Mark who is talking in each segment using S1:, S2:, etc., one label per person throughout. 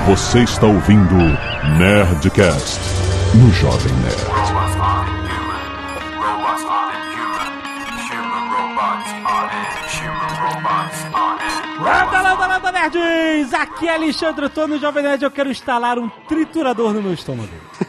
S1: Você está ouvindo Nerdcast no Jovem Nerd.
S2: Landa, nerds! Aqui é Alexandre, eu tô no Jovem Nerd, eu quero instalar um triturador no meu estômago.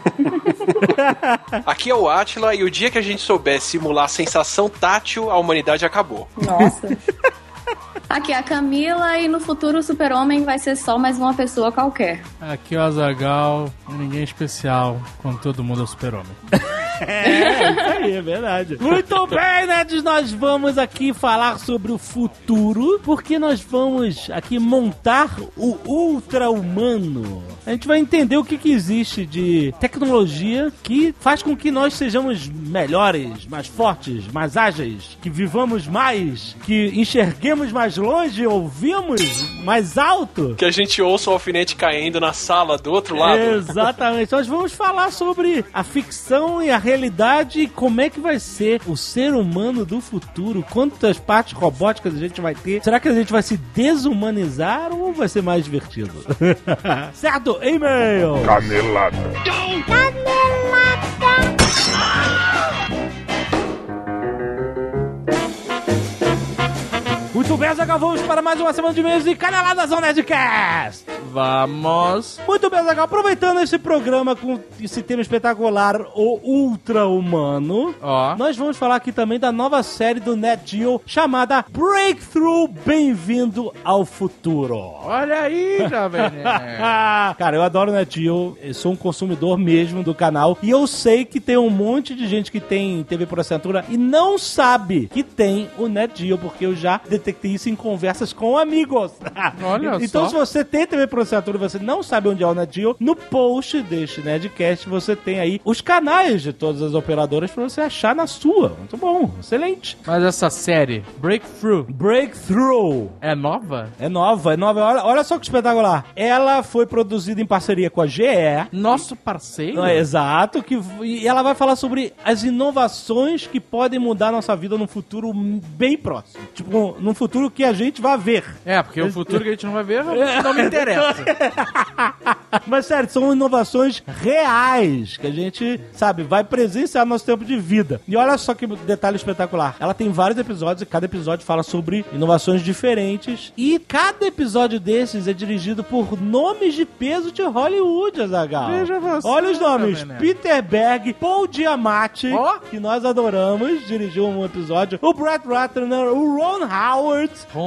S3: Aqui é o Átila e o dia que a gente souber simular a sensação tátil, a humanidade acabou.
S4: Nossa. Aqui é a Camila e no futuro o Super-Homem vai ser só mais uma pessoa qualquer.
S5: Aqui é o Azaghal, ninguém especial, como todo mundo é o Super-Homem.
S2: Isso aí, é verdade. Muito bem, nerds, nós vamos aqui falar sobre o futuro, porque nós vamos aqui montar o ultra-humano. A gente vai entender o que existe de tecnologia que faz com que nós sejamos melhores, mais fortes, mais ágeis, que vivamos mais, que enxerguemos mais longe, ouvimos mais alto.
S3: Que a gente ouça um alfinete caindo na sala do outro lado.
S2: Exatamente. Nós vamos falar sobre a ficção e a realidade e como é que vai ser o ser humano do futuro. Quantas partes robóticas a gente vai ter? Será que a gente vai se desumanizar ou vai ser mais divertido? Certo? E-mail.
S1: Canelada.
S2: Muito bem, Azaghal, vamos para mais uma semana de e-mails e caneladas ao Nerdcast.
S5: Vamos!
S2: Muito bem, Azaghal, aproveitando esse programa com esse tema espetacular, o Ultra-Humano, nós vamos falar aqui também da nova série do Nat Geo chamada Breakthrough, Bem-vindo ao Futuro.
S5: Olha aí, Jovem Nerd.
S2: Cara, eu adoro o Nat Geo, eu sou um consumidor mesmo do canal e eu sei que tem um monte de gente que tem TV por assinatura e não sabe que tem o Nat Geo, porque eu já detectei isso em conversas com amigos.
S5: Olha
S2: então,
S5: só.
S2: se você tem TV por assinatura e você não sabe onde é o Nat Geo, no post deste Nerdcast você tem aí os canais de todas as operadoras pra você achar na sua. Muito bom, excelente.
S5: Mas essa série,
S2: Breakthrough.
S5: é nova?
S2: É nova. Olha só que espetacular. Ela foi produzida em parceria com a GE.
S5: Nosso parceiro?
S2: Não, exato, e ela vai falar sobre as inovações que podem mudar a nossa vida num futuro bem próximo. Tipo, num futuro que a gente vai ver.
S5: É, porque o futuro que a gente não vai ver não me interessa.
S2: Mas sério, são inovações reais que a gente, sabe, vai presenciar no nosso tempo de vida. E olha só que detalhe espetacular. Ela tem vários episódios e cada episódio fala sobre inovações diferentes. E cada episódio desses é dirigido por nomes de peso de Hollywood, Azaghal.
S5: Veja você.
S2: Olha os nomes.
S5: Jovem Nerd.
S2: Peter Berg, Paul Giamatti, que nós adoramos, dirigiu um episódio. O Brett Ratner, o Ron Howard.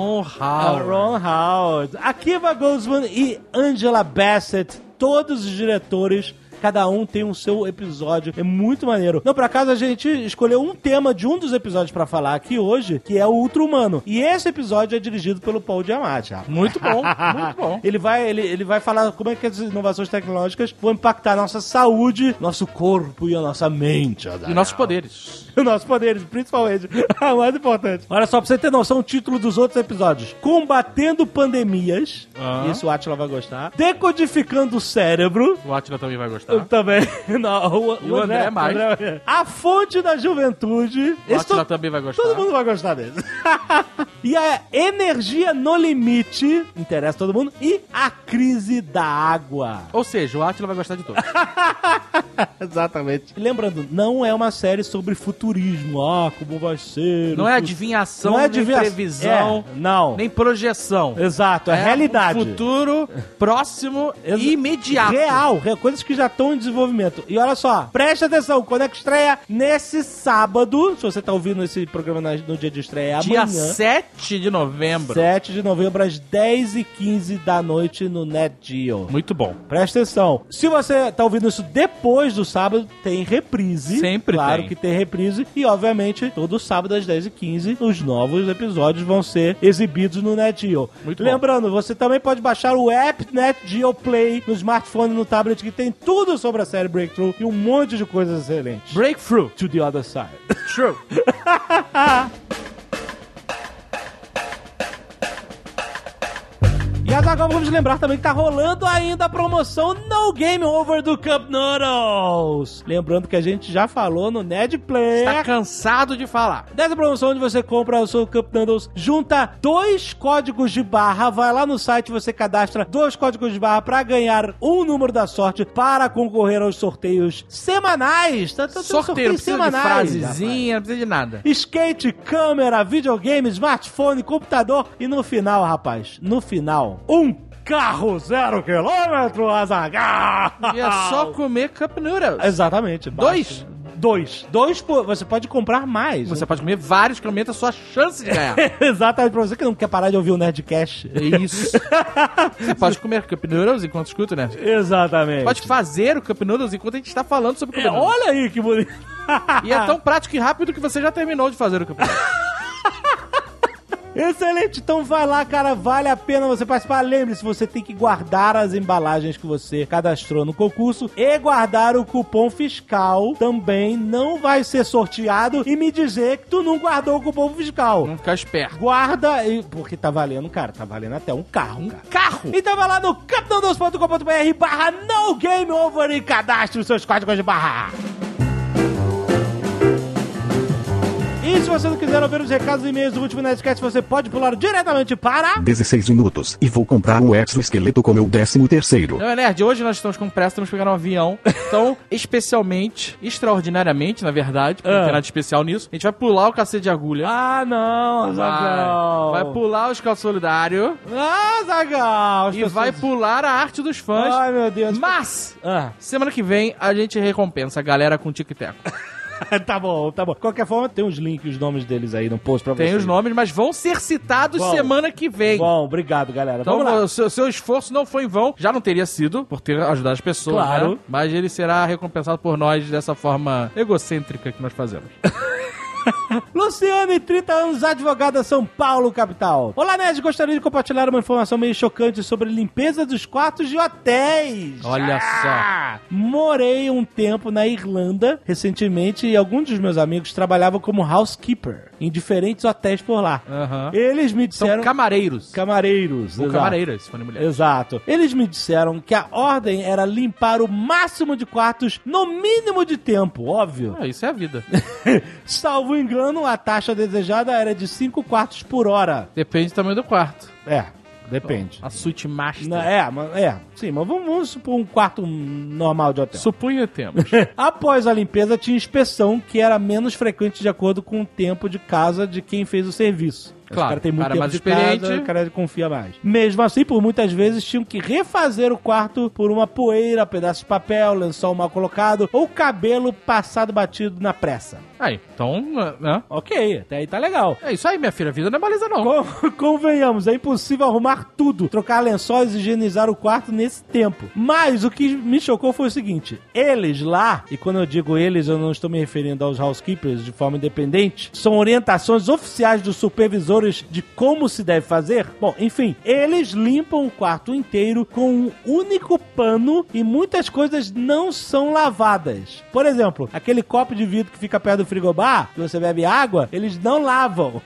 S2: Ron Howard. Akiva Goldsman e Angela Bassett, todos os diretores. Cada um tem o seu episódio. É muito maneiro. Não, por acaso a gente escolheu um tema de um dos episódios pra falar aqui hoje, que é o Ultra-Humano. E esse episódio é dirigido pelo Paul Giamatti.
S5: Muito bom, muito bom.
S2: Ele vai falar como é que as inovações tecnológicas vão impactar a nossa saúde, nosso corpo e a nossa mente.
S5: E nossos poderes.
S2: Nossos poderes, principalmente. O mais importante. Olha só, pra você ter noção, o título dos outros episódios. Combatendo pandemias. Isso o Átila vai gostar. Decodificando o cérebro.
S5: O Átila também vai gostar.
S2: Eu também. Não,
S5: E o André é mais.
S2: A fonte da juventude.
S5: O Átila também vai gostar.
S2: Todo mundo vai gostar desse. E a energia no limite. Interessa todo mundo. E a crise da água.
S5: Ou seja, o Átila vai gostar de todos.
S2: Exatamente. Lembrando, não é uma série sobre futurismo. Como vai ser.
S5: Não é adivinhação,
S2: não é
S5: nem previsão.
S2: Não.
S5: Nem projeção.
S2: Exato, é realidade.
S5: Um futuro próximo e imediato.
S2: Real. Coisas que já estão em desenvolvimento. E olha só, preste atenção, quando é que estreia? Nesse sábado, se você tá ouvindo esse programa no dia de estreia, é
S5: dia
S2: amanhã.
S5: 7 de novembro.
S2: 7 de novembro, às 10h15 da noite no Nat Geo.
S5: Muito bom.
S2: Presta atenção. Se você tá ouvindo isso depois do sábado, tem reprise.
S5: Sempre
S2: claro
S5: tem.
S2: que tem reprise. E, obviamente, todo sábado às 10h15, os novos episódios vão ser exibidos no Nat Geo.
S5: Muito bom.
S2: Lembrando, você também pode baixar o app Nat Geo Play no smartphone e no tablet, que tem tudo sobre a série Breakthrough e um monte de coisas excelentes.
S5: Breakthrough.
S2: To the other side.
S5: True.
S2: E Aliás, agora vamos lembrar também que tá rolando ainda a promoção No Game Over do Cup Noodles. Lembrando que a gente já falou no Nerd Player.
S6: Tá cansado de falar.
S2: Dessa promoção onde você compra o seu Cup Noodles, junta 2 códigos de barra, vai lá no site, você cadastra 2 códigos de barra pra ganhar um número da sorte para concorrer aos sorteios semanais.
S6: Sorteio, não precisa de frasezinha, não precisa de nada.
S2: Skate, câmera, videogame, smartphone, computador e no final, rapaz, um carro 0 km, Azaghal!
S6: E é só comer Cup Noodles.
S2: Exatamente.
S6: 2?
S2: 2. Você pode comprar mais.
S6: Você pode comer vários que aumenta a sua chance de ganhar.
S2: Exatamente, pra você que não quer parar de ouvir o Nerdcast.
S6: É isso. Você pode comer Cup Noodles enquanto escuta o Nerd.
S2: Exatamente.
S6: Pode fazer o Cup Noodles enquanto a gente está falando sobre o Cup Noodles.
S2: Olha aí que bonito.
S6: E é tão prático e rápido que você já terminou de fazer o Cup Noodles.
S2: Excelente, então vai lá, cara, vale a pena você participar. Lembre-se, você tem que guardar as embalagens que você cadastrou no concurso e guardar o cupom fiscal também. Não vai ser sorteado e me dizer que tu não guardou o cupom fiscal.
S6: Vamos ficar esperto.
S2: Guarda, porque tá valendo, cara, tá valendo até um carro, cara.
S6: Carro!
S2: Então vai lá no capitãodoce.com.br/NoGameOver e cadastre os seus códigos de barra. E se você não quiser ouvir os recados e e-mails do último Nerdcast, você pode pular diretamente para
S1: 16 minutos e vou comprar um exoesqueleto com meu 13º.
S6: Não é, Nerd? Hoje nós estamos com pressa, temos que pegar um avião. Então, especialmente, extraordinariamente, na verdade, porque não tem nada de especial nisso, a gente vai pular o cacete de agulha.
S2: Ah, não, Azaghal.
S6: Vai pular o Scout Solidário.
S2: Ah, Azaghal.
S6: E vai pular a arte dos fãs.
S2: Ai, meu Deus.
S6: Mas, semana que vem, a gente recompensa a galera com tic-teco.
S2: Tá bom. Qualquer forma, tem os links, os nomes deles aí no post pra vocês.
S6: Tem os nomes, mas vão ser citados semana que vem.
S2: Bom, obrigado, galera.
S6: Então,
S2: vamos lá.
S6: O seu esforço não foi em vão. Já não teria sido, por ter ajudado as pessoas,
S2: claro,
S6: né? Mas ele será recompensado por nós dessa forma egocêntrica que nós fazemos.
S2: Luciane, 30 anos, advogada, São Paulo, capital. Olá, Nerd, gostaria de compartilhar uma informação meio chocante sobre limpeza dos quartos de hotéis.
S6: Olha só.
S2: Morei um tempo na Irlanda recentemente e alguns dos meus amigos trabalhavam como housekeeper em diferentes hotéis por lá. Eles me disseram...
S6: São camareiros.
S2: Camareiros.
S6: Ou camareiras, se for mulher.
S2: Exato. Eles me disseram que a ordem era limpar o máximo de quartos no mínimo de tempo, óbvio.
S6: Isso é a vida.
S2: Salvo engano, a taxa desejada era de 5 quartos por hora.
S6: Depende do tamanho do quarto.
S2: Depende.
S6: A suíte master.
S2: Sim, mas vamos supor um quarto normal de hotel.
S6: Supunhamos.
S2: Após a limpeza, tinha inspeção que era menos frequente de acordo com o tempo de casa de quem fez o serviço.
S6: Claro,
S2: o cara tem muito tempo
S6: mais
S2: de
S6: experiente.
S2: casa, o cara confia mais. Mesmo assim, por muitas vezes, tinham que refazer o quarto por uma poeira, pedaço de papel, lençol mal colocado ou cabelo passado batido na pressa.
S6: Então, né?
S2: Ok, até aí tá legal.
S6: É isso aí, minha filha. A vida não é moleza, não.
S2: Convenhamos, é impossível arrumar tudo, trocar lençóis e higienizar o quarto nesse tempo. Mas o que me chocou foi o seguinte: eles lá, e quando eu digo eles, eu não estou me referindo aos housekeepers de forma independente, são orientações oficiais dos supervisores de como se deve fazer. Bom, enfim, eles limpam o quarto inteiro com um único pano e muitas coisas não são lavadas. Por exemplo, aquele copo de vidro que fica perto do frigobar, que você bebe água, eles não lavam.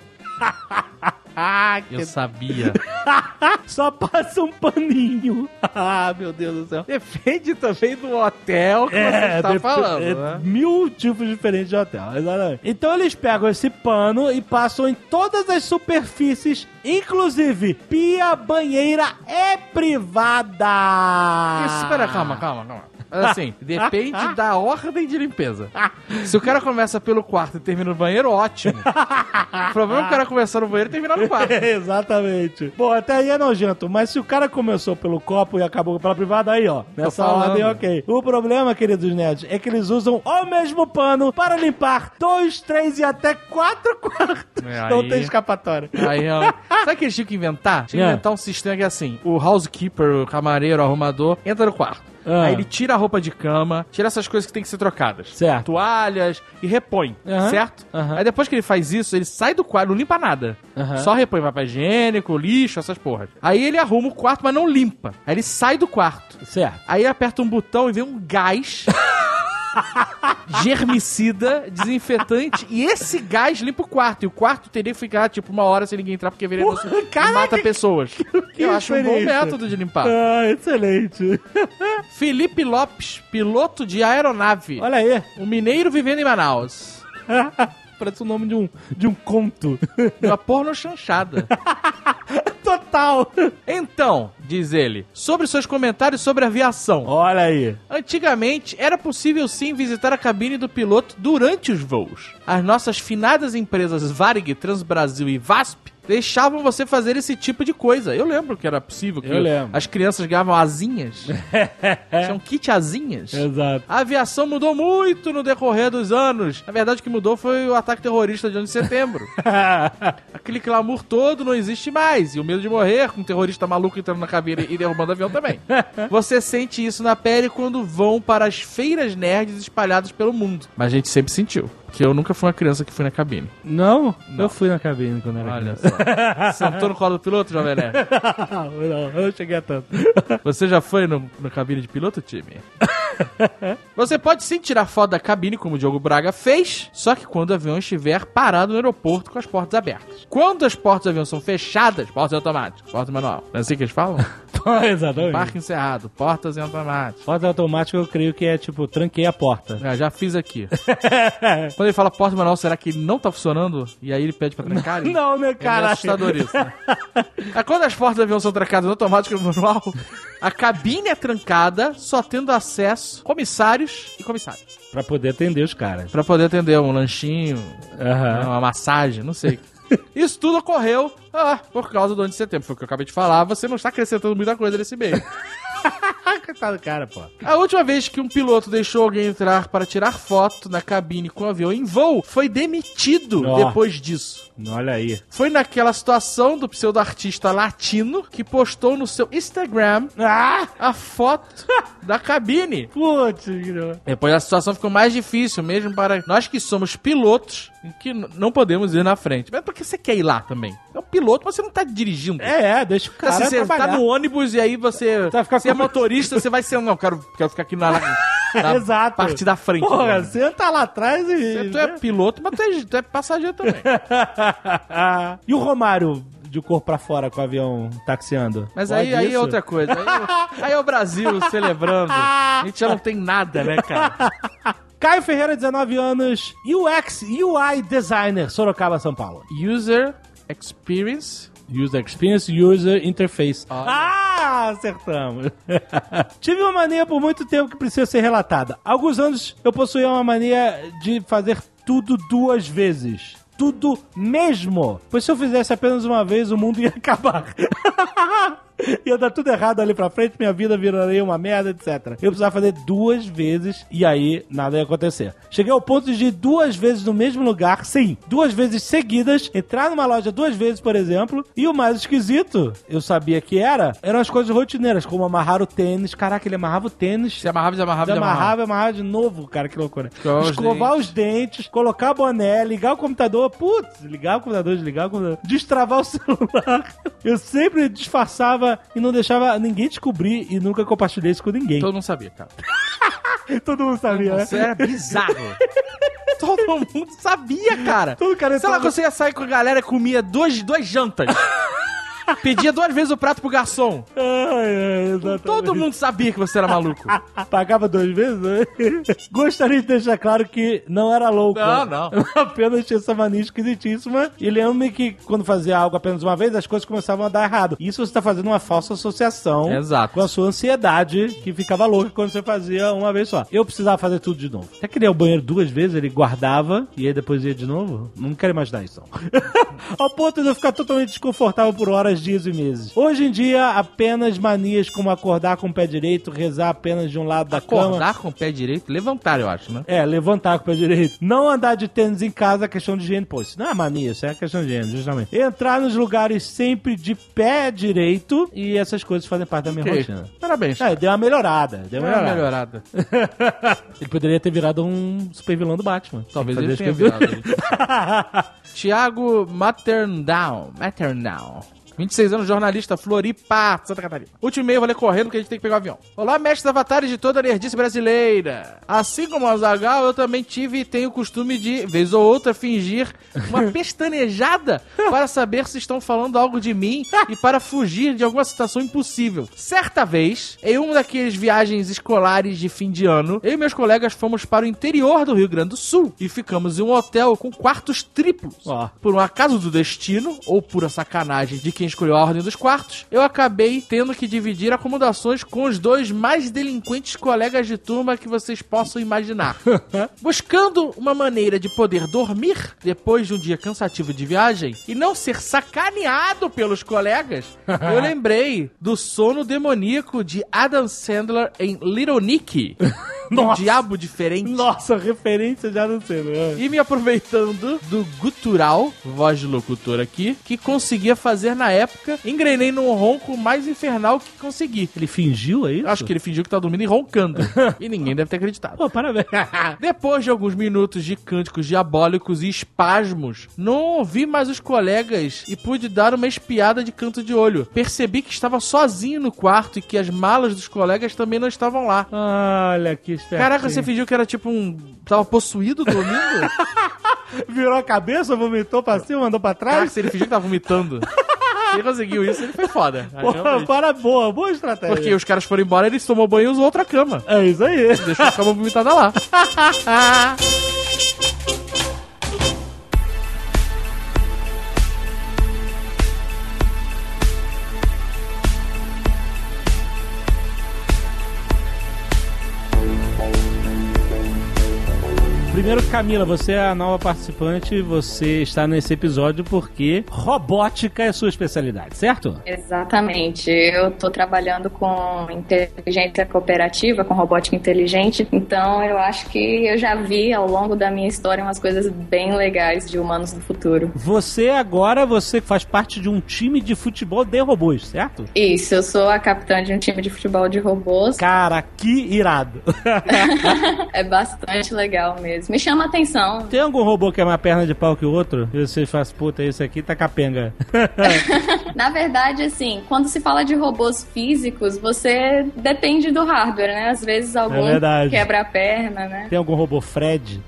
S6: Eu sabia.
S2: Só passa um paninho. Meu Deus do céu.
S6: Depende também do hotel que você está falando, né?
S2: 1000 tipos diferentes de hotel, exatamente. Então eles pegam esse pano e passam em todas as superfícies, inclusive pia, banheira e privada.
S6: Espera, calma. Assim, depende da ordem de limpeza. Se o cara começa pelo quarto e termina no banheiro, ótimo. O problema é o cara começar no banheiro e terminar no quarto.
S2: Exatamente. Bom, até aí é nojento, mas se o cara começou pelo copo e acabou pela privada, aí ó, nessa ordem, ok. O problema, queridos nerds, é que eles usam o mesmo pano para limpar 2, 3 e até 4 quartos. Não tem escapatória.
S6: Sabe o que eles tinham que inventar? Tinha que inventar um sistema que é assim: o housekeeper, o camareiro, o arrumador, entra no quarto. Aí ele tira a roupa de cama, tira essas coisas que tem que ser trocadas.
S2: Certo.
S6: Toalhas e repõe, certo? Aí depois que ele faz isso, ele sai do quarto, não limpa nada. Só repõe papel higiênico, lixo, essas porras. Aí ele arruma o quarto, mas não limpa. Aí ele sai do quarto.
S2: Certo.
S6: Aí ele aperta um botão e vem um gás germicida, desinfetante, e esse gás limpa o quarto. E o quarto teria que ficar, tipo, 1 hora sem ninguém entrar, porque é venenoso e mata pessoas. Eu acho um bom método de limpar.
S2: Ah, excelente.
S6: Felipe Lopes, piloto de aeronave.
S2: Olha aí.
S6: Um mineiro vivendo em Manaus.
S2: Parece o nome de um conto.
S6: Uma porno chanchada.
S2: Total.
S6: Então, diz ele, sobre seus comentários sobre aviação.
S2: Olha aí.
S6: Antigamente, era possível sim visitar a cabine do piloto durante os voos. As nossas finadas empresas Varig, Transbrasil e VASP deixavam você fazer esse tipo de coisa. Eu lembro que era possível. Que
S2: Eu lembro.
S6: As crianças ganhavam asinhas. Tinha um kit asinhas.
S2: Exato.
S6: A aviação mudou muito no decorrer dos anos. Na verdade, o que mudou foi o ataque terrorista de 11 de setembro. Aquele clamor todo não existe mais. E o medo de morrer com um terrorista maluco entrando na cabine e derrubando o avião também. Você sente isso na pele quando vão para as feiras nerds espalhadas pelo mundo. Mas a gente sempre sentiu. Que eu nunca fui uma criança que fui na cabine.
S2: Não? Eu fui na cabine quando era
S6: Olha
S2: criança.
S6: só. Sentou no colo do piloto, Jovem Nerd?
S2: Não, eu não cheguei a tanto.
S6: Você já foi na cabine de piloto, time? Você pode sim tirar foto da cabine, como o Diogo Braga fez, só que quando o avião estiver parado no aeroporto com as portas abertas. Quando as portas do avião são fechadas, portas automáticas, porta manual. Não é assim que eles falam?
S2: Exatamente.
S6: Parque encerrado, portas em automático.
S2: Porta automática eu creio que é tipo, tranquei a porta.
S6: Já fiz aqui. Quando ele fala porta manual, será que ele não tá funcionando? E aí ele pede pra trancar?
S2: Não, né,
S6: É
S2: cara?
S6: meio assustador isso, né? Quando as portas do avião são trancadas no automático e no manual, a cabine é trancada, só tendo acesso comissários e comissários.
S2: Pra poder atender os caras.
S6: Pra poder atender um lanchinho,
S2: Aham.
S6: uma massagem, não sei. Isso tudo ocorreu por causa do 11 de setembro. Foi o que eu acabei de falar, você não está acrescentando muita coisa nesse meio.
S2: Coitado do cara, pô.
S6: A última vez que um piloto deixou alguém entrar para tirar foto na cabine com o avião em voo, foi demitido depois disso.
S2: Olha aí.
S6: Foi naquela situação do pseudo-artista latino que postou no seu Instagram a foto da cabine.
S2: Putz,
S6: Depois a situação ficou mais difícil, mesmo para nós que somos pilotos, em que não podemos ir na frente. Mas por que você quer ir lá também? É um piloto, mas você não tá dirigindo.
S2: Deixa o cara
S6: Assim, você
S2: trabalhar.
S6: tá no ônibus e aí você é motorista, você vai ser... Não, quero ficar aqui na
S2: Exato.
S6: parte da frente.
S2: Porra, senta lá atrás e...
S6: Tu é piloto, mas tu é passageiro também.
S2: E o Romário de corpo pra fora com o avião taxiando?
S6: Mas
S2: Pode
S6: aí é
S2: isso?
S6: outra coisa. Aí é o Brasil celebrando. A gente já não tem nada, né, cara?
S2: Caio Ferreira, 19 anos, UX, UI Designer, Sorocaba, São Paulo.
S6: User Experience.
S2: User Experience, User Interface. Acertamos. Tive uma mania por muito tempo que precisa ser relatada. Há alguns anos eu possuía uma mania de fazer tudo 2 vezes. Tudo mesmo. Pois se eu fizesse apenas uma vez, o mundo ia acabar. Ia dar tudo errado ali pra frente, minha vida viraria uma merda, etc. Eu precisava fazer 2 vezes e aí nada ia acontecer. Cheguei ao ponto de ir 2 vezes no mesmo lugar, sim, 2 vezes seguidas, entrar numa loja 2 vezes, por exemplo, e o mais esquisito, eu sabia que eram as coisas rotineiras, como amarrar o tênis. Caraca, ele amarrava o tênis.
S6: Se amarrava
S2: de novo, cara, que loucura.
S6: Escovar
S2: os dentes, colocar boné, ligar o computador, ligar o computador, desligar o computador, destravar o celular. Eu sempre disfarçava e não deixava ninguém descobrir e nunca compartilhei isso com ninguém.
S6: Todo mundo sabia, cara.
S2: Todo mundo sabia, né?
S6: Isso era bizarro. Todo mundo sabia, cara.
S2: Todo cara
S6: Sei lá, você ia sair com a galera e comia duas jantas. Pedia 2 vezes o prato pro garçom.
S2: Exatamente.
S6: Todo mundo sabia que você era maluco.
S2: Pagava 2 vezes, né? Gostaria de deixar claro que não era louco.
S6: Não.
S2: Apenas tinha essa mania esquisitíssima. E lembro-me que quando fazia algo apenas uma vez, as coisas começavam a dar errado. Isso você tá fazendo uma falsa associação.
S6: Exato.
S2: Com a sua ansiedade, que ficava louca quando você fazia uma vez só. Eu precisava fazer tudo de novo. Até que ele ia ao banheiro 2 vezes, ele guardava e aí depois ia de novo. Não quero imaginar isso. Ao ponto de eu ficar totalmente desconfortável por horas, dias e meses. Hoje em dia, apenas manias como acordar com o pé direito, rezar apenas de um lado da cama.
S6: Acordar com o pé direito? Levantar, eu acho, né?
S2: Levantar com o pé direito. Não andar de tênis em casa, questão de higiene. Pô, isso não é mania, isso é questão de higiene, justamente. Entrar nos lugares sempre de pé direito e essas coisas fazem parte da minha rotina.
S6: Parabéns.
S2: Deu uma melhorada. Ele poderia ter virado um super vilão do Batman.
S6: Talvez ele tenha virado. Thiago Maternal. 26 anos, jornalista, Floripa, Santa Catarina. Último e-mail, vou ler correndo porque a gente tem que pegar o avião. Olá, mestres avatares de toda a nerdice brasileira. Assim como o Azaghal, eu também tive e tenho o costume de, vez ou outra, fingir uma pestanejada para saber se estão falando algo de mim e para fugir de alguma situação impossível. Certa vez, em uma daquelas viagens escolares de fim de ano, eu e meus colegas fomos para o interior do Rio Grande do Sul e ficamos em um hotel com quartos triplos. Por um acaso do destino, ou pura sacanagem de quem escolheu a ordem dos quartos, eu acabei tendo que dividir acomodações com os dois mais delinquentes colegas de turma que vocês possam imaginar. Buscando uma maneira de poder dormir depois de um dia cansativo de viagem e não ser sacaneado pelos colegas, eu lembrei do sono demoníaco de Adam Sandler em Little Nicky. Um diabo diferente.
S2: Nossa, referência já não sei, né?
S6: E me aproveitando do gutural, voz de locutor aqui, que conseguia fazer na época, engrenei num ronco mais infernal que consegui.
S2: Ele fingiu aí?
S6: Acho que ele fingiu que tá dormindo e roncando. E ninguém deve ter acreditado.
S2: Pô, parabéns.
S6: Depois de alguns minutos de cânticos diabólicos e espasmos, não ouvi mais os colegas e pude dar uma espiada de canto de olho. Percebi que estava sozinho no quarto e que as malas dos colegas também não estavam lá.
S2: Olha que espertinho.
S6: Caraca, você fingiu que era tipo um... Tava possuído dormindo?
S2: Virou a cabeça, vomitou pra cima, mandou pra trás?
S6: Caraca, se ele fingiu que tava vomitando. Se ele conseguiu isso, ele foi foda.
S2: Pô, boa estratégia.
S6: Porque os caras foram embora, ele tomou banho e usou outra cama.
S2: É isso aí.
S6: Deixou a cama vomitada lá.
S2: Primeiro, Camila, você é a nova participante, você está nesse episódio porque robótica é sua especialidade, certo?
S4: Exatamente. Eu tô trabalhando com inteligência cooperativa, com robótica inteligente, então eu acho que eu já vi ao longo da minha história umas coisas bem legais de humanos do futuro.
S2: Você faz parte de um time de futebol de robôs, certo?
S4: Isso, eu sou a capitã de um time de futebol de robôs.
S2: Cara, que irado!
S4: É bastante legal mesmo. Me chama a atenção.
S2: Tem algum robô que é mais perna de pau que o outro? E você faz, puta, esse aqui tá capenga.
S4: Na verdade, assim, quando se fala de robôs físicos, você depende do hardware, né? Às vezes algum quebra a perna, né?
S2: Tem algum robô Fred?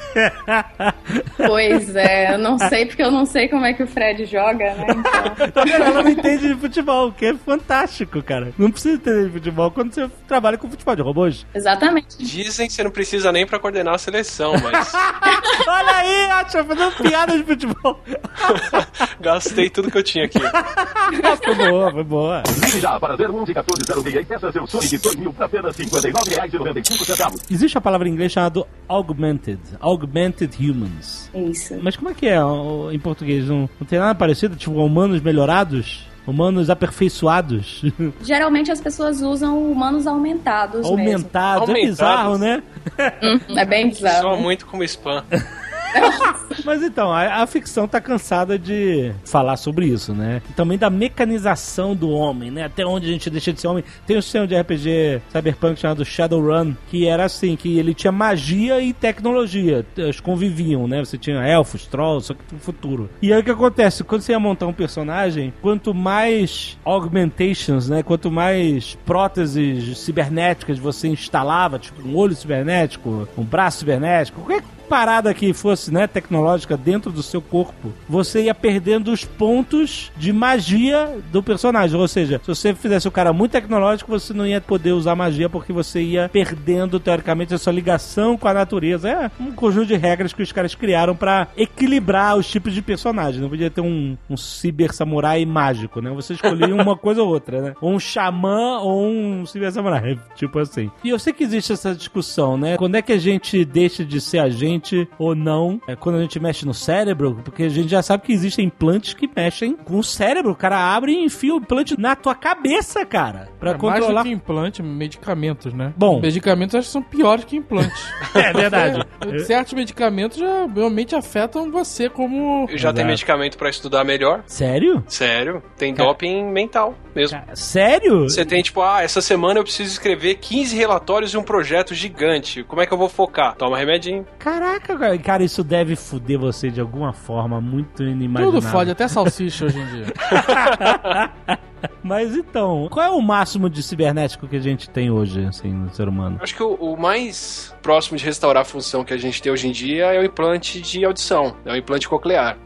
S4: Pois é, eu não sei porque eu não sei como é que o Fred joga, né? Então...
S2: Ela não entende de futebol, que é fantástico, cara. Não precisa entender de futebol quando você trabalha com futebol de robôs.
S4: Exatamente.
S3: Dizem que você não precisa nem pra coordenar a seleção, mas...
S2: Olha aí, Atcha, fazendo piada de futebol.
S3: Gastei tudo que eu tinha aqui.
S2: Foi boa.
S7: Ligue já para 011-1406 e peça seu Sonic 2000 por apenas R$ 59,95.
S2: Existe a palavra em inglês chamada augmented humans.
S4: Isso.
S2: Mas como é que é em português? Não tem nada parecido? Tipo, humanos melhorados? Humanos aperfeiçoados?
S4: Geralmente as pessoas usam humanos aumentados mesmo.
S2: Aumentados, é bizarro, né?
S4: É bem bizarro.
S3: Soa muito como spam.
S2: Mas então, a ficção tá cansada de falar sobre isso, né? E também da mecanização do homem, né? Até onde a gente deixa de ser homem. Tem um sistema de RPG cyberpunk chamado Shadowrun, que era assim, que ele tinha magia e tecnologia. Eles conviviam, né? Você tinha elfos, trolls, só que no futuro. E aí o que acontece? Quando você ia montar um personagem, quanto mais augmentations, né? Quanto mais próteses cibernéticas você instalava, tipo um olho cibernético, um braço cibernético, qualquer parada que fosse, né, tecnológica dentro do seu corpo, você ia perdendo os pontos de magia do personagem. Ou seja, se você fizesse o cara muito tecnológico, você não ia poder usar magia porque você ia perdendo, teoricamente, a sua ligação com a natureza. É um conjunto de regras que os caras criaram pra equilibrar os tipos de personagem. Não podia ter um ciber samurai mágico, né? Você escolhia uma coisa ou outra, né? Ou um xamã ou um ciber samurai, tipo assim. E eu sei que existe essa discussão, né? Quando é que a gente deixa de ser a gente ou não, quando a gente mexe no cérebro, porque a gente já sabe que existem implantes que mexem com o cérebro. O cara abre e enfia o implante na tua cabeça, cara, pra controlar.
S6: Mais do que implante, medicamentos, né?
S2: Bom,
S6: medicamentos acho que são piores que implantes.
S2: É verdade.
S6: Certos medicamentos já realmente afetam você como...
S3: Já tem medicamento pra estudar melhor.
S2: Sério?
S3: Sério. Tem doping mental. mesmo.
S2: Sério?
S3: Você tem, tipo, essa semana eu preciso escrever 15 relatórios de um projeto gigante. Como é que eu vou focar? Toma remedinho.
S2: Caraca, cara, isso deve foder você de alguma forma muito inimaginável.
S6: Tudo fode, até salsicha hoje em dia.
S2: Mas então, qual é o máximo de cibernético que a gente tem hoje, assim, no ser humano?
S3: Acho que o mais próximo de restaurar a função que a gente tem hoje em dia é o implante de audição. É o implante coclear.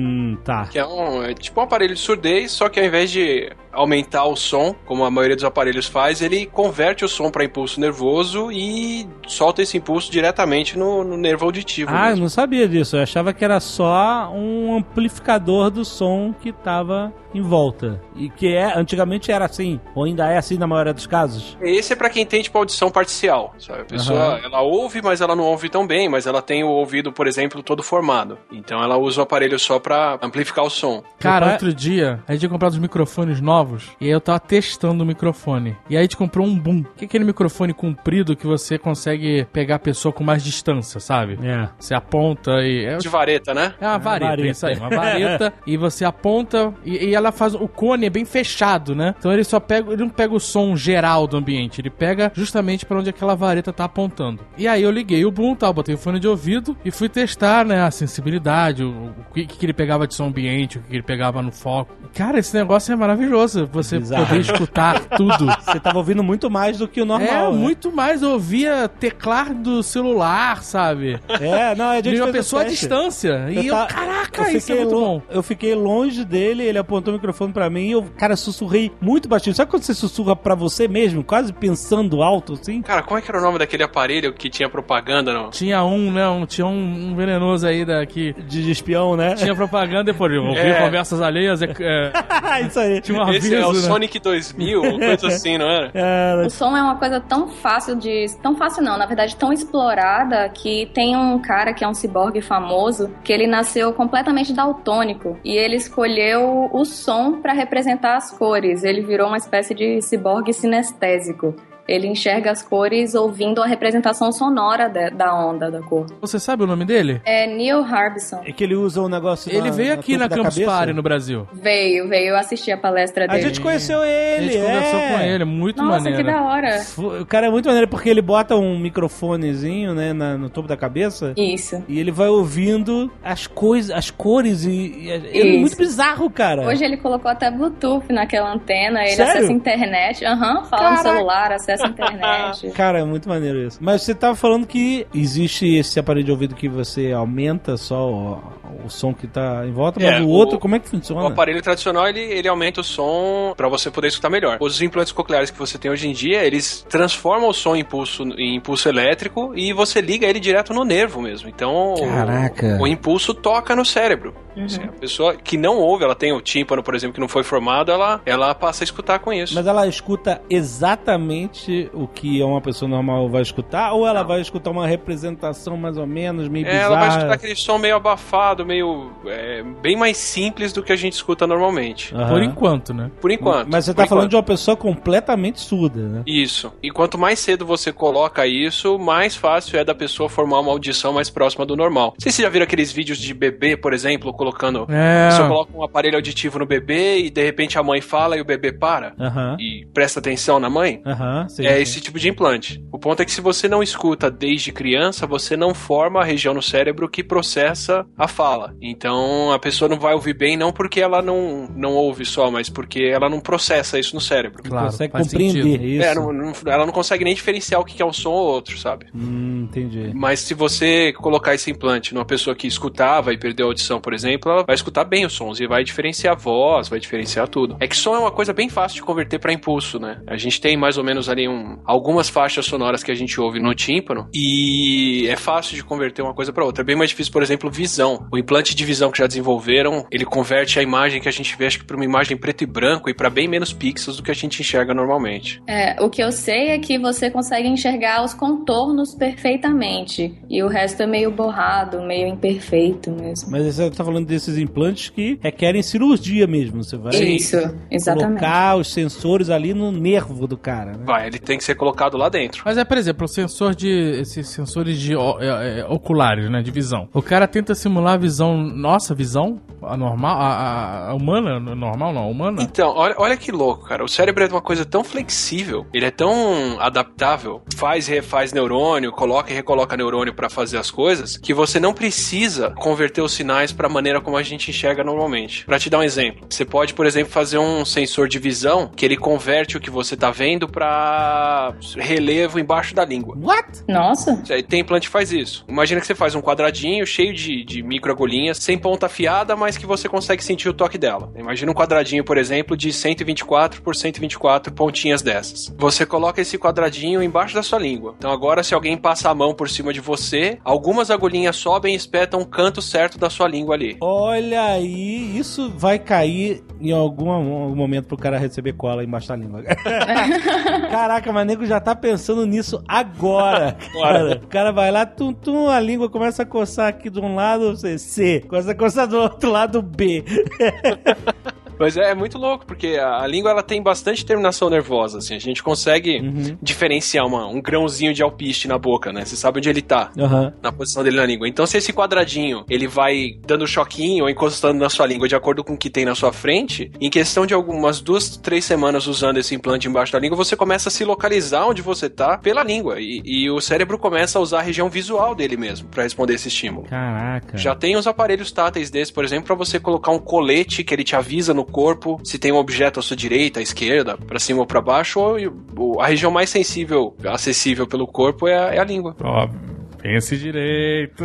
S2: Tá.
S3: Que é tipo um aparelho de surdez, só que ao invés de aumentar o som, como a maioria dos aparelhos faz, ele converte o som para impulso nervoso e solta esse impulso diretamente no nervo auditivo.
S2: Eu não sabia disso. Eu achava que era só um amplificador do som que tava em volta. E que antigamente era assim, ou ainda é assim na maioria dos casos.
S3: Esse é pra quem tem, tipo, audição parcial, sabe? A pessoa, ela ouve, mas ela não ouve tão bem, mas ela tem o ouvido, por exemplo, todo formado. Então ela usa o aparelho só pra amplificar o som.
S6: Cara, outro dia, a gente tinha comprado os microfones novos, e aí eu tava testando o microfone. E aí a gente comprou um boom, que é aquele microfone comprido que você consegue pegar a pessoa com mais distância, sabe? Você aponta e...
S3: De vareta, né?
S6: É uma vareta, isso aí, uma vareta, e você aponta, e ela faz... O cone é bem fechado, né? Então ele não pega o som geral do ambiente, ele pega justamente pra onde aquela vareta tá apontando. E aí eu liguei o boom, botei o fone de ouvido e fui testar, né, a sensibilidade, o que ele pegava de som ambiente, o que ele pegava no foco. Cara, esse negócio é maravilhoso, você poder escutar tudo.
S2: Você tava ouvindo muito mais do que o normal, né?
S6: Muito mais, eu ouvia teclar do celular, sabe?
S2: De
S6: uma pessoa à distância. Caraca, isso é muito bom.
S2: Eu fiquei longe dele, ele apontou o microfone pra mim e eu, cara, sussurrei muito baixinho. Sabe quando você sussurra pra você mesmo, quase pensando alto, assim?
S3: Cara, como é que era o nome daquele aparelho que tinha propaganda, não?
S6: Tinha tinha um venenoso aí daqui.
S2: De espião, né?
S6: Tinha propaganda, depois eu ouvi conversas alheias.
S2: Isso aí.
S6: Tinha um aviso,
S3: esse é o
S6: né?
S3: Sonic 2000, uma coisa assim, não era?
S4: O som é uma coisa tão fácil tão fácil não, na verdade tão explorada, que tem um cara que é um ciborgue famoso, que ele nasceu completamente daltônico e ele escolheu o som pra representar as cores. Ele virou uma espécie de ciborgue sinestésico. Ele enxerga as cores ouvindo a representação sonora da onda da cor.
S6: Você sabe o nome dele?
S4: É Neil Harbison.
S2: É que ele usa um negócio
S6: Ele veio aqui na Campus Party no Brasil.
S4: Veio. Eu assisti a palestra dele.
S2: A gente conheceu ele.
S6: A gente conversou com ele, muito maneiro.
S4: Nossa, que da hora.
S2: O cara é muito maneiro porque ele bota um microfonezinho, né, no topo da cabeça.
S4: Isso.
S2: E ele vai ouvindo as cores e é muito bizarro, cara.
S4: Hoje ele colocou até Bluetooth naquela antena, ele
S2: Sério?
S4: acessa a internet, fala no celular, acessa a internet.
S2: Cara, é muito maneiro isso. Mas você tava falando que existe esse aparelho de ouvido que você aumenta só o som que tá em volta, mas o outro, como é que funciona?
S3: O aparelho tradicional, ele aumenta o som pra você poder escutar melhor. Os implantes cocleares que você tem hoje em dia, eles transformam o som em impulso elétrico e você liga ele direto no nervo mesmo. Então,
S2: caraca,
S3: o impulso toca no cérebro. Assim, a pessoa que não ouve, ela tem o tímpano, por exemplo, que não foi formado, ela passa a escutar com isso.
S2: Mas ela escuta exatamente o que uma pessoa normal vai escutar, ou ela vai escutar uma representação mais ou menos, meio bizarra?
S3: Ela vai escutar aquele som meio abafado, meio bem mais simples do que a gente escuta normalmente.
S6: Por enquanto, né?
S3: Por enquanto.
S2: Mas você tá falando de uma pessoa completamente surda, né?
S3: Isso. E quanto mais cedo você coloca isso, mais fácil é da pessoa formar uma audição mais próxima do normal. Não sei se você já viram aqueles vídeos de bebê, por exemplo, colocando... A pessoa coloca um aparelho auditivo no bebê e de repente a mãe fala e o bebê para e presta atenção na mãe.
S2: Sim,
S3: esse tipo de implante. O ponto é que se você não escuta desde criança, você não forma a região no cérebro que processa a fala. Então a pessoa não vai ouvir bem não porque ela não ouve só, mas porque ela não processa isso no cérebro.
S2: Claro, consegue compreender isso.
S3: Ela não consegue nem diferenciar o que é um som ou outro, sabe?
S2: Entendi.
S3: Mas se você colocar esse implante numa pessoa que escutava e perdeu a audição, por exemplo, ela vai escutar bem os sons e vai diferenciar a voz, vai diferenciar tudo. É que som é uma coisa bem fácil de converter para impulso, né? A gente tem mais ou menos ali algumas faixas sonoras que a gente ouve no tímpano e é fácil de converter uma coisa para outra. É bem mais difícil, por exemplo, visão. O implante de visão que já desenvolveram, ele converte a imagem que a gente vê, acho que para uma imagem preto e branco e para bem menos pixels do que a gente enxerga normalmente.
S4: O que eu sei é que você consegue enxergar os contornos perfeitamente e o resto é meio borrado, meio imperfeito mesmo.
S2: Mas você tá falando desses implantes que requerem cirurgia mesmo. Você vai
S4: exatamente.
S2: Colocar os sensores ali no nervo do cara, né?
S3: ele tem que ser colocado lá dentro.
S6: Mas por exemplo, esses sensores de oculares, né, de visão. O cara tenta simular a visão, nossa visão, a normal, a humana, normal não, a humana.
S3: Então, olha que louco, cara. O cérebro é uma coisa tão flexível, ele é tão adaptável, faz e refaz neurônio, coloca e recoloca neurônio pra fazer as coisas, que você não precisa converter os sinais pra maneira como a gente enxerga normalmente. Pra te dar um exemplo, você pode, por exemplo, fazer um sensor de visão que ele converte o que você tá vendo pra relevo embaixo da língua.
S2: What?
S4: Nossa.
S3: Tem implante que faz isso. Imagina que você faz um quadradinho cheio de microagulhinhas, sem ponta afiada, mas que você consegue sentir o toque dela. Imagina um quadradinho, por exemplo, de 124 por 124 pontinhas dessas. Você coloca esse quadradinho embaixo da sua língua. Então agora, se alguém passa a mão por cima de você, algumas agulhinhas sobem e espetam um canto certo da sua língua ali.
S2: Olha aí, isso vai cair em algum momento pro cara receber cola embaixo da língua. Caraca, mas o nego já tá pensando nisso agora. Cara. O cara vai lá, a língua começa a coçar aqui de um lado, C, começa a coçar do outro lado, B.
S3: Mas é muito louco, porque a língua ela tem bastante terminação nervosa, assim, a gente consegue diferenciar um grãozinho de alpiste na boca, né? Você sabe onde ele tá, na posição dele na língua. Então, se esse quadradinho, ele vai dando choquinho ou encostando na sua língua de acordo com o que tem na sua frente, em questão de algumas 2-3 semanas usando esse implante embaixo da língua, você começa a se localizar onde você tá pela língua. E o cérebro começa a usar a região visual dele mesmo pra responder esse estímulo.
S2: Caraca.
S3: Já tem os aparelhos táteis desses, por exemplo, pra você colocar um colete que ele te avisa no corpo se tem um objeto à sua direita, à esquerda, pra cima ou pra baixo, ou a região mais sensível, acessível pelo corpo é a língua.
S6: Óbvio. Pense direito.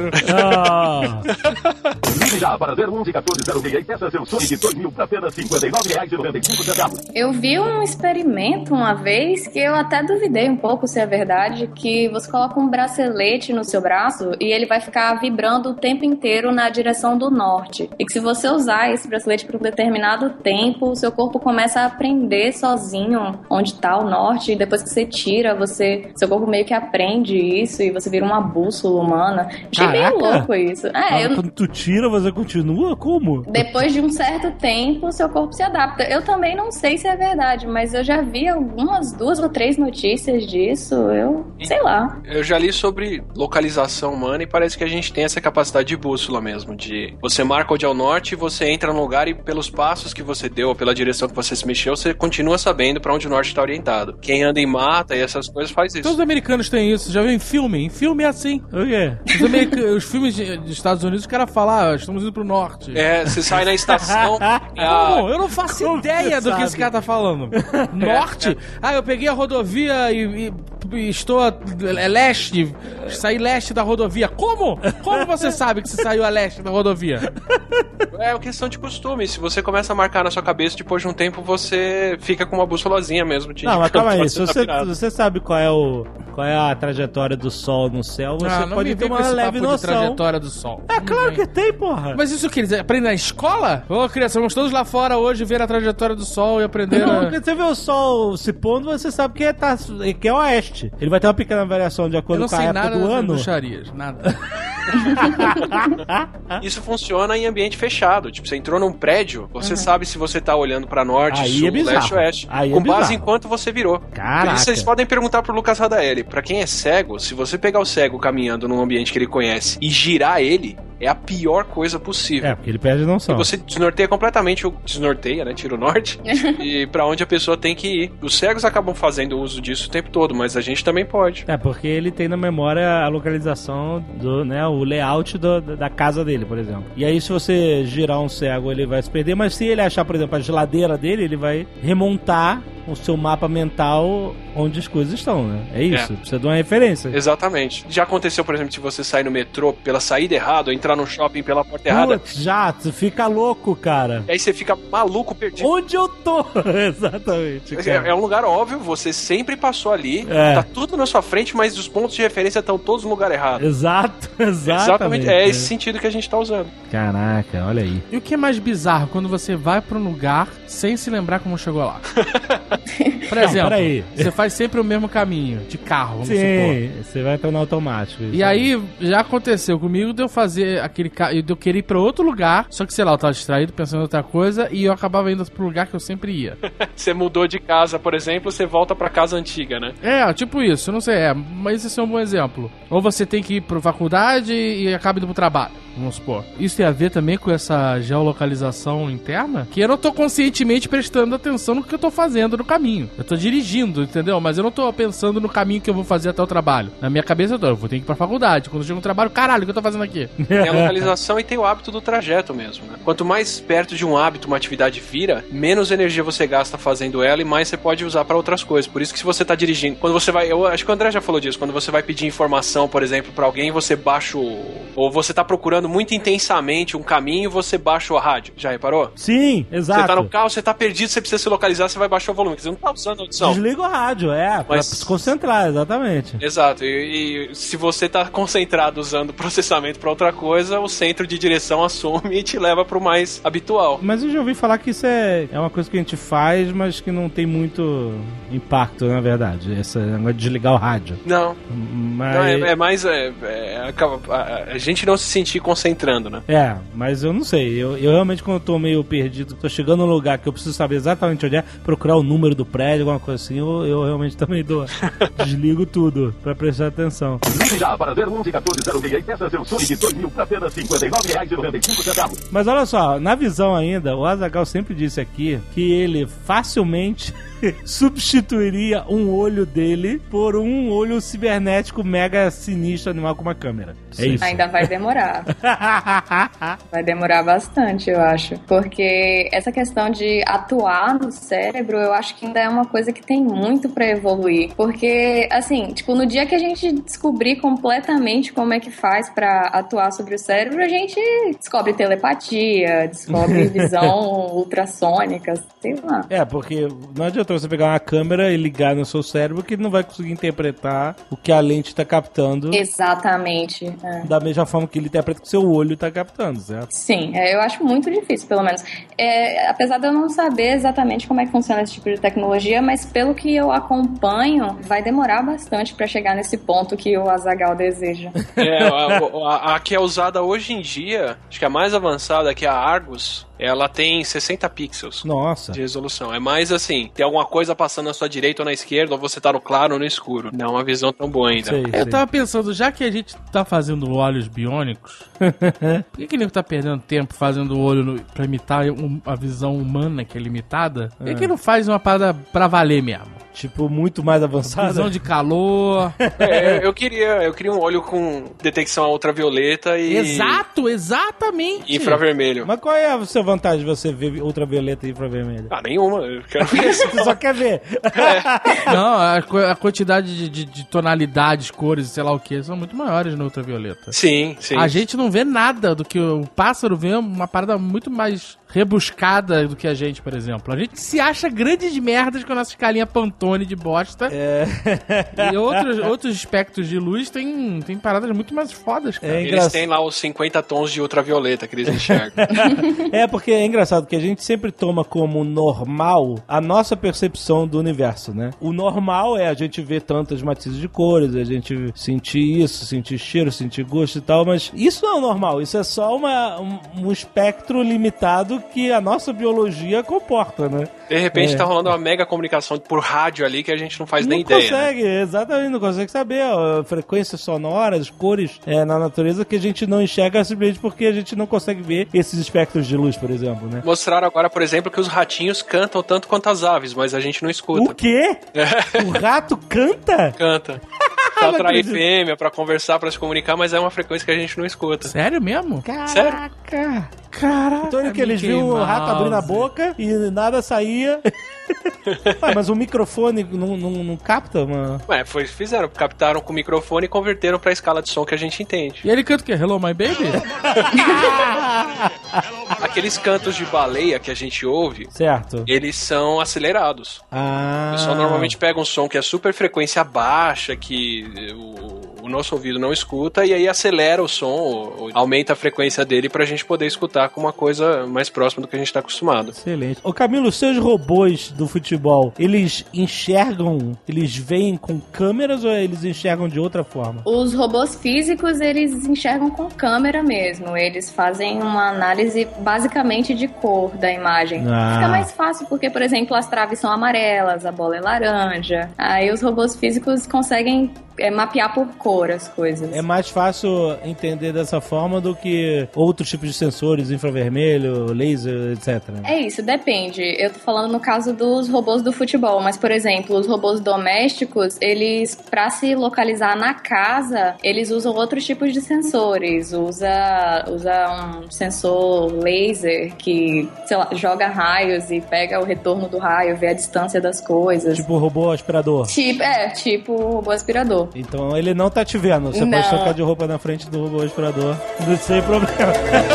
S7: Ligue já para 011-1406 e peça seu Sony de 2000 por apenas R$ 59,95.
S4: Eu vi um experimento uma vez que eu até duvidei um pouco se é verdade, que você coloca um bracelete no seu braço e ele vai ficar vibrando o tempo inteiro na direção do norte. E que se você usar esse bracelete por um determinado tempo, o seu corpo começa a aprender sozinho onde está o norte, e depois que você tira, seu corpo meio que aprende isso e você vira uma bússola humana. Achei bem louco isso.
S2: Quando tu tira, você continua? Como?
S4: Depois de um certo tempo, seu corpo se adapta. Eu também não sei se é verdade, mas eu já vi algumas 2 ou 3 notícias disso. Sei lá.
S3: Eu já li sobre localização humana e parece que a gente tem essa capacidade de bússola mesmo, de você marca onde é o norte, você entra no lugar e pelos passos que você deu, ou pela direção que você se mexeu, você continua sabendo pra onde o norte está orientado. Quem anda em mata e essas coisas faz isso.
S6: Todos os americanos têm isso. Já viu em filme? Em filme é assim.
S2: O quê?
S6: Os filmes dos Estados Unidos, os caras falam, estamos indo pro norte.
S3: Você sai na estação...
S6: Como? Eu não faço ideia do que esse cara tá falando. Norte? Eu peguei a rodovia e estou a leste, saí leste da rodovia. Como? Como você sabe que você saiu a leste da rodovia?
S3: É uma questão de costume. Se você começa a marcar na sua cabeça, depois de um tempo você fica com uma bússolazinha mesmo.
S2: Não, mas calma aí. Se você sabe qual é a trajetória do Sol no céu, você pode ter uma leve noção.
S6: De trajetória do Sol.
S2: Claro que tem, porra.
S6: Mas isso que eles aprendem na escola? Ô, criança, vamos todos lá fora hoje ver a trajetória do Sol e aprender...
S2: Porque você vê o Sol se pondo, você sabe que é oeste. Ele vai ter uma pequena variação de acordo com a época do ano.
S6: Eu não sei nada das bruxarias, nada.
S3: Isso funciona em ambiente fechado. Tipo, você entrou num prédio, você sabe se você tá olhando pra norte, sul, leste, oeste. Com base em quanto você virou.
S2: Caraca.
S3: Então, vocês podem perguntar pro Lucas Radaeli. Pra quem é cego, se você pegar o cego caminhando num ambiente que ele conhece e girar ele, é a pior coisa possível.
S2: Porque ele perde a noção.
S3: E você desnorteia completamente, né? Tira o norte. E pra onde a pessoa tem que ir. Os cegos acabam fazendo uso disso o tempo todo, mas a gente também pode.
S2: Porque ele tem na memória a localização o layout da casa dele, por exemplo. E aí, se você girar um cego, ele vai se perder, mas se ele achar, por exemplo, a geladeira dele, ele vai remontar o seu mapa mental onde as coisas estão, né? É isso. Precisa de uma referência.
S3: Exatamente. Já aconteceu, por exemplo, de você sair no metrô pela saída errada, ou entrar no shopping pela porta errada?
S2: Já, tu fica louco, cara.
S3: E aí você fica maluco, perdido.
S2: Onde eu tô? Exatamente.
S3: É um lugar óbvio, você sempre passou ali, tá tudo na sua frente, mas os pontos de referência estão todos no lugar errado.
S2: Exatamente.
S3: É esse sentido que a gente tá usando.
S2: Caraca, olha aí.
S6: E o que é mais bizarro quando você vai pra um lugar sem se lembrar como chegou lá? Por exemplo,
S2: peraí.
S6: você faz sempre o mesmo caminho de carro, vamos supor.
S2: Sim, você vai entrar no automático.
S6: E aí, já aconteceu comigo de eu fazer aquele carro, de eu querer ir pra outro lugar, só que, sei lá, eu tava distraído pensando em outra coisa e eu acabava indo pro lugar que eu sempre ia.
S3: Você mudou de casa, por exemplo, você volta pra casa antiga, né?
S6: É, tipo isso, eu não sei, mas esse é um bom exemplo. Ou você tem que ir pra faculdade e acaba indo pro trabalho, vamos supor. Isso tem a ver também com essa geolocalização interna, que eu não tô conscientemente prestando atenção no que eu tô fazendo no caminho. Eu tô dirigindo, entendeu? Mas eu não tô pensando no caminho que eu vou fazer até o trabalho. Na minha cabeça eu vou ter que ir pra faculdade. Quando eu chego no trabalho, caralho, o que eu tô fazendo aqui?
S3: Tem a localização e tem o hábito do trajeto mesmo, né? Quanto mais perto de um hábito uma atividade vira, menos energia você gasta fazendo ela e mais você pode usar pra outras coisas. Por isso que se você tá dirigindo, quando você vai, eu acho que o André já falou disso, quando você vai pedir informação, por exemplo, pra alguém, você baixa ou você tá procurando muito intensamente um caminho, você baixa o rádio. Já reparou?
S2: Sim, exato.
S3: Você tá no carro, você tá perdido, você precisa se localizar, você vai baixar o volume, porque você não tá usando a audição.
S2: Desliga o rádio, pra se concentrar, exatamente.
S3: Exato, e se você tá concentrado usando processamento pra outra coisa, o centro de direção assume e te leva pro mais habitual.
S2: Mas eu já ouvi falar que isso é uma coisa que a gente faz, mas que não tem muito impacto, na verdade. Esse negócio de desligar o rádio.
S3: Não.
S2: Mas...
S3: Não, é mais a gente não se sentir concentrando, né?
S2: Mas eu não sei. Eu realmente, quando eu tô meio perdido, tô chegando num lugar que eu preciso saber exatamente onde é, procurar o número do prédio, alguma coisa assim, eu realmente também desligo tudo pra prestar atenção.
S7: Ligue já para 011-1406 e peça seu Sonic 2000 por apenas R$ 59,95.
S2: Mas olha só, na visão ainda, o Azaghal sempre disse aqui que ele facilmente substituiria um olho dele por um olho cibernético mega sinistro animal com uma câmera. É isso.
S4: Ainda vai demorar. Vai demorar bastante, eu acho. Porque essa questão de atuar no cérebro, eu acho que ainda é uma coisa que tem muito pra evoluir. Porque, assim, tipo, no dia que a gente descobrir completamente como é que faz pra atuar sobre o cérebro, a gente descobre telepatia, descobre visão ultrassônica, sei lá.
S2: Porque não adianta você pegar uma câmera e ligar no seu cérebro que ele não vai conseguir interpretar o que a lente tá captando.
S4: Exatamente.
S2: Da mesma forma que ele interpreta que o seu olho tá captando, certo?
S4: Sim, eu acho muito difícil, pelo menos. Apesar de eu não saber exatamente como é que funciona esse tipo de tecnologia, mas pelo que eu acompanho, vai demorar bastante pra chegar nesse ponto que o Azaghal deseja.
S3: A que é usada hoje em dia, acho que a mais avançada, que é a Argus, ela tem 60 pixels.
S2: Nossa.
S3: De resolução. É mais assim, tem alguma coisa passando na sua direita ou na esquerda, ou você tá no claro ou no escuro. Não é uma visão tão boa ainda.
S2: Sei.
S6: Eu tava pensando, já que a gente tá fazendo olhos biônicos, por que nego tá perdendo tempo fazendo o olho pra imitar a visão humana, que é limitada? Por que não faz uma parada pra valer mesmo?
S2: Tipo, muito mais avançada.
S6: Visão de calor.
S3: Eu queria um olho com detecção ultravioleta e...
S6: Exato, exatamente.
S3: Infravermelho.
S2: Mas qual é a sua vantagem de você ver ultravioleta e infravermelho?
S3: Nenhuma. Eu quero ver isso.
S2: Você só quer ver.
S6: Não, a quantidade de tonalidades, cores, sei lá o que, são muito maiores no ultravioleta.
S3: Sim.
S6: A gente não vê nada do que o pássaro vê, uma parada muito mais rebuscada do que a gente, por exemplo. A gente se acha grandes merdas com a nossa escalinha Pantone de bosta. E outros espectros de luz tem paradas muito mais fodas, cara.
S3: Eles têm lá os 50 tons de ultravioleta que eles enxergam.
S2: Porque é engraçado que a gente sempre toma como normal a nossa percepção do universo, né? O normal é a gente ver tantas matizes de cores, a gente sentir isso, sentir cheiro, sentir gosto e tal, mas isso não é o normal, isso é só um espectro limitado que a nossa biologia comporta, né?
S3: De repente tá rolando uma mega comunicação por rádio ali que a gente não faz nem ideia.
S2: Não consegue, né? Exatamente, não consegue saber frequências sonoras, cores na natureza que a gente não enxerga simplesmente porque a gente não consegue ver esses espectros de luz, por exemplo, né?
S3: Mostraram agora, por exemplo, que os ratinhos cantam tanto quanto as aves, mas a gente não escuta.
S2: O quê? O rato canta?
S3: Canta. Pra atrair fêmea, pra conversar, pra se comunicar, mas é uma frequência que a gente não escuta.
S6: Sério mesmo?
S2: Caraca! Caraca! Então que eles viram o rato abrindo a boca e nada saía. Mas o microfone não capta, mano?
S3: Fizeram, captaram com o microfone e converteram pra escala de som que a gente entende.
S6: E ele canta o quê? Hello, my baby?
S3: Aqueles cantos de baleia que a gente ouve,
S2: certo,
S3: eles são acelerados. O pessoal normalmente pega um som que é super frequência baixa, que O nosso ouvido não escuta e aí acelera o som, ou aumenta a frequência dele pra gente poder escutar com uma coisa mais próxima do que a gente tá acostumado.
S2: Excelente. Ô Camilo, seus robôs do futebol, eles enxergam, eles veem com câmeras ou eles enxergam de outra forma?
S4: Os robôs físicos, eles enxergam com câmera mesmo. Eles fazem uma análise basicamente de cor da imagem. Fica mais fácil porque, por exemplo, as traves são amarelas, a bola é laranja. Aí os robôs físicos conseguem mapear por cor as coisas.
S2: É mais fácil entender dessa forma do que outros tipos de sensores, infravermelho, laser, etc.
S4: É isso, depende. Eu tô falando no caso dos robôs do futebol, mas, por exemplo, os robôs domésticos, eles, pra se localizar na casa, eles usam outros tipos de sensores. Usa um sensor laser que, sei lá, joga raios e pega o retorno do raio, vê a distância das coisas.
S2: Tipo o robô aspirador.
S4: Tipo o robô aspirador.
S2: Então ele não tá te vendo. Você pode trocar de roupa na frente do robô aspirador sem problema.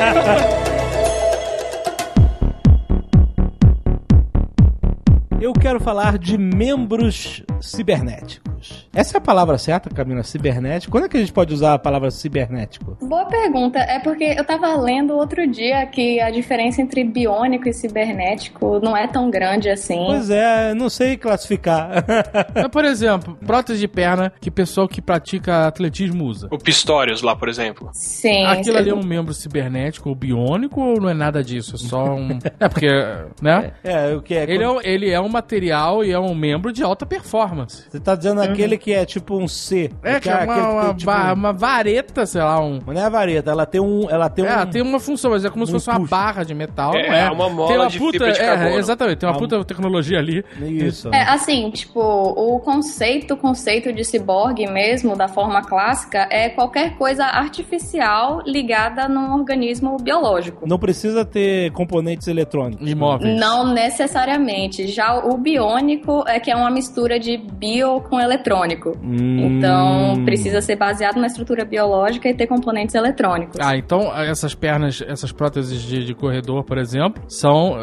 S2: Eu quero falar de membros cibernéticos. Essa é a palavra certa, Camila? Cibernético? Quando é que a gente pode usar a palavra cibernético?
S4: Boa pergunta. É porque eu tava lendo outro dia que a diferença entre biônico e cibernético não é tão grande assim.
S2: Pois é, não sei classificar.
S6: Mas, por exemplo, prótese de perna que pessoal que pratica atletismo usa.
S3: O Pistorius lá, por exemplo.
S4: Sim.
S6: Aquilo ali é um membro cibernético ou biônico ou não é nada disso? É só um... É porque, né?
S2: O que é?
S6: Ele é um material e é um membro de alta performance.
S2: Você tá dizendo aquele que é tipo um C.
S6: Que é uma vareta, sei lá,
S2: Mas não é a vareta, ela tem
S6: tem uma função, mas é como se fosse uma barra de metal, não é?
S3: É uma mola de fibra de carbono.
S6: Exatamente, tem uma puta tecnologia ali.
S2: Isso.
S4: Assim, tipo, o conceito de ciborgue mesmo, da forma clássica, é qualquer coisa artificial ligada num organismo biológico.
S2: Não precisa ter componentes eletrônicos.
S6: Imóveis.
S4: Não necessariamente. Já o biônico é que é uma mistura de bio com eletrônico. Então, precisa ser baseado na estrutura biológica e ter componentes eletrônicos.
S6: Então essas pernas, essas próteses de corredor, por exemplo, são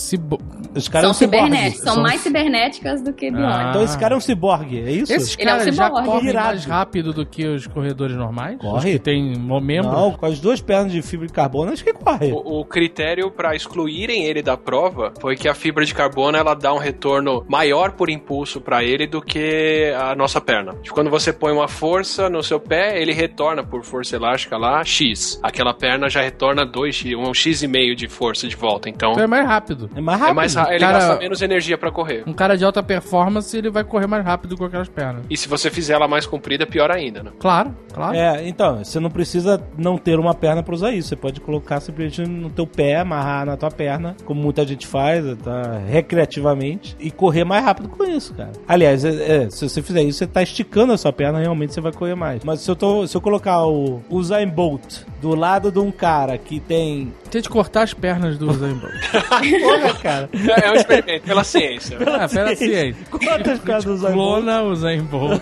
S2: Os caras
S4: são cibernéticas. São mais cibernéticas do que biônicos.
S2: Então esse cara é um ciborgue, é isso?
S6: Esses
S4: Ele é um
S6: caras já
S4: ciborgue.
S6: correm
S2: Irado.
S6: mais rápido do que os corredores normais?
S2: Corre.
S6: Os que tem membro?
S2: Não, com as duas pernas de fibra de carbono, acho que corre.
S3: O critério pra excluírem ele da prova foi que a fibra de carbono ela dá um retorno maior por impulso pra ele do que a nossa perna. Quando você põe uma força no seu pé, ele retorna por força elástica lá X. Aquela perna já retorna 2X, um X,5 de força de volta. Então
S6: é mais rápido.
S2: É mais rápido.
S3: Ele gasta menos energia pra correr.
S6: Um cara de alta performance, ele vai correr mais rápido com aquelas pernas.
S3: E se você fizer ela mais comprida, pior ainda, né?
S6: Claro.
S2: Então, você não precisa não ter uma perna pra usar isso. Você pode colocar simplesmente no teu pé, amarrar na tua perna, como muita gente faz, tá, recreativamente, e correr mais rápido com isso, cara. Aliás, se você fizer isso, você tá esticando a sua perna, realmente você vai correr mais. Mas se eu colocar o Usain Bolt do lado de um cara que tem...
S6: Tente cortar as pernas do Usain Bolt.
S2: Porra, cara.
S3: É um experimento, pela ciência.
S6: Pela ciência.
S2: Corta as pernas do Usain Bolt.
S6: Clona o Usain Bolt.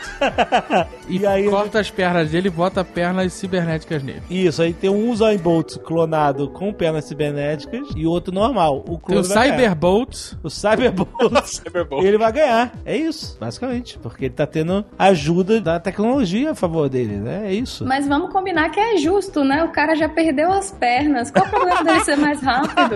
S2: E aí
S6: corta as pernas dele e bota pernas cibernéticas nele.
S2: Isso, aí tem um Usain Bolt clonado com pernas cibernéticas e outro normal.
S6: Tem o Cyberbolt.
S2: O Cyberbolt. Ele vai ganhar. É isso, basicamente. Porque ele tá tendo ajuda da tecnologia a favor dele, né? É isso.
S4: Mas vamos combinar que é justo, né? O cara já perdeu as pernas. Qual o problema dele ser mais rápido?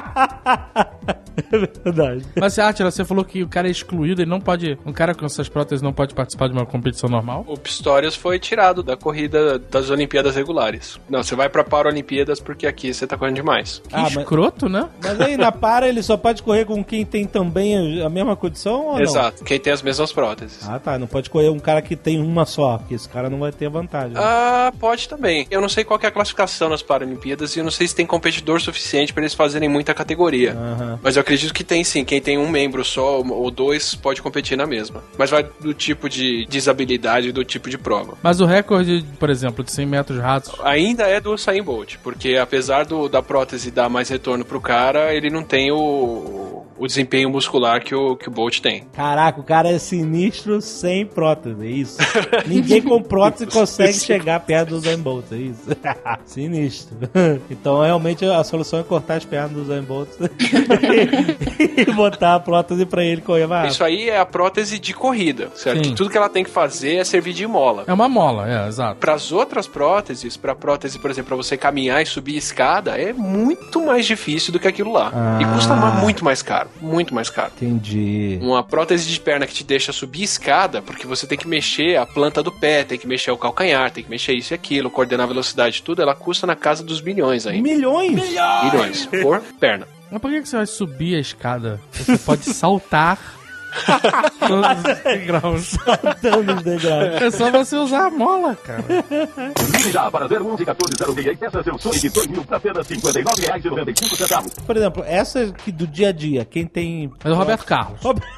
S2: É verdade.
S6: Mas Átila, você falou que o cara é excluído, ele não pode... Um cara com essas próteses não pode participar de uma competição normal?
S3: O Pistorius foi tirado da corrida das Olimpíadas regulares. Não, você vai pra Paralimpíadas porque aqui você tá correndo demais.
S6: Que escroto, né?
S2: Mas aí na para ele só pode correr com quem tem também a mesma condição ou não?
S3: Exato, quem tem as mesmas próteses.
S2: Ah, tá. Não pode correr um cara que tem uma só, porque esse cara não vai ter vantagem.
S3: Ah, pode também. Eu não sei qual que é a classificação nas Paralimpíadas e eu não sei se tem competidor suficiente pra eles fazerem muita categoria. Mas eu acredito que tem sim. Quem tem um membro só ou dois pode competir na mesma. Mas vai do tipo de desabilidade e do tipo de prova.
S6: Mas o recorde, por exemplo, de 100 metros rasos...
S3: Ainda é do Usain Bolt, porque apesar da prótese dar mais retorno pro cara, ele não tem o o desempenho muscular que o Bolt tem.
S2: Caraca, o cara é sinistro sem prótese, é isso? Ninguém com prótese consegue chegar perto do Usain Bolt, é isso? Sinistro. Então, realmente, a solução é cortar as pernas do Usain Bolt e botar a prótese pra ele correr mais rápido.
S3: Isso aí é a prótese de corrida, certo?
S6: Sim.
S3: Tudo que ela tem que fazer é servir de mola.
S6: É uma mola, exato.
S3: Para as outras próteses, pra prótese, por exemplo, pra você caminhar e subir escada, é muito mais difícil do que aquilo lá. E custa muito mais caro. Muito mais caro.
S2: Entendi.
S3: Uma prótese de perna que te deixa subir escada, porque você tem que mexer a planta do pé, tem que mexer o calcanhar, tem que mexer isso e aquilo, coordenar a velocidade, tudo, ela custa na casa dos milhões ainda.
S2: Milhões?
S3: Milhões por perna.
S6: Mas por que você vai subir a escada? Você pode saltar todos os degraus.
S2: Saltando os degraus.
S6: É só você usar a mola, cara.
S7: Ligue já para 011-1406 e peça seu Sonic 2000 por apenas R$ 59,95.
S2: Por exemplo, essa aqui do dia a dia, quem tem...
S6: Mas o Roberto Carlos.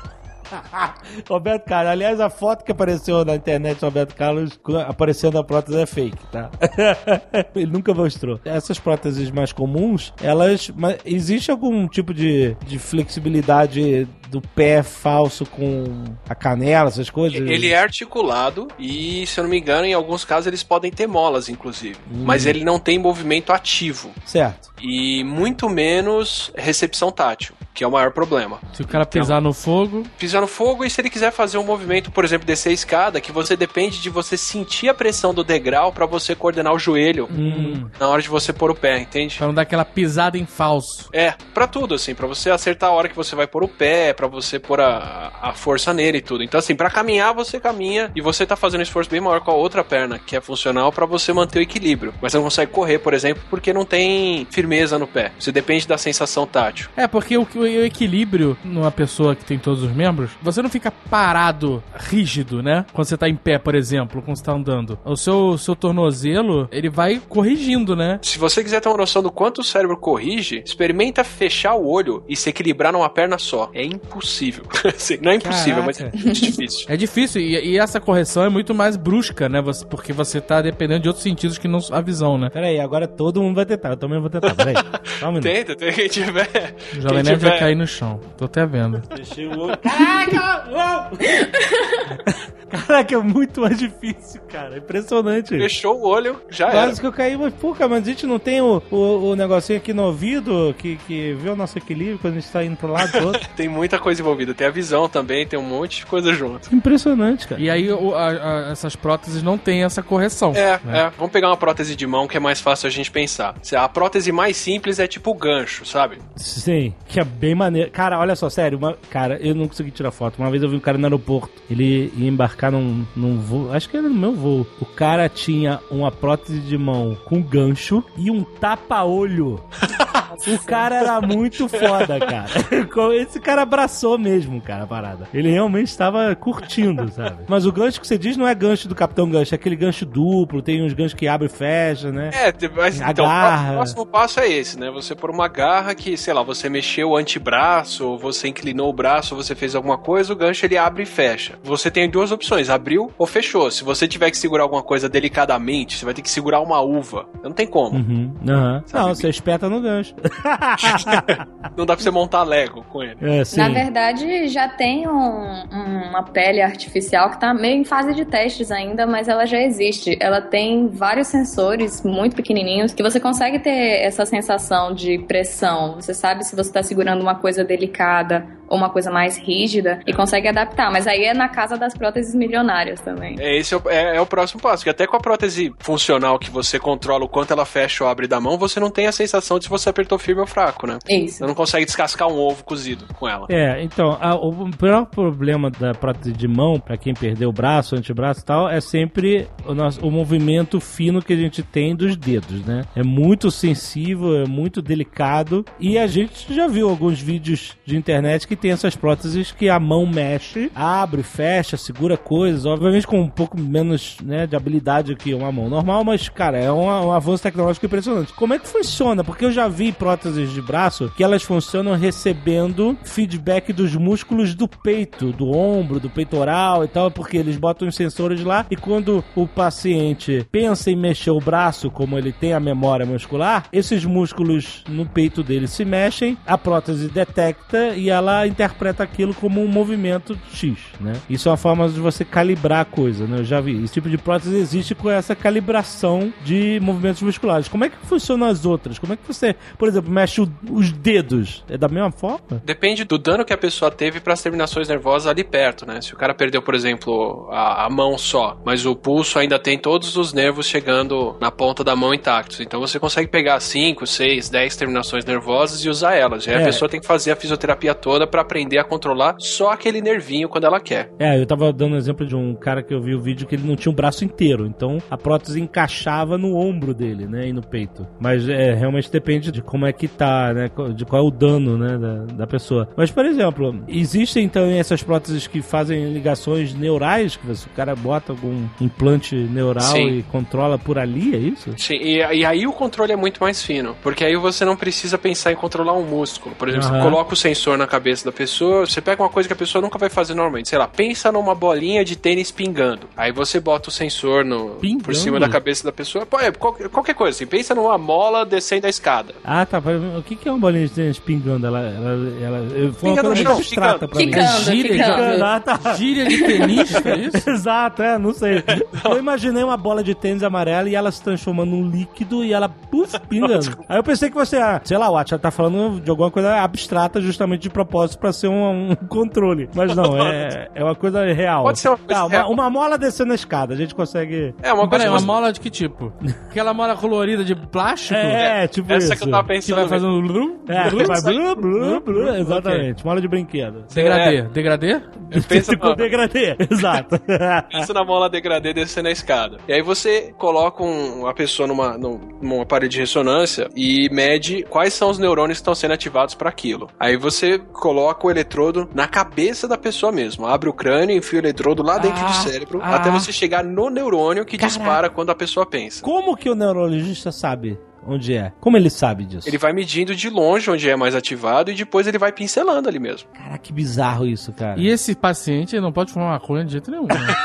S2: Roberto Carlos, aliás, a foto que apareceu na internet do Roberto Carlos aparecendo a prótese é fake, tá? Ele nunca mostrou. Essas próteses mais comuns, existe algum tipo de flexibilidade do pé falso com a canela, essas coisas?
S3: Ele é articulado e, se eu não me engano, em alguns casos eles podem ter molas, inclusive. Mas ele não tem movimento ativo.
S2: Certo.
S3: E muito menos recepção tátil, que é o maior problema.
S6: Se o cara pisar no fogo...
S3: Pisar no fogo, e se ele quiser fazer um movimento, por exemplo, descer a escada, que você depende de você sentir a pressão do degrau pra você coordenar o joelho na hora de você pôr o pé, entende?
S6: Pra não dar aquela pisada em falso.
S3: É, pra tudo, assim, pra você acertar a hora que você vai pôr o pé, pra você pôr a força nele e tudo. Então, assim, pra caminhar, você caminha e você tá fazendo um esforço bem maior com a outra perna, que é funcional pra você manter o equilíbrio. Mas você não consegue correr, por exemplo, porque não tem firmeza no pé. Você depende da sensação tátil.
S6: É, porque o equilíbrio numa pessoa que tem todos os membros, você não fica parado, rígido, né? Quando você tá em pé, por exemplo, quando você tá andando. O seu tornozelo, ele vai corrigindo, né?
S3: Se você quiser ter uma noção do quanto o cérebro corrige, experimenta fechar o olho e se equilibrar numa perna só. É impossível. Assim, não é impossível,
S6: Caraca.
S3: mas é muito difícil.
S6: É difícil, e essa correção é muito mais brusca, né? Porque você tá dependendo de outros sentidos que não a visão, né?
S2: Peraí, agora todo mundo vai tentar. Eu também vou tentar. Peraí. Só um minuto.
S3: Tenta, quem tiver.
S6: O Jovem Nerd vai cair no chão. Tô até vendo.
S2: Fechei o olho. Caraca! Uou! Caraca, é muito mais difícil, cara. Impressionante.
S3: Fechou o olho, já era.
S2: Quase que eu caí, mas pô, cara, mas a gente não tem o negocinho aqui no ouvido que vê o nosso equilíbrio quando a gente tá indo pro lado do outro.
S3: Tem muita coisa envolvida. Tem a visão também, tem um monte de coisa junto.
S2: Impressionante, cara.
S6: E aí essas próteses não têm essa correção. Né?
S3: Vamos pegar uma prótese de mão que é mais fácil a gente pensar. A prótese mais simples é tipo o gancho, sabe?
S2: Sim, que é bem maneiro. Cara, olha só, sério, cara, eu não consegui tirar foto. Uma vez eu vi um cara no aeroporto, ele ia embarcar num voo, acho que era no meu voo. O cara tinha uma prótese de mão com gancho e um tapa-olho. O cara era muito foda, cara. Esse cara abraçou mesmo, cara, a parada. Ele realmente estava curtindo, sabe? Mas o gancho que você diz não é gancho do Capitão Gancho, é aquele gancho duplo, tem uns ganchos que abre e fecha, né?
S3: Mas então,
S2: garra.
S3: o próximo passo é esse, né? Você pôr uma garra que, sei lá, você mexeu o antebraço, ou você inclinou o braço, ou você fez alguma coisa, o gancho ele abre e fecha. Você tem duas opções, abriu ou fechou. Se você tiver que segurar alguma coisa delicadamente, você vai ter que segurar uma uva. Não tem como.
S2: Não, você espeta no gancho.
S3: Não dá pra você montar Lego com ele.
S2: É, sim.
S4: Na verdade, já tem uma pele artificial que tá meio em fase de testes ainda, mas ela já existe. Ela tem vários sensores muito pequenininhos que você consegue ter essa sensação de pressão. Você sabe se você tá segurando uma coisa delicada ou uma coisa mais rígida e consegue adaptar. Mas aí é na casa das próteses milionárias também.
S3: Esse é o próximo passo, que até com a prótese funcional que você controla o quanto ela fecha ou abre da mão, você não tem a sensação de se você apertou firme ou fraco, né?
S4: Isso.
S3: Você não consegue descascar um ovo cozido com ela.
S2: Então, o pior problema da prótese de mão, pra quem perdeu o braço, o antebraço e tal, é sempre o movimento fino que a gente tem dos dedos, né? É muito sensível, é muito delicado, e a gente já viu alguns vídeos de internet que que tem essas próteses que a mão mexe, abre, fecha, segura coisas, obviamente com um pouco menos, né, de habilidade que uma mão normal, mas, cara, é um avanço tecnológico impressionante. Como é que funciona? Porque eu já vi próteses de braço que elas funcionam recebendo feedback dos músculos do peito, do ombro, do peitoral e tal, porque eles botam os sensores lá e quando o paciente pensa em mexer o braço, como ele tem a memória muscular, esses músculos no peito dele se mexem, a prótese detecta e ela interpreta aquilo como um movimento X, né? Isso é uma forma de você calibrar a coisa, né? Eu já vi. Esse tipo de prótese existe com essa calibração de movimentos musculares. Como é que funcionam as outras? Como é que você, por exemplo, mexe os dedos? É da mesma forma?
S3: Depende do dano que a pessoa teve para as terminações nervosas ali perto, né? Se o cara perdeu, por exemplo, a mão só, mas o pulso ainda tem todos os nervos chegando na ponta da mão intactos. Então você consegue pegar 5, 6, 10 terminações nervosas e usar elas. E aí a pessoa tem que fazer a fisioterapia toda para aprender a controlar só aquele nervinho quando ela quer.
S2: Eu tava dando um exemplo de um cara que eu vi o vídeo que ele não tinha o braço inteiro, então a prótese encaixava no ombro dele, né, e no peito. Mas realmente depende de como é que tá, né, de qual é o dano, né, da pessoa. Mas, por exemplo, existem então essas próteses que fazem ligações neurais, que o cara bota algum implante neural
S3: Sim.
S2: e controla por ali, é isso?
S3: Sim, e aí o controle é muito mais fino, porque aí você não precisa pensar em controlar um músculo. Por exemplo, você coloca o sensor na cabeça da pessoa, você pega uma coisa que a pessoa nunca vai fazer normalmente, sei lá, pensa numa bolinha de tênis pingando. Aí você bota o sensor por cima da cabeça da pessoa, qualquer coisa, assim, pensa numa mola descendo a escada.
S2: Ah, tá, o que é uma bolinha de tênis pingando? Ela foi uma coisa muito abstrata pra mim.
S6: Gíria de tenista, é isso?
S2: Exato, não sei. Eu imaginei uma bola de tênis amarela e ela se transforma num líquido e ela, pingando. Aí eu pensei que você, sei lá, o Atcha tá falando de alguma coisa abstrata justamente de propósito pra ser um controle. Mas não, é uma coisa real.
S3: Pode ser uma coisa real.
S2: Uma mola descendo a escada, a gente consegue...
S6: Uma mola de que tipo? Aquela mola colorida de plástico?
S2: Tipo
S3: essa
S2: isso.
S3: que eu tava pensando.
S6: Que vai fazendo
S2: blum, exatamente. Mola de brinquedo.
S6: Degradê?
S2: Ficou degradê, exato.
S3: Pensa na mola degradê descendo a escada. E aí você coloca a pessoa num aparelho de ressonância e mede quais são os neurônios que estão sendo ativados para aquilo. Aí você coloca o eletrodo na cabeça da pessoa mesmo. Abre o crânio, enfia o eletrodo lá dentro do cérebro, até você chegar no neurônio que dispara quando a pessoa pensa.
S2: Como que o neurologista sabe onde é? Como ele sabe disso?
S3: Ele vai medindo de longe onde é mais ativado e depois ele vai pincelando ali mesmo.
S2: Caraca, que bizarro isso, cara.
S6: E esse paciente não pode fumar maconha de jeito nenhum, né?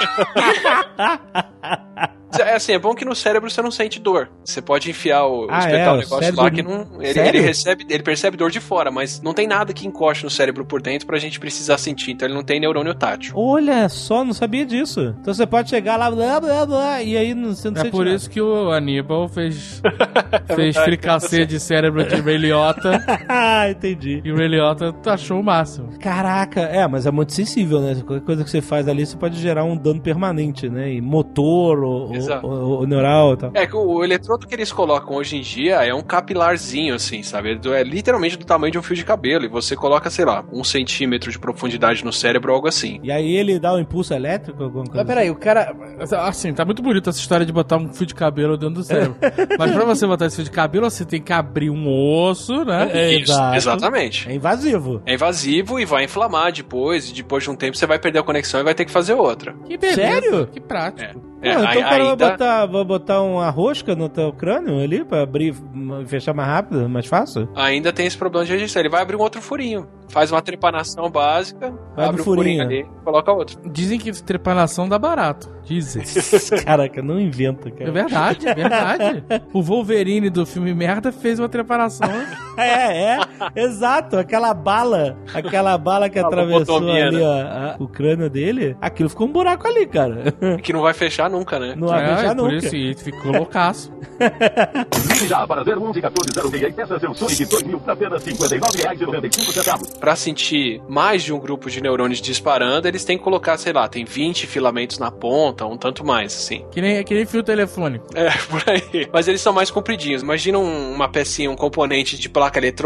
S3: É assim, é bom que no cérebro você não sente dor. Você pode enfiar espetar o negócio lá que não... Ele percebe dor de fora, mas não tem nada que encoste no cérebro por dentro pra gente precisar sentir. Então ele não tem neurônio tátil.
S2: Olha só, não sabia disso. Então você pode chegar lá, blá, blá, blá, e aí você não sente
S6: por
S2: nada.
S6: isso que o Aníbal fez fricassê de cérebro de Ray Liotta.
S2: Entendi.
S6: E o Ray Liotta achou o máximo.
S2: Caraca, mas é muito sensível, né? Qualquer coisa que você faz ali, você pode gerar um dano permanente, né? E motor, o neural e tal.
S3: É que o eletrodo que eles colocam hoje em dia é um capilarzinho, assim, sabe? É literalmente do tamanho de um fio de cabelo. E você coloca, sei lá, 1 centímetro de profundidade no cérebro ou algo assim.
S2: E aí ele dá um impulso elétrico? Alguma coisa
S6: mas peraí, o cara... Assim, tá muito bonito essa história de botar um fio de cabelo dentro do cérebro. Mas pra você botar esse fio de cabelo, você tem que abrir um osso, né?
S3: Isso, exatamente.
S2: É invasivo.
S3: É invasivo e vai inflamar depois. E depois de um tempo você vai perder a conexão e vai ter que fazer outra.
S6: Que beleza.
S2: Sério?
S6: Que prático.
S2: Então o cara vai botar uma rosca no teu crânio ali pra abrir e fechar mais rápido, mais fácil?
S3: Ainda tem esse problema de registrar. Ele vai abrir um outro furinho. Faz uma trepanação básica, abre um furinho ali, coloca outro.
S6: Dizem que trepanação dá barato. Dizem.
S2: Caraca, não inventa, cara.
S6: É verdade, é verdade. O Wolverine do filme Merda fez uma trepanação.
S2: Exato. Aquela bala que atravessou ali o crânio dele, aquilo ficou um buraco ali, cara.
S3: Que não vai fechar nunca, né?
S2: Não vai fechar nunca.
S6: Por isso, e ficou loucaço.
S7: Ligue já para 011-1406 e peça seu Sonic 2000 por apenas R$ 59,95.
S3: Pra sentir mais de um grupo de neurônios disparando, eles têm que colocar, sei lá, tem 20 filamentos na ponta, um tanto mais, assim.
S6: Que nem fio telefônico.
S3: É, por aí. Mas eles são mais compridinhos. Imagina uma pecinha, um componente de placa eletrônica.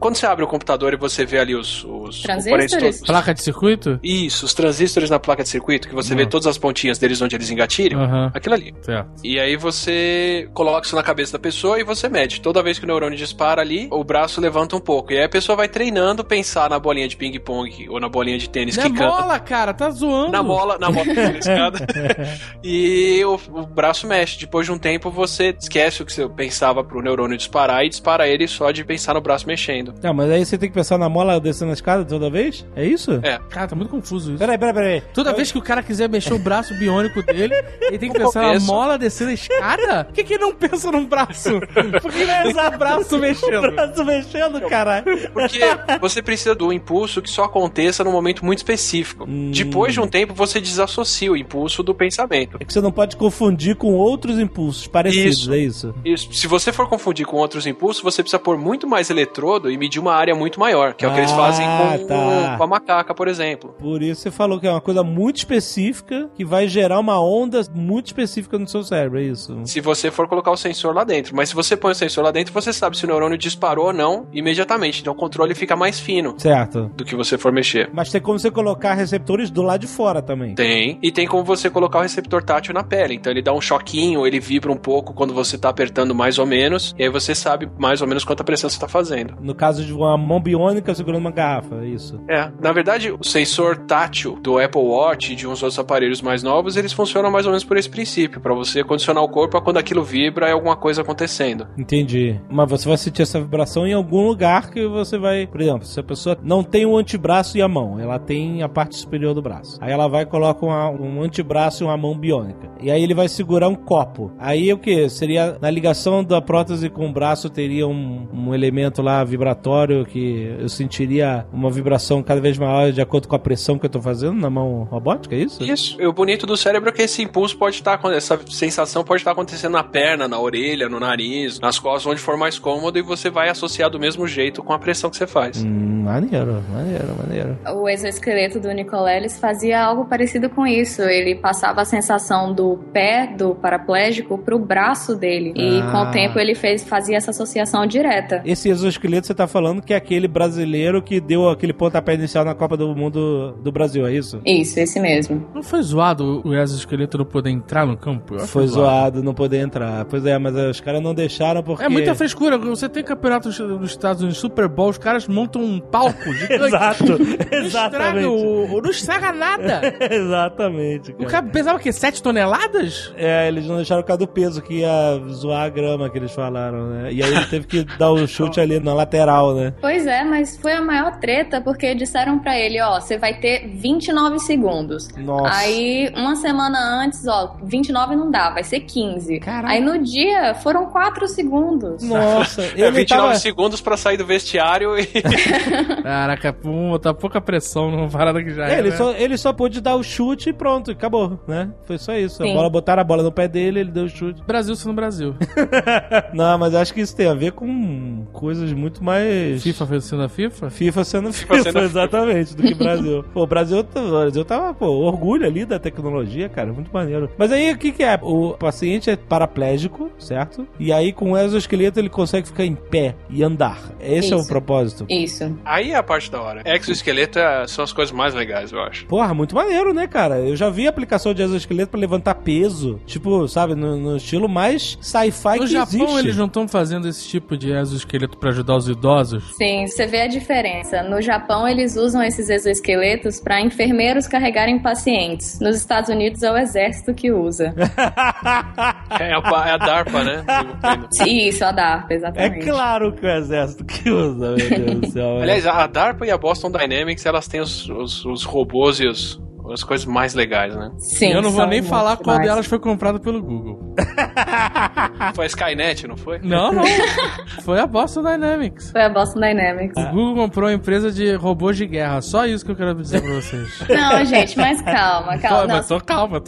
S3: Quando você abre o computador e você vê ali os
S4: transistores?
S5: Placa de circuito?
S3: Isso, os transistores na placa de circuito, que você vê todas as pontinhas deles onde eles engatilham, aquilo ali.
S5: Certo.
S3: E aí você coloca isso na cabeça da pessoa e você mede. Toda vez que o neurônio dispara ali, o braço levanta um pouco. E aí a pessoa vai treinando pensar na bolinha de ping-pong ou na bolinha de tênis
S5: Na
S3: quicando.
S5: bola, cara, tá zoando.
S3: Na bola escada. E o braço mexe. Depois de um tempo, você esquece o que você pensava pro neurônio disparar e dispara ele só de pensar no braço mexendo.
S2: Não, mas aí você tem que pensar na mola descendo a escada toda vez? É isso?
S3: É.
S5: Cara, tá muito confuso isso.
S2: Peraí.
S5: Toda vez que o cara quiser mexer o braço biônico dele, ele tem que pensar na mola descendo a escada? Por que ele não pensa num braço? Por que vai usar braço mexendo?
S2: O braço mexendo, caralho.
S3: Porque você precisa do impulso que só aconteça num momento muito específico. Depois de um tempo, você desassocia o impulso do pensamento.
S2: É que você não pode confundir com outros impulsos parecidos,
S3: Isso.
S2: é isso?
S3: Isso. Se você for confundir com outros impulsos, você precisa pôr muito mais eletrodo e medir uma área muito maior, que é o que eles fazem com a macaca, por exemplo.
S2: Por isso você falou que é uma coisa muito específica que vai gerar uma onda muito específica no seu cérebro, é isso?
S3: Se você for colocar o sensor lá dentro. Mas se você põe o sensor lá dentro, você sabe se o neurônio disparou ou não imediatamente. Então o controle fica mais fino
S2: Certo.
S3: do que você for mexer.
S2: Mas tem como você colocar receptores do lado de fora também.
S3: Tem. E tem como você colocar o receptor tátil na pele. Então ele dá um choquinho, ele vibra um pouco quando você tá apertando mais ou menos. E aí você sabe mais ou menos quanta pressão você tá fazendo.
S2: No caso de uma mão biônica segurando uma garrafa, é isso?
S3: É. Na verdade, o sensor tátil do Apple Watch e de uns outros aparelhos mais novos, eles funcionam mais ou menos por esse princípio. Pra você condicionar o corpo a quando aquilo vibra, é alguma coisa acontecendo.
S2: Entendi. Mas você vai sentir essa vibração em algum lugar que você vai... Por exemplo, se a pessoa não tem o antebraço e a mão, ela tem a parte superior do braço. Aí ela vai e coloca um antebraço e uma mão biônica. E aí ele vai segurar um copo. Aí o que? Seria na ligação da prótese com o braço teria um elemento lá vibratório que eu sentiria uma vibração cada vez maior de acordo com a pressão que eu tô fazendo na mão robótica, é isso?
S3: Isso. E o bonito do cérebro é que esse impulso pode estar, essa sensação pode estar acontecendo na perna, na orelha, no nariz, nas costas, onde for mais cômodo, e você vai associar do mesmo jeito com a pressão que você faz.
S2: Maneiro.
S4: O exoesqueleto do Nicoleles fazia algo parecido com isso. Ele passava a sensação do pé do paraplégico pro braço dele. E com o tempo ele fazia essa associação direta.
S2: Esse exoesqueleto você tá falando que é aquele brasileiro que deu aquele pontapé inicial na Copa do Mundo do Brasil, é isso?
S4: Isso, esse mesmo.
S5: Não foi zoado o exoesqueleto não poder entrar no campo?
S2: Foi zoado não poder entrar. Pois é, mas os caras não deixaram porque...
S5: É muita frescura. Você tem campeonato nos Estados Unidos, Super Bowl, os caras montam um palco gigante.
S2: Exato,
S5: Não
S2: exatamente.
S5: Não estraga nada.
S2: Exatamente, cara.
S5: O cara pesava o quê? 7 toneladas?
S2: É, eles não deixaram o cara do peso que ia zoar a grama que eles falaram, né? E aí ele teve que dar o chute ali na lateral, né?
S4: Pois é, mas foi a maior treta porque disseram pra ele, ó, você vai ter 29 segundos.
S2: Nossa.
S4: Aí, uma semana antes, ó, 29 não dá, vai ser 15.
S2: Caraca.
S4: Aí no dia, foram 4 segundos.
S2: Nossa.
S3: É 29 segundos pra sair do vestiário e...
S5: Caraca, tá pouca pressão numa parada que já é,
S2: Ele só pôde dar o chute e pronto, acabou, né? Foi só isso.
S4: Sim.
S2: Botaram a bola no pé dele, ele deu o chute.
S5: Brasil sendo Brasil.
S2: Não, mas acho que isso tem a ver com coisas muito mais...
S5: FIFA sendo a FIFA?
S2: FIFA sendo FIFA, exatamente, do que Brasil. Pô, o Brasil tava, orgulho ali da tecnologia, cara, muito maneiro. Mas aí, o que é? O paciente é paraplégico, certo? E aí, com o exoesqueleto, ele consegue ficar em pé e andar. Esse é o propósito.
S4: Isso.
S3: Aí é a parte da hora. Exoesqueleto são as coisas mais legais, eu acho.
S2: Porra, muito maneiro, né, cara? Eu já vi aplicação de exoesqueleto pra levantar peso. Tipo, sabe, no estilo mais sci-fi que existe.
S5: No Japão, eles não estão fazendo esse tipo de exoesqueleto pra ajudar os idosos?
S4: Sim, você vê a diferença. No Japão, eles usam esses exoesqueletos pra enfermeiros carregarem pacientes. Nos Estados Unidos, é o exército que usa.
S3: É a DARPA, né?
S4: Isso, a DARPA,
S2: É
S4: exatamente.
S2: claro que o exército que usa, meu Deus do céu.
S3: Aliás, a DARPA e a Boston Dynamics, elas têm os robôs e as coisas mais legais, né?
S4: Sim,
S5: eu não vou
S4: são
S5: nem falar
S4: muito
S5: qual
S4: mais.
S5: delas foi comprada pelo Google.
S3: Foi a Skynet, não foi?
S5: Não. Foi a Boston Dynamics.
S4: Foi a Boston Dynamics.
S5: O Google comprou uma empresa de robôs de guerra. Só isso que eu quero dizer pra vocês.
S4: Não, gente, mas calma.
S5: Mas tô calma.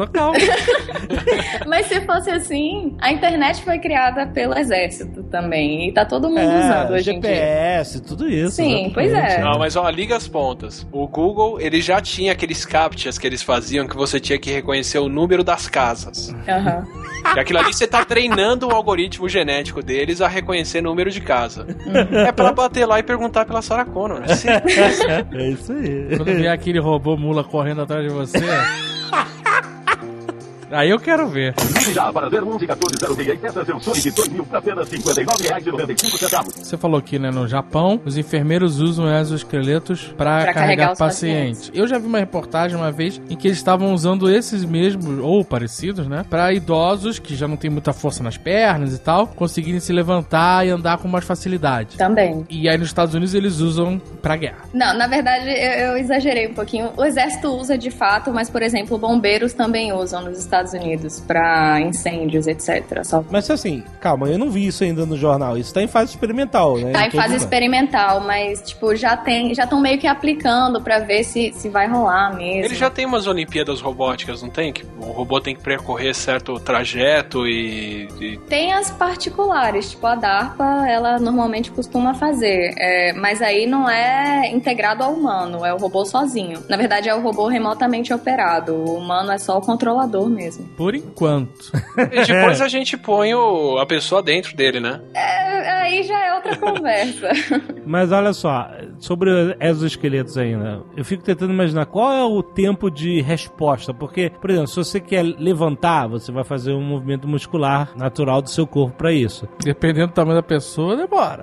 S4: Mas se fosse assim, a internet foi criada pelo exército também. E tá todo mundo usando hoje em dia.
S2: GPS, tudo isso.
S4: Sim, pois é.
S3: Não, mas ó, liga as pontas. O Google, ele já tinha aqueles captchas que eles faziam que você tinha que reconhecer o número das casas.
S4: Aham.
S3: E aquilo ali você tá treinando o algoritmo genético deles a reconhecer número de casa. É pra bater lá e perguntar pela Sarah Connor.
S2: É isso aí.
S6: Quando vier aquele robô mula correndo atrás de você... Aí eu quero ver.
S7: Já para 011406, peça seu Sonic 2000 por apenas R$ 59,95.
S6: Você falou aqui, né, no Japão, os enfermeiros usam exoesqueletos pra carregar
S4: os
S6: pacientes. Eu já vi uma reportagem uma vez em que eles estavam usando esses mesmos, ou parecidos, né, pra idosos que já não tem muita força nas pernas e tal, conseguirem se levantar e andar com mais facilidade.
S4: Também.
S6: E aí nos Estados Unidos eles usam pra guerra.
S4: Não, na verdade eu exagerei um pouquinho. O exército usa de fato, mas, por exemplo, bombeiros também usam nos Estados Unidos pra incêndios, etc. Só...
S2: Mas assim, calma, eu não vi isso ainda no jornal. Isso tá em fase experimental, né?
S4: Tá em fase experimental, mas, tipo, já estão meio que aplicando pra ver se vai rolar mesmo.
S3: Ele já tem umas Olimpíadas robóticas, não tem? Que o robô tem que percorrer certo trajeto e...
S4: Tem as particulares, tipo, a DARPA, ela normalmente costuma fazer, mas aí não é integrado ao humano, é o robô sozinho. Na verdade, é o robô remotamente operado, o humano é só o controlador mesmo.
S6: Por enquanto.
S3: E depois a gente põe a pessoa dentro dele, né?
S4: Aí já é outra conversa.
S2: Mas olha só, sobre exoesqueletos ainda, eu fico tentando imaginar qual é o tempo de resposta, porque, por exemplo, se você quer levantar, você vai fazer um movimento muscular natural do seu corpo pra isso.
S6: Dependendo do tamanho da pessoa, demora.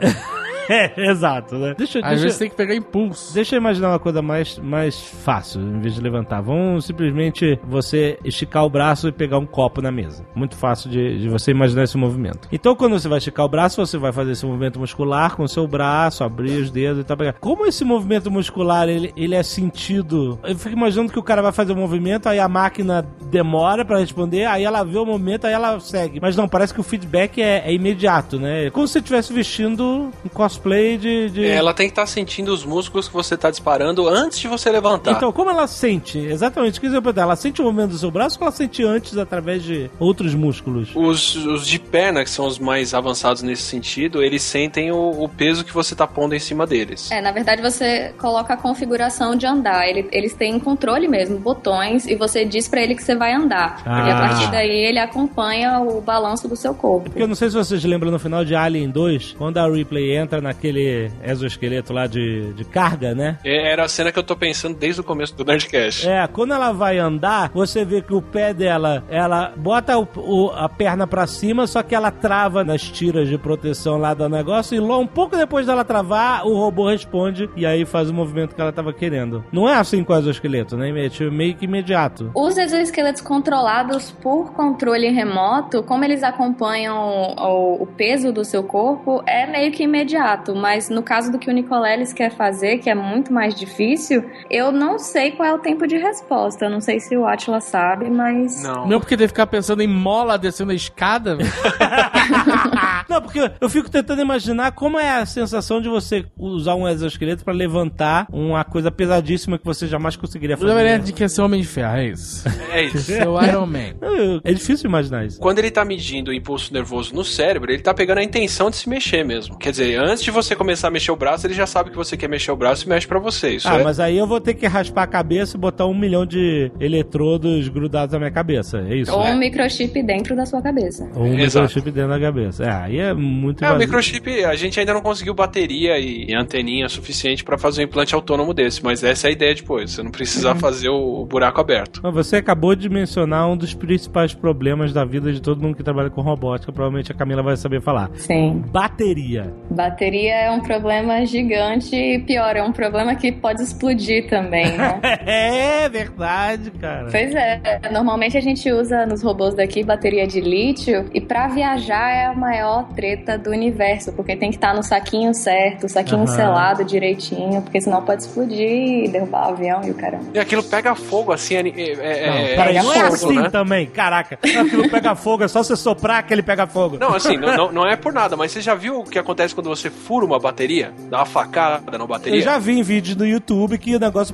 S2: Exato, né?
S6: Às vezes tem que pegar impulso.
S2: Deixa eu imaginar uma coisa mais fácil, em vez de levantar. Vamos simplesmente você esticar o braço e pegar um copo na mesa. Muito fácil de você imaginar esse movimento. Então, quando você vai esticar o braço, você vai fazer esse movimento muscular com o seu braço, abrir os dedos e tal. Como esse movimento muscular, ele é sentido? Eu fico imaginando que o cara vai fazer um movimento, aí a máquina demora pra responder, aí ela vê o movimento, aí ela segue. Mas não, parece que o feedback é imediato, né? Como se você estivesse vestindo um cosplay de...
S3: Ela tem que estar sentindo os músculos que você está disparando antes de você levantar.
S2: Então, como ela sente? Exatamente, o que eu ela sente o movimento do seu braço ou ela sente antes através de outros músculos?
S3: Os de perna, que são os mais avançados nesse sentido, eles sentem o peso que você está pondo em cima deles.
S4: Na verdade você coloca a configuração de andar. Eles têm controle mesmo, botões, e você diz pra ele que você vai andar. E a partir daí ele acompanha o balanço do seu corpo.
S2: Porque eu não sei se vocês lembram no final de Alien 2, quando a Ripley entra naquele exoesqueleto lá de carga, né?
S3: Era a cena que eu tô pensando desde o começo do Nerdcast.
S2: Quando ela vai andar, você vê que o pé dela, ela bota a perna pra cima, só que ela trava nas tiras de proteção lá do negócio, e um pouco depois dela travar, o robô responde e aí faz o movimento que ela tava querendo. Não é assim com o exoesqueleto, né? É meio que imediato.
S4: Os exoesqueletos controlados por controle remoto, como eles acompanham o peso do seu corpo, é meio que imediato, mas no caso do que o Nicoleles quer fazer, que é muito mais difícil, eu não sei qual é o tempo de resposta. Eu não sei se o Atila sabe, mas...
S6: Não, porque deve ficar pensando em mola descendo a escada.
S2: Não, porque eu fico tentando imaginar como é a sensação de você usar um exoesqueleto pra levantar uma coisa pesadíssima que você jamais conseguiria fazer.
S6: O Nerd quer ser Homem de Ferro, é isso.
S3: É isso.
S6: Seu Iron Man.
S2: É difícil imaginar isso.
S3: Quando ele tá medindo o impulso nervoso no cérebro, ele tá pegando a intenção de se mexer mesmo. Quer dizer, antes de você começar a mexer o braço, ele já sabe que você quer mexer o braço e mexe pra você. Isso
S2: mas aí eu vou ter que raspar a cabeça e botar 1 milhão de eletrodos grudados na minha cabeça. É isso?
S4: Ou um microchip dentro da sua cabeça.
S2: Ou um microchip dentro da cabeça. Aí é muito
S3: o microchip, a gente ainda não conseguiu bateria e anteninha suficiente pra fazer um implante autônomo desse, mas essa é a ideia depois. Você não precisa fazer o buraco aberto.
S2: Você acabou de mencionar um dos principais problemas da vida de todo mundo que trabalha com robótica. Provavelmente a Camila vai saber falar.
S4: Sim.
S2: Bateria.
S4: Bateria é um problema gigante e pior, é um problema que pode explodir também, né?
S2: É verdade, cara.
S4: Pois é. Normalmente a gente usa nos robôs daqui bateria de lítio e pra viajar é a maior treta do universo, porque tem que estar no saquinho certo, o saquinho selado direitinho, porque senão pode explodir e derrubar o avião e o caramba.
S3: E aquilo pega fogo, assim,
S2: não é assim, né? Também, caraca. Aquilo pega fogo, é só você soprar que ele pega fogo.
S3: Não, assim, não é por nada, mas você já viu o que acontece quando você fura uma bateria? Dá uma facada na bateria?
S2: Eu já vi em vídeos no YouTube que o negócio...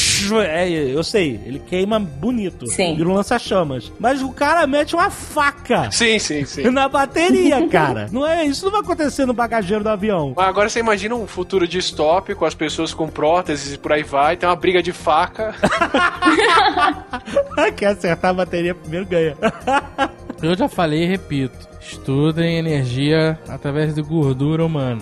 S2: eu sei, ele queima bonito.
S4: Sim.
S2: Vira um lança-chamas. Mas o cara mete uma faca.
S3: Sim.
S2: Na bateria, cara. Isso não vai acontecer no bagageiro do avião.
S3: Agora você imagina um futuro distópico, as pessoas com próteses e por aí vai, tem uma briga de faca.
S2: Quer acertar a bateria primeiro ganha.
S5: Eu já falei e repito. Estudem energia através de gordura humana.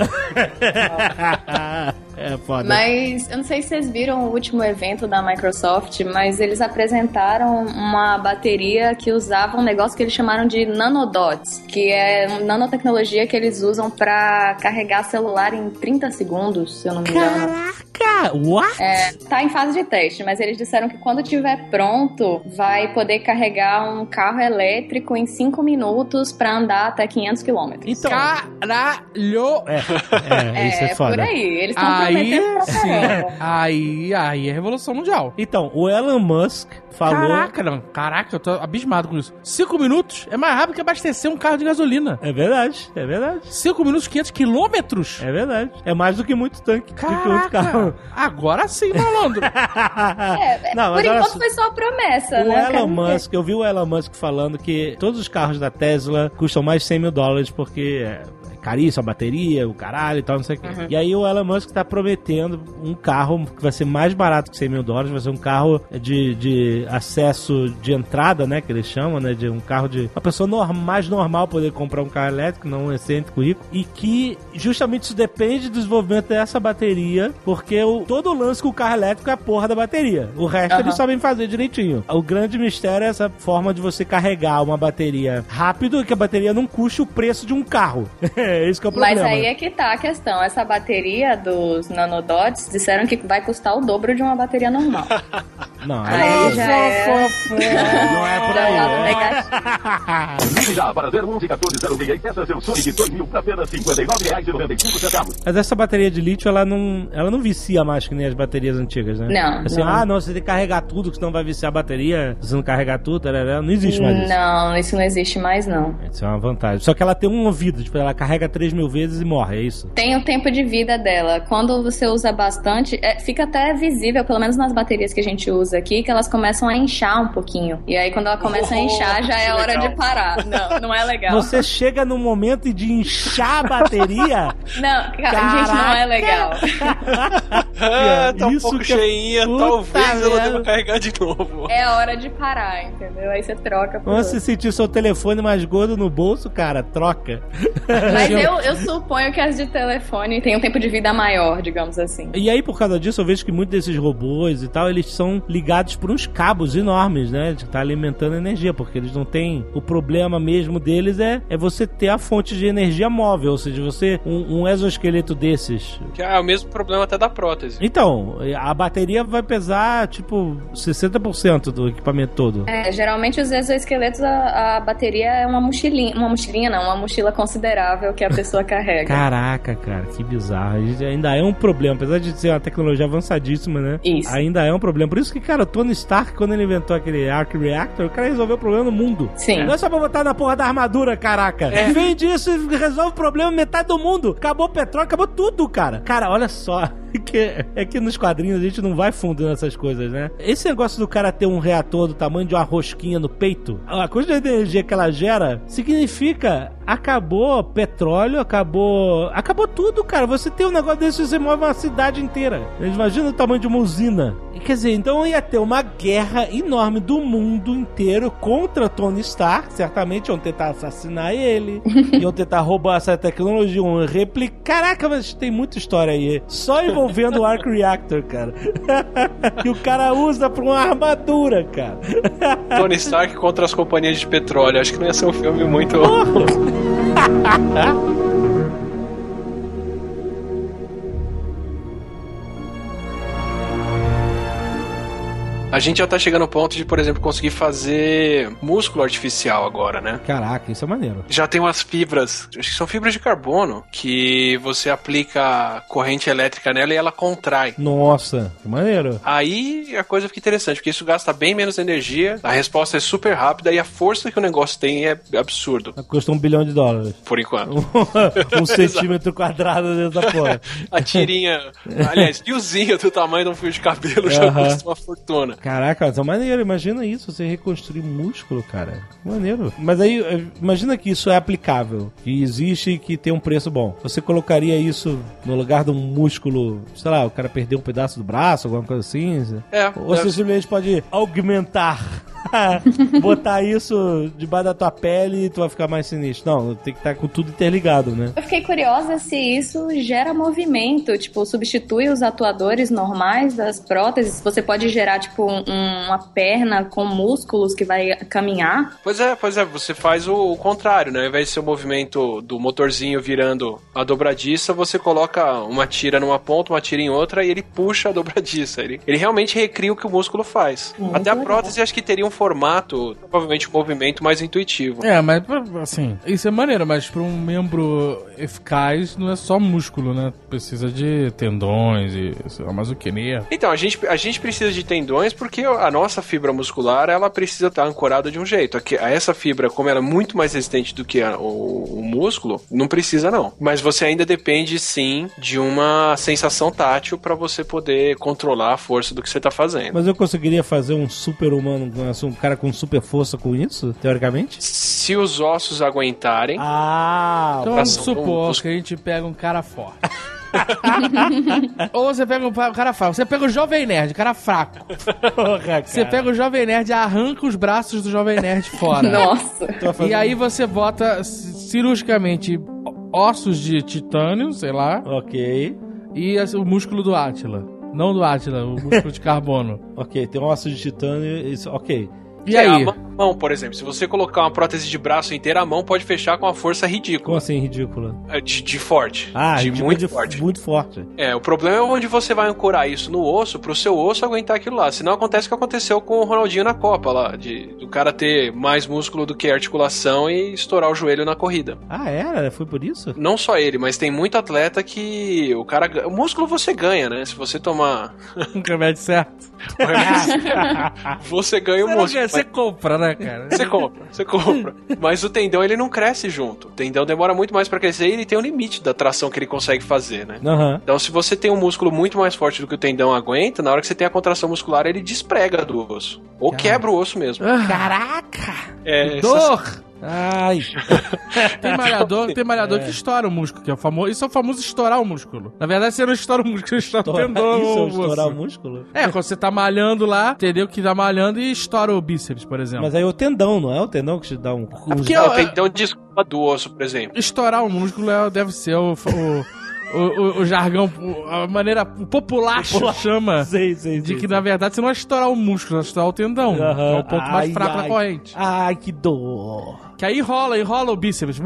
S2: É foda.
S4: Mas eu não sei se vocês viram o último evento da Microsoft, mas eles apresentaram uma bateria que usava um negócio que eles chamaram de nanodots, que é uma nanotecnologia que eles usam pra carregar celular em 30 segundos, se eu não me engano.
S2: Caraca! What?
S4: Tá em fase de teste, mas eles disseram que quando estiver pronto, vai poder carregar um carro elétrico em 5 minutos pra andar até 500 km.
S2: Então,
S5: Caralho!
S2: isso é foda.
S4: Por aí. Eles estão prometendo pra caramba.
S5: Aí é Revolução Mundial.
S2: Então, o Elon Musk falou...
S5: Caraca, eu tô abismado com isso. 5 minutos é mais rápido que abastecer um carro de gasolina.
S2: É verdade.
S5: 5 minutos, 500 quilômetros?
S2: É verdade. É mais do que muito tanque. Do que outro carro.
S5: Agora sim, malandro.
S2: Não,
S4: por
S2: mas olha
S4: enquanto
S2: só,
S4: foi só promessa,
S2: o
S4: né?
S2: Elon Musk, eu vi o Elon Musk falando que todos os carros da Tesla custam mais de $100 mil porque é caríssimo, a bateria, o caralho e tal, não sei o quê. E aí o Elon Musk tá prometendo um carro que vai ser mais barato que $100 mil, vai ser um carro de acesso de entrada, né, que eles chamam, né, de um carro de uma pessoa mais normal poder comprar um carro elétrico, não um excêntrico rico, e que justamente isso depende do desenvolvimento dessa bateria, porque todo o lance com o carro elétrico é a porra da bateria. O resto eles sabem fazer direitinho. O grande mistério é essa forma de você carregar uma bateria rápido e que a bateria não custe o preço de um carro. É isso que é o problema.
S4: Mas aí é que tá a questão. Essa bateria dos nanodots disseram que vai custar o dobro de uma bateria normal.
S2: Não,
S4: aí já
S2: não é por aí.
S7: Ligue já para 011-1406 e peça seu Sonic 2000 por apenas R$ 59,95.
S2: Mas essa bateria de lítio, ela não vicia mais que nem as baterias antigas, né?
S4: Não.
S2: Assim, não, você tem que carregar tudo, que senão vai viciar a bateria. Se você não carregar tudo, não existe mais isso.
S4: Não, isso não existe mais, não.
S2: Isso é uma vantagem. Só que ela tem uma vida, tipo, ela carrega 3.000 vezes e morre, é isso?
S4: Tem o tempo de vida dela. Quando você usa bastante, fica até visível, pelo menos nas baterias que a gente usa aqui, que elas começam a inchar um pouquinho. E aí quando ela começa a inchar, já é hora de parar. Não é legal.
S2: Você chega no momento de inchar a bateria?
S4: Não, gente, não é legal.
S3: Tá um pouco cheinha, talvez ela deva carregar de novo.
S4: É hora de parar, entendeu? Aí você troca por
S2: Quando você sentir seu telefone mais gordo no bolso, cara, troca.
S4: Mas eu suponho que as de telefone têm um tempo de vida maior, digamos assim.
S2: E aí, por causa disso, eu vejo que muitos desses robôs e tal, eles são ligados por uns cabos enormes, né? De estar alimentando energia, porque eles não têm... O problema mesmo deles é você ter a fonte de energia móvel, ou seja, você... Um exoesqueleto desses...
S3: Que é o mesmo problema até da prótese.
S2: Então, a bateria vai pesar, tipo, 60% do equipamento todo.
S4: Geralmente os exoesqueletos, a bateria é uma mochila considerável que a pessoa carrega.
S2: Caraca, cara, que bizarro. Ainda é um problema, apesar de ser uma tecnologia avançadíssima, né?
S4: Isso.
S2: Ainda é um problema. Por isso que, cara, o Tony Stark, quando ele inventou aquele Arc Reactor, o cara resolveu o problema no mundo.
S4: Sim.
S2: Não é só pra botar na porra da armadura, caraca. Vende isso e resolve o problema metade do mundo. Acabou o petróleo, acabou tudo, cara. Cara, olha só. É que nos quadrinhos a gente não vai fundo nessas coisas, né? Esse negócio do cara ter um reator do tamanho de uma rosquinha no peito, a quantidade de energia que ela gera, significa acabou petróleo, acabou tudo, cara. Você tem um negócio desse, você move uma cidade inteira. Imagina o tamanho de uma usina. Quer dizer, então ia ter uma guerra enorme do mundo inteiro contra Tony Stark. Certamente iam tentar assassinar ele, iam tentar roubar essa tecnologia, iam replicar. Caraca, mas tem muita história aí. Só envolvendo o Arc Reactor, cara. Que o cara usa pra uma armadura, cara.
S3: Tony Stark contra as companhias de petróleo. Acho que não ia ser um filme muito... A gente já tá chegando ao ponto de, por exemplo, conseguir fazer músculo artificial agora, né?
S2: Caraca, isso é maneiro.
S3: Já tem umas fibras, acho que são fibras de carbono, que você aplica corrente elétrica nela e ela contrai.
S2: Nossa, que maneiro.
S3: Aí a coisa fica interessante, porque isso gasta bem menos energia, a resposta é super rápida e a força que o negócio tem é absurdo.
S2: Custa $1 bilhão.
S3: Por enquanto.
S2: Um centímetro quadrado dentro da porra.
S3: A tirinha, aliás, fiozinho do tamanho de um fio de cabelo já custa uma fortuna.
S2: Caraca, mas é maneiro. Imagina isso, você reconstruir músculo, cara. Maneiro. Mas aí, imagina que isso é aplicável, que existe e que tem um preço bom. Você colocaria isso no lugar de um músculo, sei lá, o cara perdeu um pedaço do braço, alguma coisa assim? Ou você simplesmente pode aumentar, botar isso debaixo da tua pele e tu vai ficar mais sinistro. Não, tem que estar com tudo interligado, né?
S4: Eu fiquei curiosa se isso gera movimento, tipo, substitui os atuadores normais das próteses. Você pode gerar, tipo, uma perna com músculos que vai caminhar?
S3: Pois é, você faz o contrário, né? Ao invés de ser o movimento do motorzinho virando a dobradiça, você coloca uma tira numa ponta, uma tira em outra e ele puxa a dobradiça. Ele realmente recria o que o músculo faz. Até a prótese acho que teria um formato, provavelmente um movimento mais intuitivo.
S6: Mas assim, isso é maneiro, mas para um membro eficaz não é só músculo, né? Precisa de tendões e sei lá, mais o que, né?
S3: Então, a gente precisa de tendões porque a nossa fibra muscular, ela precisa estar ancorada de um jeito. Essa fibra, como ela é muito mais resistente do que o músculo, não precisa não. Mas você ainda depende sim de uma sensação tátil para você poder controlar a força do que você tá fazendo.
S2: Mas eu conseguiria fazer um super-humano, um cara com super força com isso, teoricamente?
S3: Se os ossos aguentarem.
S6: Então vamos supor que a gente pega um cara forte. Ou você pega um cara fraco. Você pega o Jovem Nerd, cara fraco.
S2: Porra, cara.
S6: Você pega o Jovem Nerd e arranca os braços do Jovem Nerd fora.
S4: Nossa.
S6: E aí você bota cirurgicamente ossos de titânio, sei lá.
S2: Ok.
S6: E o músculo do Átila. Não do Átila, o músculo de carbono.
S2: Ok, tem um osso de titânio, isso, ok.
S6: E aí?
S3: A mão, por exemplo, se você colocar uma prótese de braço inteira, a mão pode fechar com uma força ridícula.
S2: Como assim ridícula?
S3: De forte.
S2: De
S3: muito forte.
S2: Muito forte.
S3: O problema é onde você vai ancorar isso no osso, pro seu osso aguentar aquilo lá. Senão acontece o que aconteceu com o Ronaldinho na Copa lá, do cara ter mais músculo do que articulação e estourar o joelho na corrida.
S2: Era? Foi por isso?
S3: Não só ele, mas tem muito atleta que o músculo você ganha, né? Se você tomar
S6: um remédio certo.
S3: Você ganha o músculo.
S6: Você compra, né, cara?
S3: Você compra. Mas o tendão, ele não cresce junto. O tendão demora muito mais pra crescer e ele tem um limite da tração que ele consegue fazer, né? Então, se você tem um músculo muito mais forte do que o tendão aguenta, na hora que você tem a contração muscular, ele desprega do osso. Ou quebra o osso mesmo.
S6: Caraca!
S2: Dor! Ai.
S6: Tem malhador que estoura o músculo, que é o famoso. Isso é o famoso estourar o músculo. Na verdade, você não estoura o músculo, você estoura o tendão.
S2: Isso é estourar o músculo?
S6: Quando você tá malhando lá, entendeu? Que tá malhando e estoura o bíceps, por exemplo.
S2: Mas aí o tendão, não é o tendão que te dá um...
S3: o tendão desculpa do osso, por exemplo.
S6: Estourar o músculo deve ser o jargão, a maneira popular chama de que, na verdade, você não vai estourar o músculo, vai estourar o tendão. Que é o ponto mais fraco da corrente.
S2: Ai, que dor.
S6: Que aí enrola o bíceps.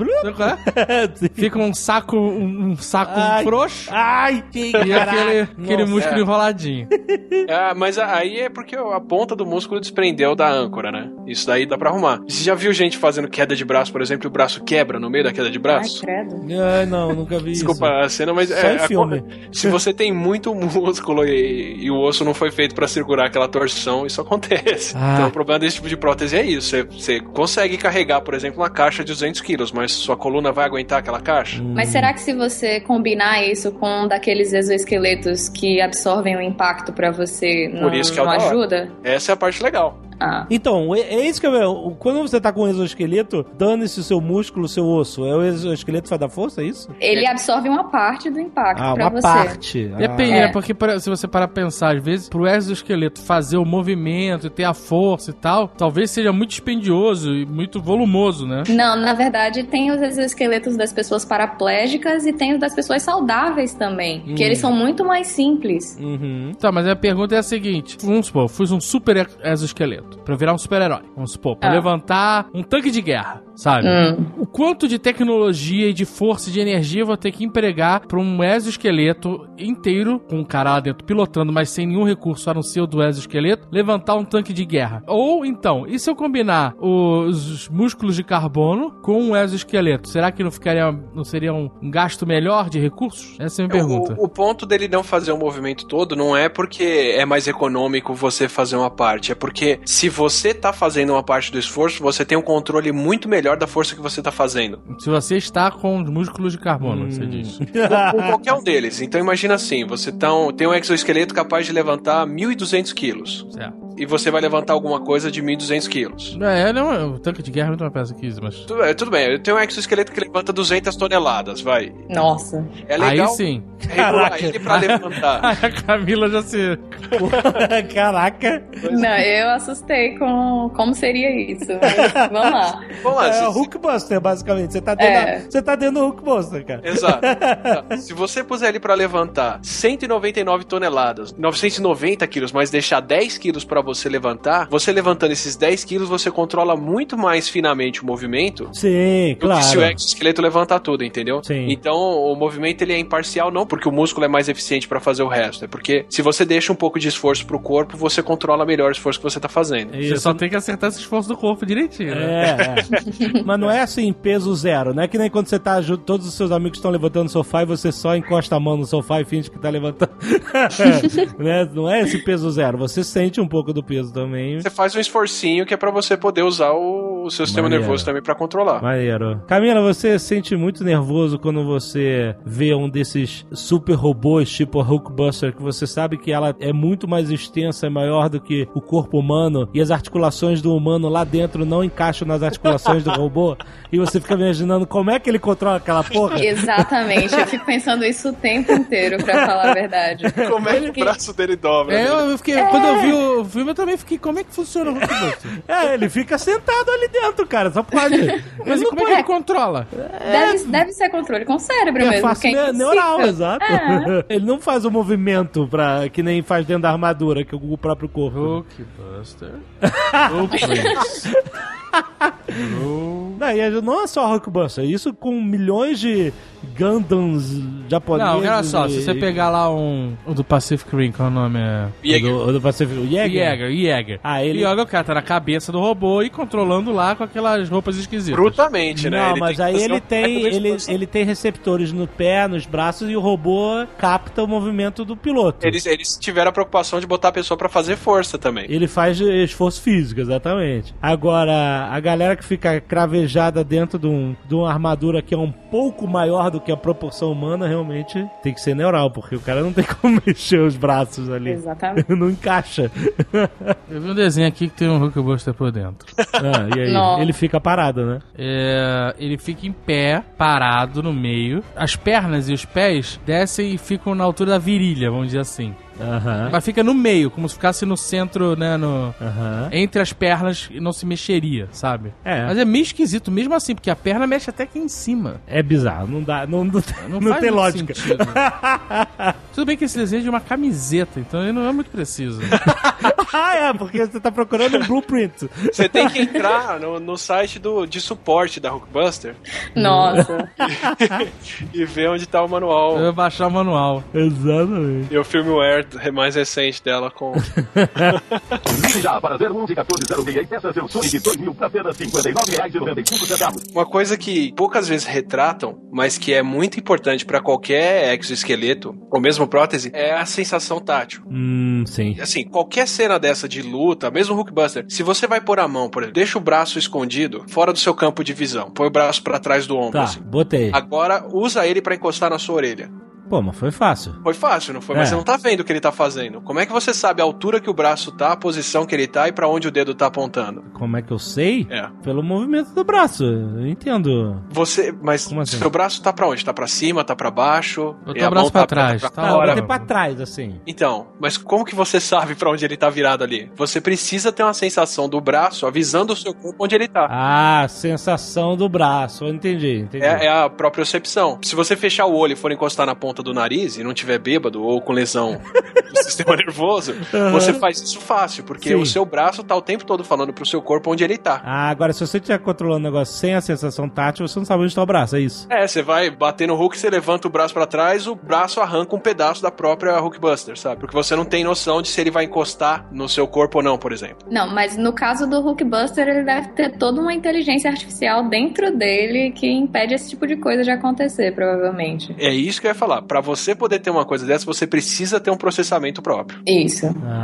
S6: Fica um saco frouxo.
S2: Ai, que
S6: e aquele músculo enroladinho.
S3: Mas aí é porque a ponta do músculo desprendeu da âncora, né? Isso daí dá pra arrumar. Você já viu gente fazendo queda de braço, por exemplo, e o braço quebra no meio da queda de braço?
S4: Ai, credo.
S2: Não, nunca vi isso.
S3: Desculpa a cena, mas
S2: só em filme.
S3: Se você tem muito músculo e o osso não foi feito pra segurar aquela torção, isso acontece. Então o problema desse tipo de prótese é isso. Você consegue carregar, por exemplo, uma caixa de 200 quilos, mas sua coluna vai aguentar aquela caixa?
S4: Mas será que se você combinar isso com daqueles exoesqueletos que absorvem o impacto pra você, não ajuda?
S3: Essa é a parte legal.
S2: Então, é isso que eu... Quando você tá com um exoesqueleto, dane-se o seu músculo, o seu osso. É o exoesqueleto que vai dar força, é isso?
S4: Ele absorve uma parte do impacto pra
S2: uma
S4: você.
S2: Parte.
S6: Depende, né? Porque se você parar pra pensar, às vezes, pro exoesqueleto fazer o movimento e ter a força e tal, talvez seja muito dispendioso e muito volumoso, né?
S4: Não, na verdade, tem os exoesqueletos das pessoas paraplégicas e tem os das pessoas saudáveis também. Que eles são muito mais simples.
S6: Tá, mas a pergunta é a seguinte. Vamos supor, eu fiz um super exoesqueleto pra virar um super-herói. Vamos supor, pra levantar um tanque de guerra, sabe? O quanto de tecnologia e de força e de energia eu vou ter que empregar pra um exoesqueleto inteiro, com um cara lá dentro pilotando, mas sem nenhum recurso a não ser o do exoesqueleto, levantar um tanque de guerra? Ou então, e se eu combinar os músculos de carbono com um exoesqueleto? Será que não seria um gasto melhor de recursos? Essa é a minha pergunta.
S3: O ponto dele não fazer o movimento todo não é porque é mais econômico você fazer uma parte, é porque se você tá fazendo uma parte do esforço, você tem um controle muito melhor melhor da força que você tá fazendo.
S6: Se você está com músculos de carbono, você diz.
S3: Com qualquer um deles. Então imagina assim, você tem um exoesqueleto capaz de levantar 1.200 quilos.
S6: Certo.
S3: E você vai levantar alguma coisa de 1.200 quilos.
S6: Não, o tanque de guerra é muito mais pesado que isso, mas...
S3: Tudo bem, eu tenho um exoesqueleto que levanta 200 toneladas, vai.
S4: Nossa.
S3: É legal.
S6: Aí sim.
S3: Regular ele pra levantar.
S6: A Camila já se...
S2: Caraca.
S4: Não, eu assustei com como seria isso. Mas vamos lá.
S3: Vamos lá.
S2: É o Hulkbuster, basicamente. Você tá dentro do Hulkbuster, cara.
S3: Exato. Se você puser ele pra levantar 199 toneladas, 990 quilos, mas deixar 10 quilos pra você levantar, você levantando esses 10 quilos, você controla muito mais finamente o movimento.
S2: Sim,
S3: do
S2: claro.
S3: que se o exoesqueleto levantar tudo, entendeu?
S2: Sim.
S3: Então, o movimento ele é imparcial, não porque o músculo é mais eficiente pra fazer o resto, é porque se você deixa um pouco de esforço pro corpo, você controla melhor o esforço que você tá fazendo.
S6: Você só tem que acertar esse esforço do corpo direitinho, né?
S2: Mas não é assim, peso zero. Não é que nem quando você tá junto, todos os seus amigos estão levantando o sofá e você só encosta a mão no sofá e finge que tá levantando. Né? Não é esse peso zero. Você sente um pouco do peso também.
S3: Você faz um esforcinho que é pra você poder usar o seu sistema nervoso também pra controlar.
S2: Maneiro. Camila, você sente muito nervoso quando você vê um desses super robôs, tipo a Hulkbuster, que você sabe que ela é muito mais extensa e maior do que o corpo humano, e as articulações do humano lá dentro não encaixam nas articulações do robô, e você fica imaginando como é que ele controla aquela porra?
S4: Exatamente, eu fico pensando isso o tempo inteiro, pra falar a verdade.
S3: Como é que o braço dele dobra?
S6: Eu fiquei, quando eu vi o filme, eu também fiquei, como é que funciona o Hulkbuster?
S2: Ele fica sentado ali dentro, cara, só pode.
S6: Mas e como é que ele controla?
S4: Deve ser controle com o cérebro mesmo.
S2: Fácil neural, exato. Ele não faz o movimento que nem faz dentro da armadura, que o próprio corpo.
S6: Hulkbuster.
S2: Não é só Hulkbuster, isso com milhões de Gundams japoneses.
S6: Não, olha só, se você pegar lá o do Pacific Rim, qual é o nome?
S2: O do Pacific Rim,
S6: Jäger. O cara tá na cabeça do robô e controlando lá com aquelas roupas esquisitas.
S3: Brutamente, né?
S2: Não, mas aí ele tem receptores no pé, nos braços, e o robô capta o movimento do piloto.
S3: Eles tiveram a preocupação de botar a pessoa pra fazer força também.
S2: Ele faz esforço físico, exatamente. Agora, a galera que fica cravejada dentro de uma armadura que é um pouco maior do que a proporção humana, realmente tem que ser neural, porque o cara não tem como mexer os braços ali.
S4: Exatamente.
S2: Não encaixa.
S6: Eu vi um desenho aqui que tem um Hulkbuster por dentro.
S2: E aí?
S4: Não.
S2: Ele fica parado, né?
S6: Ele fica em pé, parado no meio. As pernas e os pés descem e ficam na altura da virilha, vamos dizer assim. Mas fica no meio, como se ficasse no centro, né, entre as pernas, e não se mexeria, sabe? Mas é meio esquisito mesmo assim, porque a perna mexe até aqui em cima.
S2: É bizarro, não dá, não
S6: faz
S2: tem lógica.
S6: Sentido. Tudo bem que esse desenho é de uma camiseta, então ele não é muito preciso.
S2: Porque você tá procurando um blueprint.
S3: Você tem que entrar no site de suporte da Hulkbuster.
S4: Nossa.
S3: E ver onde tá o manual.
S6: Eu vou baixar o manual.
S2: Exatamente.
S3: E o firmware mais recente dela com...
S7: Ligue já para 011-1406 e peça seu Sonic 2000 para apenas R$59,95.
S3: Uma coisa que poucas vezes retratam, mas que é muito importante para qualquer exoesqueleto, ou mesmo prótese, é a sensação tátil.
S2: Sim.
S3: Assim, qualquer cena dessa de luta, mesmo Hulkbuster, se você vai pôr a mão, por exemplo, deixa o braço escondido, fora do seu campo de visão, põe o braço para trás do ombro, assim.
S2: Botei.
S3: Agora, usa ele para encostar na sua orelha.
S2: Pô, mas foi fácil.
S3: Foi fácil, não foi? Mas você não tá vendo o que ele tá fazendo. Como é que você sabe a altura que o braço tá, a posição que ele tá e pra onde o dedo tá apontando?
S2: Como é que eu sei?
S3: É.
S2: Pelo movimento do braço. Eu entendo.
S3: Mas
S2: como assim?
S3: Seu braço tá pra onde? Tá pra cima, tá pra baixo?
S6: Botou o braço pra trás.
S2: Eu botei pra trás, assim.
S3: Então, mas como que você sabe pra onde ele tá virado ali? Você precisa ter uma sensação do braço avisando o seu corpo onde ele tá.
S2: Sensação do braço. Eu entendi.
S3: É a propriocepção. Se você fechar o olho e for encostar na ponta do nariz e não tiver bêbado ou com lesão do sistema nervoso, você faz isso fácil, porque o seu braço tá o tempo todo falando pro seu corpo onde ele tá.
S2: Agora se você estiver controlando o negócio sem a sensação tátil, você não sabe onde tá o braço, é isso?
S3: Você vai bater no Hulk, você levanta o braço pra trás, o braço arranca um pedaço da própria Hulkbuster, sabe? Porque você não tem noção de se ele vai encostar no seu corpo ou não, por exemplo.
S4: Não, mas no caso do Hulkbuster, ele deve ter toda uma inteligência artificial dentro dele que impede esse tipo de coisa de acontecer, provavelmente.
S3: É isso que eu ia falar. pra você poder ter uma coisa dessa, você precisa ter um processamento próprio.
S4: Isso.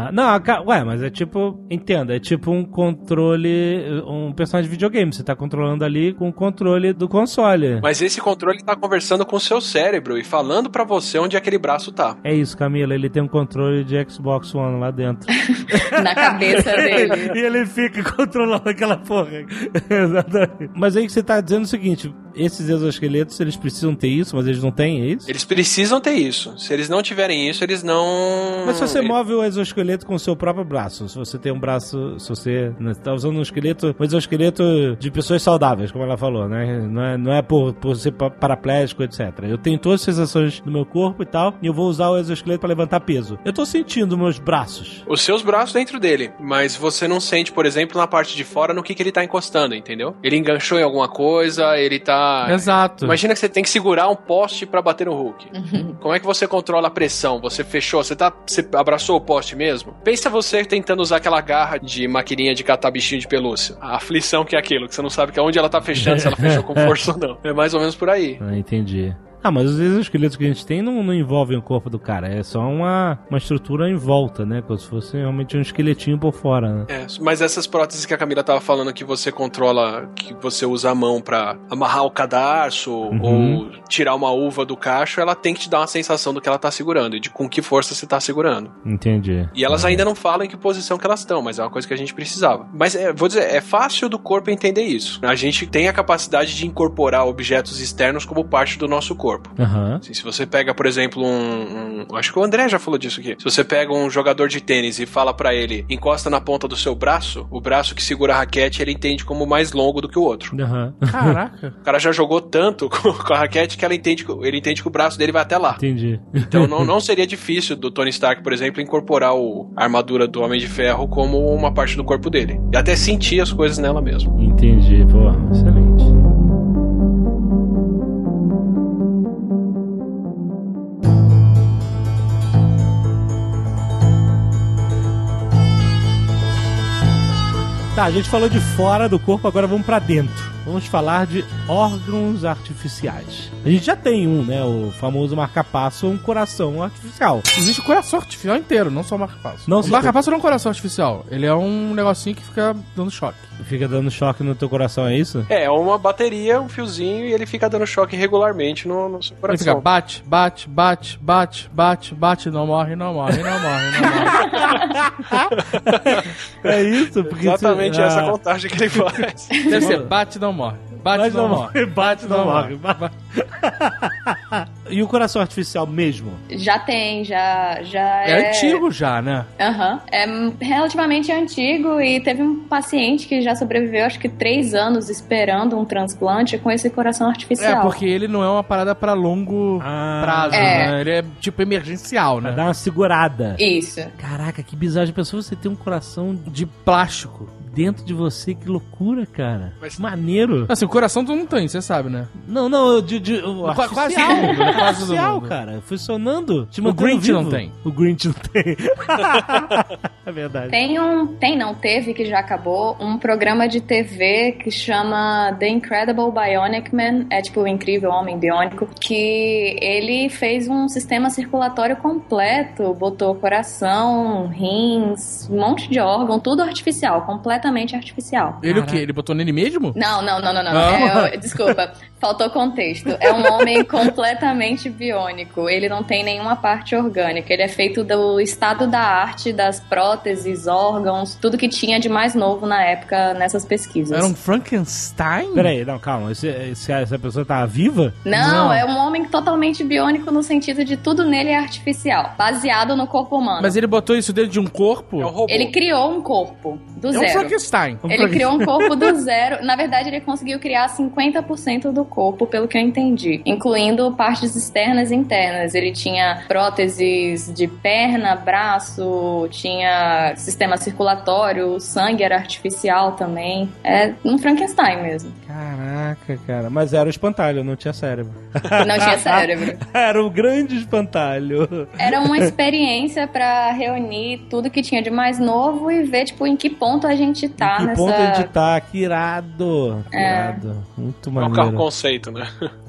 S2: Mas é tipo, entenda, é tipo um controle, um personagem de videogame. Você tá controlando ali com o controle do console.
S3: Mas esse controle tá conversando com o seu cérebro e falando pra você onde aquele braço tá.
S2: É isso, Camila, ele tem um controle de Xbox One lá dentro.
S4: Na cabeça dele.
S2: E ele fica controlando aquela porra. Exatamente. Mas aí que você tá dizendo o seguinte, esses exoesqueletos, eles precisam ter isso, mas eles não têm, é isso?
S3: Eles precisam ter isso. Se eles não tiverem isso, eles não...
S2: Mas se você move o exoesqueleto com o seu próprio braço, se você tem um braço, se você tá usando um exoesqueleto de pessoas saudáveis, como ela falou, né? Não é por ser paraplégico, etc. Eu tenho todas as sensações do meu corpo e tal, e eu vou usar o exoesqueleto pra levantar peso. Eu tô sentindo meus braços.
S3: Os seus braços dentro dele, mas você não sente, por exemplo, na parte de fora no que ele tá encostando, entendeu? Ele enganchou em alguma coisa, ele tá...
S5: Exato.
S3: Imagina que você tem que segurar um poste pra bater no Hulk. Como é que você controla a pressão? Você fechou, você abraçou o poste mesmo? Pensa você tentando usar aquela garra de maquininha de catar bichinho de pelúcia. A aflição que é aquilo, que você não sabe que onde ela tá fechando, se ela fechou com força ou não. É mais ou menos por aí.
S2: Entendi. Mas os exoesqueletos que a gente tem não envolvem o corpo do cara, é só uma estrutura em volta, né? Como se fosse realmente um esqueletinho por fora, né?
S3: Mas essas próteses que a Camila tava falando que você controla, que você usa a mão pra amarrar o cadarço ou tirar uma uva do cacho, ela tem que te dar uma sensação do que ela tá segurando e de com que força você tá segurando.
S2: Entendi.
S3: E elas ainda não falam em que posição que elas estão, mas é uma coisa que a gente precisava. Mas, vou dizer, é fácil do corpo entender isso. A gente tem a capacidade de incorporar objetos externos como parte do nosso corpo. Assim, se você pega, por exemplo, acho que o André já falou disso aqui. Se você pega um jogador de tênis e fala pra ele, encosta na ponta do seu braço, o braço que segura a raquete, ele entende como mais longo do que o outro.
S5: Caraca.
S3: O cara já jogou tanto com a raquete que ele entende que o braço dele vai até lá.
S2: Entendi.
S3: Então não seria difícil do Tony Stark, por exemplo, incorporar a armadura do Homem de Ferro como uma parte do corpo dele. E até sentir as coisas nela mesmo.
S2: Entendi, pô, excelente. Tá, a gente falou de fora do corpo, agora vamos pra dentro. Vamos falar de órgãos artificiais. A gente já tem né? O famoso marca-passo, um coração artificial.
S5: Existe o coração artificial inteiro, não só o marca-passo. O marca-passo não é um coração artificial. Ele é um negocinho que fica dando choque.
S2: Fica dando choque no teu coração, é isso?
S3: É uma bateria, um fiozinho, e ele fica dando choque regularmente no seu coração.
S5: Ele fica bate, bate, bate, bate, bate, bate, não morre, não morre, não morre, não morre.
S2: É isso? Porque
S3: exatamente essa contagem que ele faz.
S5: Deve ser bate, não morre. Bate, não morre.
S2: Bate, não morre. E o coração artificial mesmo?
S4: Já tem, já
S5: é antigo já, né?
S4: É relativamente antigo e teve um paciente que já sobreviveu, acho que 3 anos esperando um transplante com esse coração artificial.
S5: Porque ele não é uma parada pra longo prazo, né? Ele é tipo emergencial, né?
S2: Pra dar uma segurada.
S4: Isso.
S2: Caraca, que bizarro. Pensou você ter um coração de plástico dentro de você, que loucura, cara. Mas maneiro.
S5: Assim, o coração tu não tem, você sabe, né?
S2: Não,
S5: quase todo mundo, né?
S2: Artificial, cara. Funcionando.
S5: O Grinch não tem.
S2: O Grinch não tem. É verdade.
S4: Teve, que já acabou, um programa de TV que chama The Incredible Bionic Man, é tipo o Incrível Homem Biônico, que ele fez um sistema circulatório completo, botou coração, rins, um monte de órgão, tudo artificial, completamente artificial.
S5: Ele o quê? Ele botou nele mesmo?
S4: Não. Desculpa, faltou contexto. É um homem completamente biônico. Ele não tem nenhuma parte orgânica. Ele é feito do estado da arte, das próteses, órgãos, tudo que tinha de mais novo na época nessas pesquisas.
S5: Era um Frankenstein?
S2: Peraí, não, calma. Essa pessoa tá viva?
S4: Não, é um homem totalmente biônico no sentido de tudo nele é artificial, baseado no corpo humano.
S5: Mas ele botou isso dentro de um corpo?
S3: É um robô.
S4: Ele criou um corpo do zero.
S5: É um Frankenstein.
S4: Ele criou um corpo do zero. Na verdade, ele conseguiu criar 50% do corpo, pelo que eu entendi, incluindo partes externas e internas. Ele tinha próteses de perna, braço, tinha sistema circulatório, o sangue era artificial também. É um Frankenstein mesmo.
S2: Caraca, cara. Mas era o espantalho, não tinha cérebro.
S4: Não tinha cérebro.
S2: Era um grande espantalho.
S4: Era uma experiência pra reunir tudo que tinha de mais novo e ver, tipo, em que ponto a gente tá nessa...
S2: Que ponto a gente tá, que irado. Irado. Muito maneiro.
S3: É um carro conceito, né?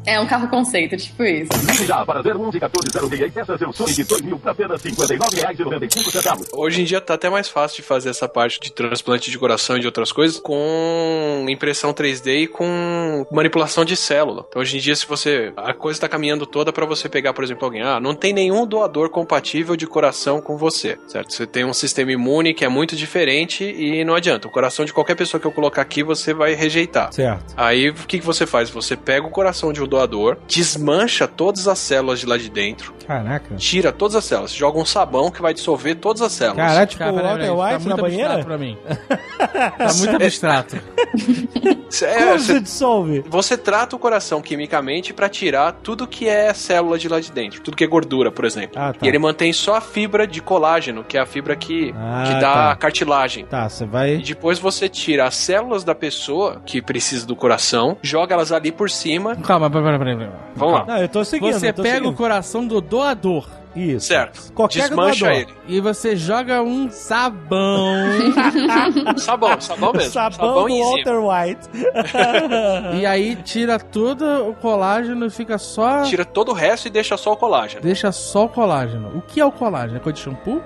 S4: É um carro conceito, tipo isso.
S7: Ligue já para 011-1406 e peça seu Sonic 2000 por apenas R$59,95.
S3: Hoje em dia tá até mais fácil de fazer essa parte de transplante de coração e de outras coisas com impressão 3D e com manipulação de célula. Então hoje em dia, se você... A coisa tá caminhando toda pra você pegar, por exemplo, alguém. Não tem nenhum doador compatível de coração com você, certo? Você tem um sistema imune que é muito diferente e não adianta. O coração de qualquer pessoa que eu colocar aqui, você vai rejeitar.
S2: Certo.
S3: Aí, o que você faz? Você pega o coração de um doador, desmancha todas as células de lá de dentro.
S2: Caraca.
S3: Tira todas as células. Joga um sabão que vai dissolver todas as células.
S2: Caraca, tipo o Walter White
S5: tá
S2: na
S5: muito
S2: banheira?
S5: abstrato pra mim. Tá muito abstrato.
S2: Como você dissolve?
S3: Você trata o coração quimicamente pra tirar tudo que é célula de lá de dentro. Tudo que é gordura, por exemplo.
S2: Tá.
S3: E ele mantém só a fibra de colágeno, que é a fibra que dá cartilagem.
S2: Tá, você vai...
S3: E depois você tira as células da pessoa que precisa do coração, joga elas ali por cima.
S5: Calma, peraí.
S3: Vamos lá.
S2: Não, eu tô seguindo.
S5: Você pega o coração do doador.
S2: Isso.
S3: Certo.
S2: Qualquer
S3: Desmancha
S2: doador.
S3: ele.
S5: E você joga um sabão.
S3: Sabão mesmo.
S2: Sabão do
S3: e enzima.
S2: Walter White.
S5: E aí tira todo o colágeno e fica só...
S3: Tira todo o resto e deixa só o colágeno.
S5: Deixa só o colágeno. O que é o colágeno? É coisa de shampoo?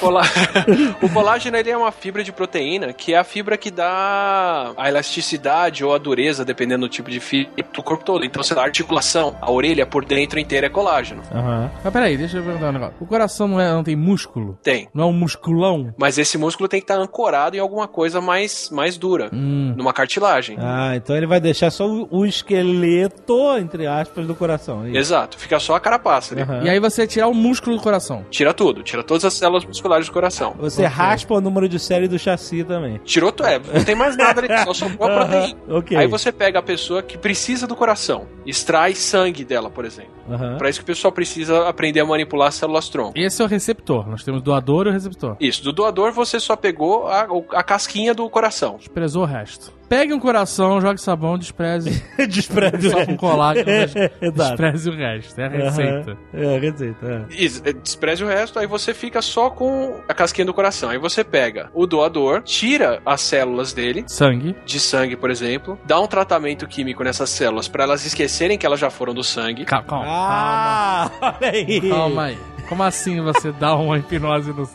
S3: O colágeno ele é uma fibra de proteína que é a fibra que dá a elasticidade ou a dureza, dependendo do tipo de fibra, do corpo todo. Então, a articulação, a orelha por dentro inteira é colágeno.
S5: Mas peraí, deixa eu perguntar um negócio. O coração não tem músculo?
S3: Tem.
S5: Não é um musculão?
S3: Mas esse músculo tem que estar ancorado em alguma coisa mais dura, numa cartilagem.
S2: Então ele vai deixar só o esqueleto, entre aspas, do coração. É isso.
S3: Exato, fica só a carapaça ali.
S5: E aí você tira o músculo do coração?
S3: Tira tudo, tira todas as células musculares do coração.
S2: Você raspa o número de série do chassi também.
S3: Tirou não tem mais nada ali, só sobrou a proteína.
S2: Ok.
S3: Aí você pega a pessoa que precisa do coração, extrai sangue dela, por exemplo. Pra isso que o pessoal precisa aprender a manipular as células-tronco.
S5: Esse é o receptor. Nós temos doador e o receptor.
S3: Isso, do doador você só pegou a casquinha do coração.
S5: Desprezou o resto. Pegue um coração, jogue sabão, despreze.
S2: Despreze
S5: só com colágeno,
S2: Exato.
S5: despreze o resto. É a receita.
S2: É a receita.
S3: Isso, despreze o resto, aí você fica só com a casquinha do coração. Aí você pega o doador, tira as células dele,
S5: Sangue.
S3: de sangue, por exemplo, dá um tratamento químico nessas células pra elas esquecerem que elas já foram do sangue.
S2: Calma. Olha aí.
S5: Calma aí. Como assim você dá uma hipnose no...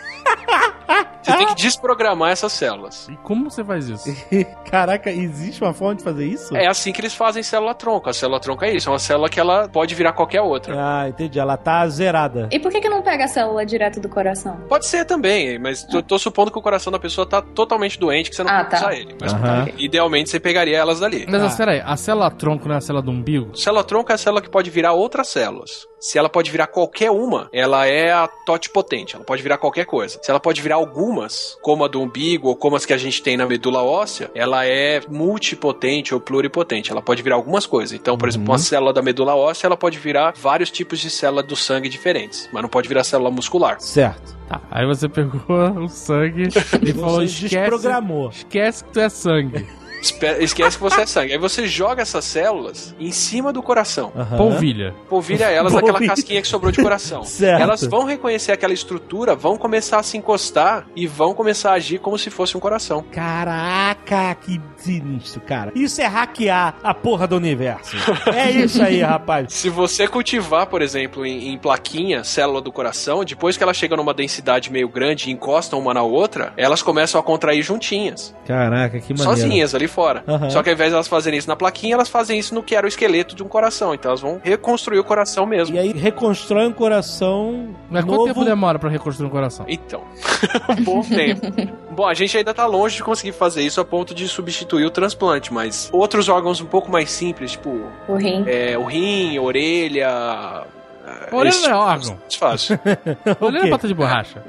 S3: Você tem que desprogramar essas células.
S5: E como você faz isso?
S2: Caraca, existe uma forma de fazer isso?
S3: É assim que eles fazem célula-tronco. A célula-tronco é isso, é uma célula que ela pode virar qualquer outra.
S2: Entendi. Ela tá zerada.
S4: E por que não pega a célula direto do coração?
S3: Pode ser também, mas tô supondo que o coração da pessoa tá totalmente doente, que você não pode usar ele. Mas idealmente você pegaria elas dali.
S5: Mas espera aí, a célula-tronco não é a célula do umbigo?
S3: Célula-tronco é a célula que pode virar outras células. Se ela pode virar qualquer uma, ela é a totipotente, ela pode virar qualquer coisa. Se ela pode virar algumas, como a do umbigo ou como as que a gente tem na medula óssea, ela é multipotente ou pluripotente, ela pode virar algumas coisas. Então, por exemplo, uma célula da medula óssea, ela pode virar vários tipos de célula do sangue diferentes, mas não pode virar célula muscular.
S2: Certo.
S5: Tá, aí você pegou o sangue e falou,
S2: desprogramou.
S5: Esquece que tu é sangue.
S3: Esquece que você é sangue. Aí você joga essas células em cima do coração.
S5: Polvilha.
S3: Polvilha elas naquela casquinha que sobrou de coração.
S2: Certo.
S3: Elas vão reconhecer aquela estrutura, vão começar a se encostar e vão começar a agir como se fosse um coração.
S2: Caraca, que sinistro, cara. Isso é hackear a porra do universo. É isso aí, rapaz.
S3: Se você cultivar, por exemplo, em plaquinha, célula do coração, depois que ela chega numa densidade meio grande e encostam uma na outra, elas começam a contrair juntinhas.
S2: Caraca, que maneiro.
S3: Sozinhas ali fora. Só que ao invés de elas fazerem isso na plaquinha, elas fazem isso no que era o esqueleto de um coração. Então elas vão reconstruir o coração mesmo.
S2: E aí reconstrói um coração
S5: Mas
S2: novo.
S5: quanto tempo demora pra reconstruir um coração?
S3: Então, um bom tempo. Bom, a gente ainda tá longe de conseguir fazer isso a ponto de substituir o transplante, mas outros órgãos um pouco mais simples, tipo...
S4: O rim.
S3: O rim, orelha...
S5: Orelha não é órgão.
S3: Fácil.
S5: Orelha é pata de borracha.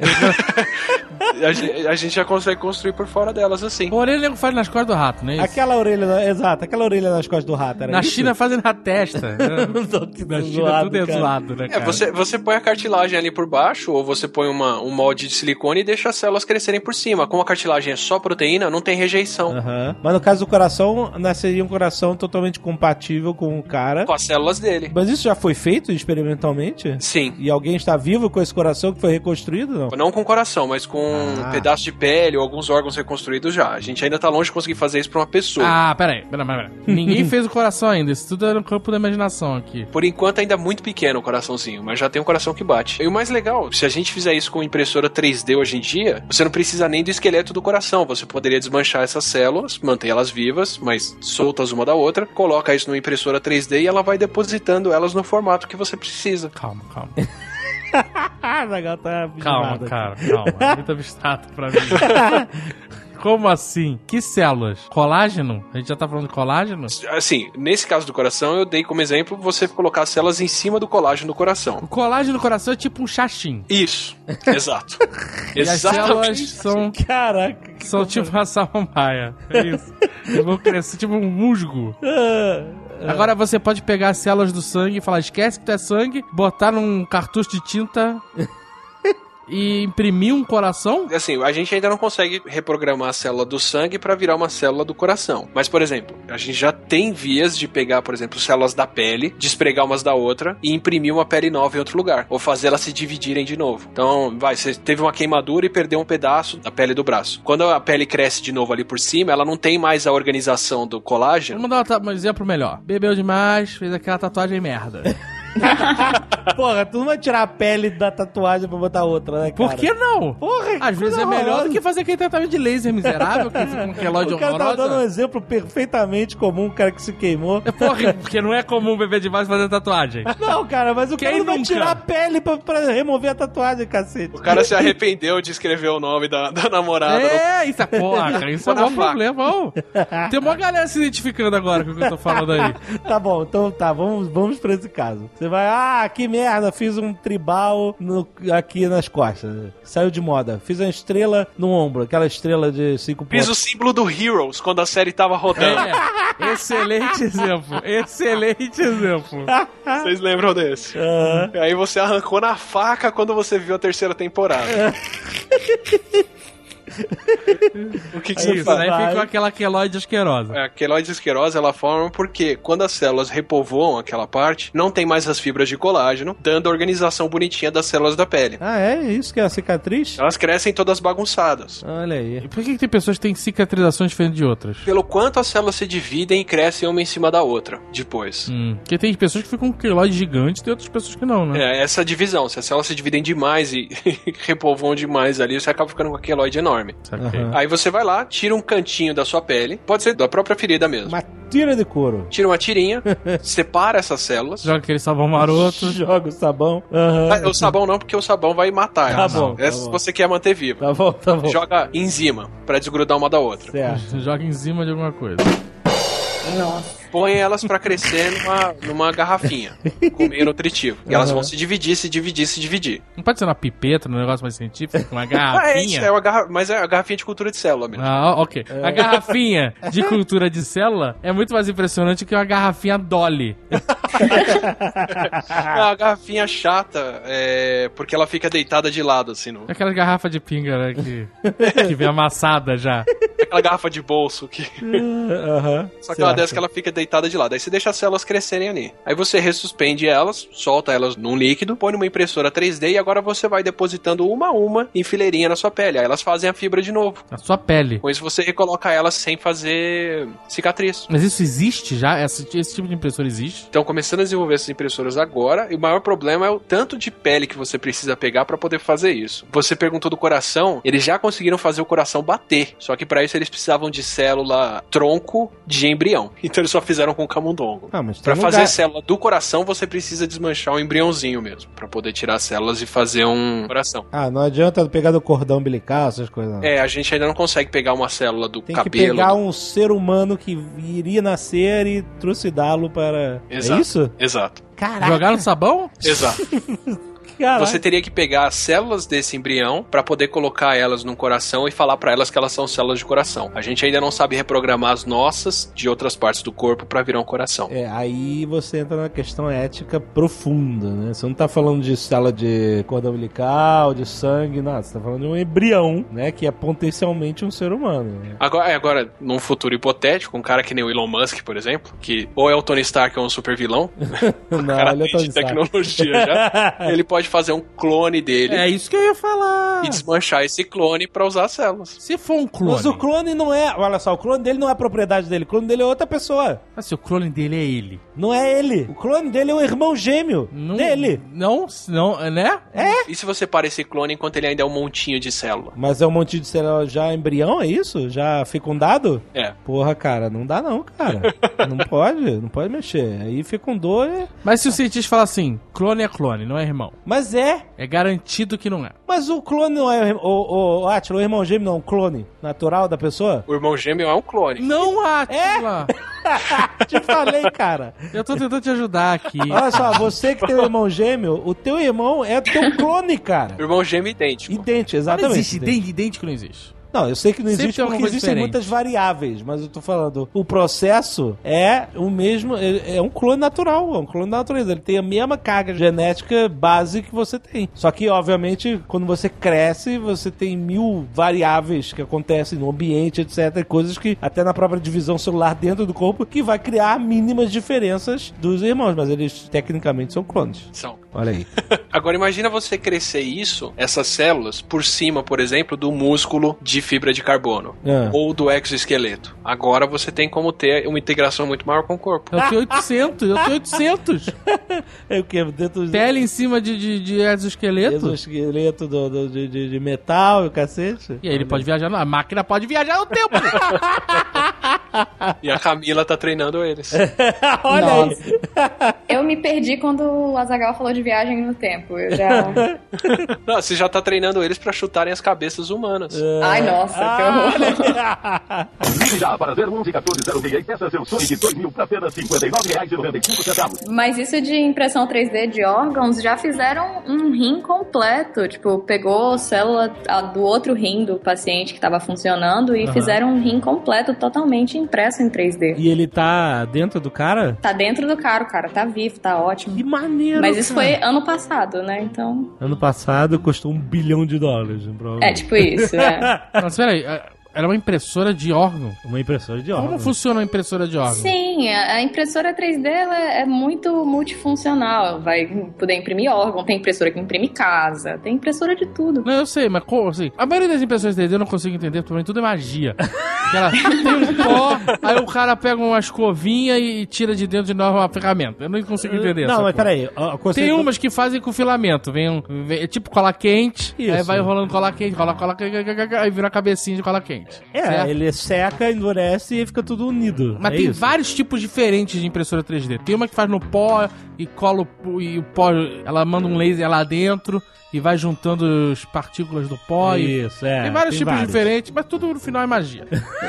S3: A gente já consegue construir por fora delas assim.
S5: Orelha não faz nas costas do rato, né?
S2: Aquela orelha, exato, aquela orelha nas costas do rato. Era
S5: na
S2: isso?
S5: China fazem na testa. Na China tudo é zoado, né, cara?
S3: Você põe a cartilagem ali por baixo, ou você põe um molde de silicone e deixa as células crescerem por cima. Como a cartilagem é só proteína, não tem rejeição.
S2: Mas no caso do coração, nasceria um coração totalmente compatível com o cara.
S3: Com as células dele.
S2: Mas isso já foi feito experimentalmente? gente?
S3: Sim.
S2: E alguém está vivo com esse coração que foi reconstruído, não?
S3: Não com coração, mas com um pedaço de pele ou alguns órgãos reconstruídos já. A gente ainda tá longe de conseguir fazer isso pra uma pessoa.
S6: Ah, peraí. Ninguém fez o coração ainda. Isso tudo é no campo da imaginação aqui.
S3: Por enquanto ainda é muito pequeno o coraçãozinho, mas já tem um coração que bate. E o mais legal, se a gente fizer isso com impressora 3D hoje em dia, você não precisa nem do esqueleto do coração. Você poderia desmanchar essas células, manter elas vivas, mas soltas uma da outra, coloca isso numa impressora 3D e ela vai depositando elas no formato que você precisa.
S6: Calma.
S2: Zagal tá
S6: Calma. É muito abstrato pra mim. Como assim? Que células? Colágeno? A gente já tá falando de colágeno?
S3: Assim, nesse caso do coração, eu dei como exemplo você colocar as células em cima do colágeno do coração.
S6: O colágeno do coração é tipo um xaxim.
S3: Isso, exato.
S6: E as células são...
S2: Caraca.
S6: São tipo a samambaia. É isso. Eu vou crescer tipo um musgo. Agora você pode pegar as células do sangue e falar, esquece que tu é sangue, botar num cartucho de tinta... e imprimir um coração?
S3: Assim, a gente ainda não consegue reprogramar a célula do sangue pra virar uma célula do coração. Mas, por exemplo, a gente já tem vias de pegar, por exemplo, células da pele, despregar umas da outra e imprimir uma pele nova em outro lugar. Ou fazer elas se dividirem de novo. Então, você teve uma queimadura e perdeu um pedaço da pele do braço. Quando a pele cresce de novo ali por cima, ela não tem mais a organização do colágeno.
S6: Vamos dar um exemplo melhor. Bebeu demais, fez aquela tatuagem merda.
S2: Porra, tu não vai tirar a pele da tatuagem pra botar outra, né, cara?
S6: Por que não?
S2: Porra,
S6: às vezes é melhor do que fazer aquele tratamento de laser miserável, que fica com um relógio
S2: O cara
S6: horrorosa.
S2: tá dando um exemplo perfeitamente comum, um cara que se queimou.
S6: Porra, porque não é comum beber demais fazer tatuagem.
S2: Não, cara, mas o cara não vai tirar a pele pra remover a tatuagem, cacete.
S3: O cara se arrependeu de escrever o nome da namorada.
S6: Isso é porra, isso é um bom problema. Tem uma galera se identificando agora com o que eu tô falando aí.
S2: Tá bom, então tá, vamos pra esse caso. Você vai, que merda, fiz um tribal aqui nas costas. Saiu de moda. Fiz uma estrela no ombro, aquela estrela de 5 pontos.
S3: Fiz o símbolo do Heroes quando a série tava rodando.
S6: Excelente exemplo.
S3: Vocês lembram desse? Aí você arrancou na faca quando você viu a terceira temporada. O que você faz?
S6: Aí ficou aquela queloide asquerosa.
S3: A queloide asquerosa ela forma porque quando as células repovoam aquela parte, não tem mais as fibras de colágeno, dando a organização bonitinha das células da pele.
S2: É isso que é a cicatriz?
S3: Elas crescem todas bagunçadas.
S2: Olha aí.
S6: E por que tem pessoas que têm cicatrizações diferentes de outras?
S3: Pelo quanto as células se dividem e crescem uma em cima da outra, depois.
S6: Porque tem pessoas que ficam com queloide gigante e tem outras pessoas que não, né?
S3: Essa divisão. Se as células se dividem demais e repovoam demais ali, você acaba ficando com a queloide enorme. Aí você vai lá, tira um cantinho da sua pele, pode ser da própria ferida mesmo.
S2: Uma tira de couro.
S3: Tira uma tirinha, separa essas células.
S6: Joga aquele sabão maroto.
S2: Joga o sabão.
S3: O sabão não, porque o sabão vai matar.
S2: Tá bom.
S3: Essa você quer manter viva.
S2: Tá bom.
S3: Joga enzima, pra desgrudar uma da outra.
S2: Certo.
S6: Joga em cima de alguma coisa.
S4: Nossa.
S3: Põe elas pra crescer numa garrafinha com meio nutritivo. E elas vão se dividir.
S6: Não pode ser uma pipeta, um negócio mais científico? Uma garrafinha?
S3: Mas é a garrafinha de cultura de célula mesmo.
S6: Ok. A garrafinha de cultura de célula é muito mais impressionante que uma garrafinha Dolly.
S3: A garrafinha chata porque ela fica deitada de lado, assim.
S6: Aquela garrafa de pinga, né, que vem amassada já.
S3: Aquela garrafa de bolso que... Só que ela desce que ela fica deitada de lado. Aí você deixa as células crescerem ali. Aí você ressuspende elas, solta elas num líquido, põe numa impressora 3D e agora você vai depositando uma a uma em fileirinha na sua pele. Aí elas fazem a fibra de novo.
S6: Na sua pele.
S3: Com isso você recoloca elas sem fazer cicatriz.
S6: Mas isso existe já? Esse tipo de impressora existe?
S3: Então começando a desenvolver essas impressoras agora, e o maior problema é o tanto de pele que você precisa pegar pra poder fazer isso. Você perguntou do coração, eles já conseguiram fazer o coração bater, só que pra isso eles precisavam de célula tronco de embrião. Então eles só fizeram com camundongo.
S2: Mas
S3: pra fazer célula do coração, você precisa desmanchar um embriãozinho mesmo, pra poder tirar as células e fazer um coração.
S2: Não adianta pegar do cordão umbilical, essas coisas não.
S3: A gente ainda não consegue pegar uma célula do cabelo.
S2: Tem que pegar um ser humano que iria nascer e trucidá-lo para...
S3: Exato.
S2: É isso?
S3: Exato.
S2: Caraca.
S6: Jogar no sabão?
S3: Exato.
S2: Caraca.
S3: Você teria que pegar as células desse embrião pra poder colocar elas num coração e falar pra elas que elas são células de coração. A gente ainda não sabe reprogramar as nossas de outras partes do corpo pra virar um coração.
S2: Aí você entra na questão ética profunda, né? Você não tá falando de célula de cordão umbilical, de sangue, nada. Você tá falando de um embrião, né? Que é potencialmente um ser humano. Né?
S3: Agora, num futuro hipotético, um cara que nem o Elon Musk, por exemplo, que ou é o Tony Stark ou é um super vilão, o cara tem de tecnologia já, ele pode fazer um clone dele.
S5: É isso que eu ia falar.
S3: E desmanchar esse clone pra usar as células.
S5: Se for um clone...
S2: Mas o clone não é... Olha só, o clone dele não é propriedade dele. O clone dele é outra pessoa.
S5: Mas se o clone dele é ele...
S2: Não é ele. O clone dele é o irmão gêmeo dele.
S5: Não, né?
S3: E se você para esse clone enquanto ele ainda é um montinho de célula?
S2: Mas é um monte de célula já embrião, é isso? Já fecundado?
S3: É.
S2: Porra, cara, não dá não, cara. não pode mexer. Aí fecundou e...
S5: Mas se o cientista falar assim, clone é clone, não é irmão.
S2: Mas é.
S5: É garantido que não é.
S2: Mas o clone não é o Átila, o irmão gêmeo não é um clone natural da pessoa?
S3: O irmão gêmeo é um clone.
S5: Não, Átila!
S2: Te falei, cara.
S5: Eu tô tentando te ajudar aqui.
S2: Olha só, você que tem um irmão gêmeo, o teu irmão é teu clone, cara.
S3: O irmão gêmeo idêntico.
S2: Idêntico, exatamente.
S5: Não existe, idêntico não existe.
S2: Não, eu sei que não
S5: Sempre
S2: existe
S5: tem
S2: porque
S5: alguma coisa
S2: existem
S5: diferente.
S2: muitas variáveis, mas eu tô falando, o processo é o mesmo, é um clone natural, é um clone da natureza, ele tem a mesma carga genética base que você tem. Só que, obviamente, quando você cresce, você tem 1000 variáveis que acontecem no ambiente, etc, coisas que, até na própria divisão celular dentro do corpo, que vai criar mínimas diferenças dos irmãos, mas eles, tecnicamente, são clones.
S3: São.
S2: Olha aí.
S3: Agora, imagina você crescer isso, essas células, por cima, por exemplo, do músculo de fibra de carbono. Ou do exoesqueleto. Agora você tem como ter uma integração muito maior com o corpo.
S5: Eu tenho 800.
S2: É o que? Dentro
S5: Pele em cima de exoesqueleto.
S2: Exoesqueleto de metal e o cacete.
S5: E aí ele pode viajar, a máquina pode viajar no tempo.
S3: E a Camila tá treinando eles.
S2: Olha
S4: Nossa.
S2: aí.
S4: Eu me perdi quando o Azaghal falou de viagem no tempo. Eu já...
S3: Não, você já tá treinando eles pra chutarem as cabeças humanas.
S4: Ai, nossa, que horror.
S7: Ligue já para 011-1406 e peça seu Sonic 2000 por apenas R$ 59,95.
S4: Mas isso de impressão 3D de órgãos, já fizeram um rim completo. Tipo, pegou célula do outro rim do paciente que tava funcionando e fizeram um rim completo, totalmente impresso em 3D.
S2: E ele tá dentro do cara?
S4: Tá dentro do cara, o cara tá vivo, tá ótimo.
S2: Que maneiro,
S4: Mas isso
S2: cara.
S4: foi ano passado, né? Então...
S2: Ano passado custou $1 bilhão.
S4: É tipo isso, né?
S5: Mas peraí, era uma impressora de órgão.
S2: Uma impressora de órgão.
S5: Como funciona uma impressora de órgão?
S4: Sim, a impressora 3D ela é muito multifuncional. Vai poder imprimir órgão, tem impressora que imprime casa, tem impressora de tudo.
S5: Não, eu sei, mas como assim? A maioria das impressoras 3D eu não consigo entender, porque tudo é magia. Ela tem um pó, aí o cara pega uma escovinha e tira de dentro de novo uma ferramenta. Eu não consigo entender.
S2: Não, mas
S5: porra.
S2: peraí.
S5: Tem umas que fazem com filamento. É tipo cola quente,
S2: Isso.
S5: aí vai rolando cola quente, aí vira a cabecinha de cola quente.
S2: É, ele seca, endurece e fica tudo unido.
S5: Mas
S2: é
S5: tem
S2: isso.
S5: vários tipos diferentes de impressora 3D. Tem uma que faz no pó e cola e o pó, ela manda um laser lá dentro e vai juntando as partículas do pó.
S2: Isso,
S5: Tem vários tipos diferentes, mas tudo no final é magia.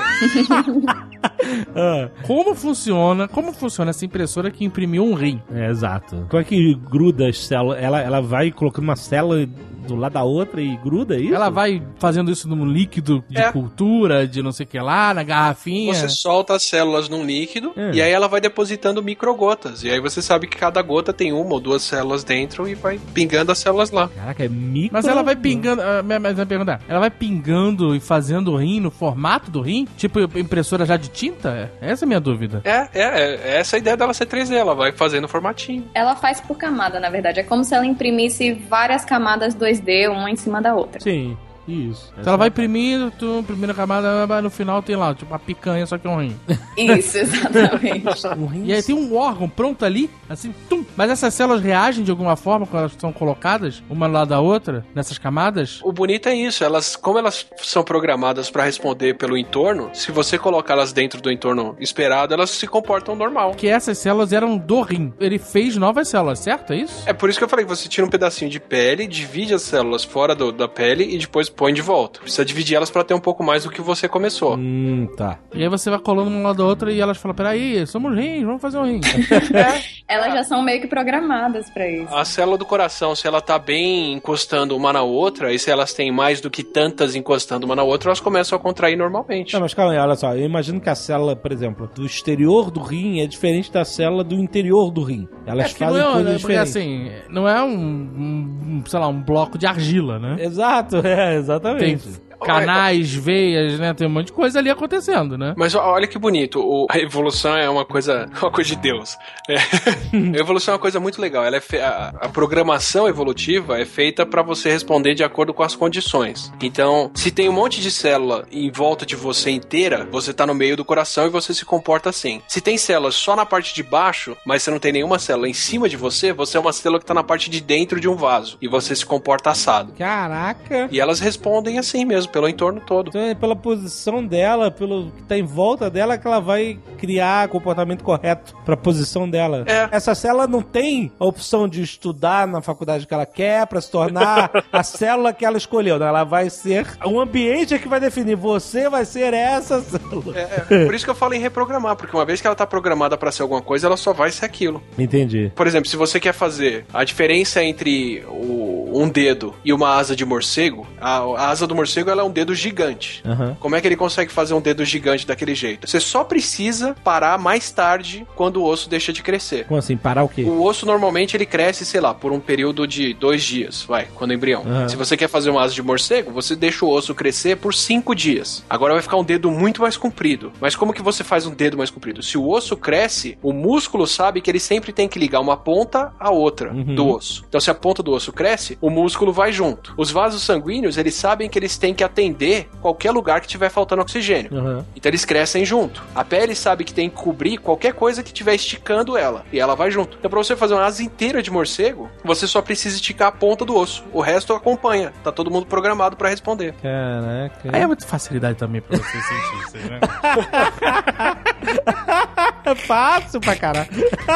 S5: Como funciona essa impressora que imprimiu um rim?
S2: É, exato. Como é que gruda as células? Ela vai colocando uma célula do lado da outra e gruda, é isso?
S5: Ela vai fazendo isso num líquido de cultura, de não sei o que lá, na garrafinha.
S3: Você solta as células num líquido e aí ela vai depositando microgotas. E aí você sabe que cada gota tem uma ou duas células dentro e vai pingando as células lá.
S2: Caraca, é micro...
S5: Mas ela vai pingando... Mas a pergunta ela vai pingando e fazendo o rim no formato do rim? Tipo impressora já de tinta? Essa é a minha dúvida.
S3: É essa a ideia dela ser 3D. Ela vai fazendo formatinho.
S4: Ela faz por camada, na verdade. É como se ela imprimisse várias camadas 2D, uma em cima da outra.
S2: Sim, isso.
S5: Então ela vai imprimindo, primeira camada, no final tem lá, tipo uma picanha, só que é um rim.
S4: Isso, exatamente.
S5: E aí tem um órgão pronto ali, assim, tum. Mas essas células reagem de alguma forma quando elas são colocadas, uma lá da outra, nessas camadas?
S3: O bonito é isso, como elas são programadas para responder pelo entorno, se você colocá-las dentro do entorno esperado, elas se comportam normal.
S5: Que essas células eram do rim. Ele fez novas células, certo? É isso?
S3: É por isso que eu falei que você tira um pedacinho de pele, divide as células fora da pele e depois põe de volta. Precisa dividir elas pra ter um pouco mais do que você começou.
S2: Tá.
S5: E aí você vai colando um lado da outra e elas falam, peraí, somos rins, vamos fazer um rim.
S4: Elas já são meio que programadas pra isso.
S3: A célula do coração, se ela tá bem encostando uma na outra, e se elas têm mais do que tantas encostando uma na outra, elas começam a contrair normalmente.
S2: Não, mas calma aí, olha só. Eu imagino que a célula, por exemplo, do exterior do rim é diferente da célula do interior do rim. Elas fazem coisas
S5: porque
S2: diferentes.
S5: assim, não é sei lá, um bloco de argila, né?
S2: Exato, exatamente.
S5: Tem canais, veias, né? Tem um monte de coisa ali acontecendo, né?
S3: Mas olha que bonito, a evolução é uma coisa de Deus. A evolução é uma coisa muito legal. Ela a programação evolutiva é feita para você responder de acordo com as condições. Então, se tem um monte de célula em volta de você inteira, você tá no meio do coração e você se comporta assim. Se tem células só na parte de baixo, mas você não tem nenhuma célula em cima de você é uma célula que tá na parte de dentro de um vaso. E você se comporta assado.
S2: Caraca!
S3: E elas respondem assim mesmo, pelo entorno todo.
S2: Então é pela posição dela, pelo que tá em volta dela, que ela vai criar comportamento correto pra posição dela.
S3: É.
S2: Essa célula não tem a opção de estudar na faculdade que ela quer pra se tornar a célula que ela escolheu. Né? Ela vai ser... O ambiente é que vai definir. Você vai ser essa célula.
S3: Por isso que eu falo em reprogramar, porque uma vez que ela tá programada pra ser alguma coisa, ela só vai ser aquilo.
S2: Entendi.
S3: Por exemplo, se você quer fazer a diferença entre um dedo e uma asa de morcego, a asa do morcego ela é um dedo gigante.
S2: Uhum.
S3: Como é que ele consegue fazer um dedo gigante daquele jeito? Você só precisa parar mais tarde quando o osso deixa de crescer.
S2: Como assim? Parar o quê?
S3: O osso normalmente ele cresce, sei lá, por um período de 2 dias, quando é embrião.
S2: Uhum.
S3: Se você quer fazer uma asa de morcego, você deixa o osso crescer por 5 dias. Agora vai ficar um dedo muito mais comprido. Mas como que você faz um dedo mais comprido? Se o osso cresce, o músculo sabe que ele sempre tem que ligar uma ponta à outra do osso. Então se a ponta do osso cresce, o músculo vai junto. Os vasos sanguíneos, eles sabem que eles têm que atender qualquer lugar que tiver faltando oxigênio. Então eles crescem junto. A pele sabe que tem que cobrir qualquer coisa que estiver esticando ela. E ela vai junto. Então pra você fazer uma asa inteira de morcego, você só precisa esticar a ponta do osso. O resto acompanha. Tá todo mundo programado pra responder.
S2: Caraca.
S5: Aí é muita facilidade também pra vocês cientistas, né?
S2: É fácil pra caralho.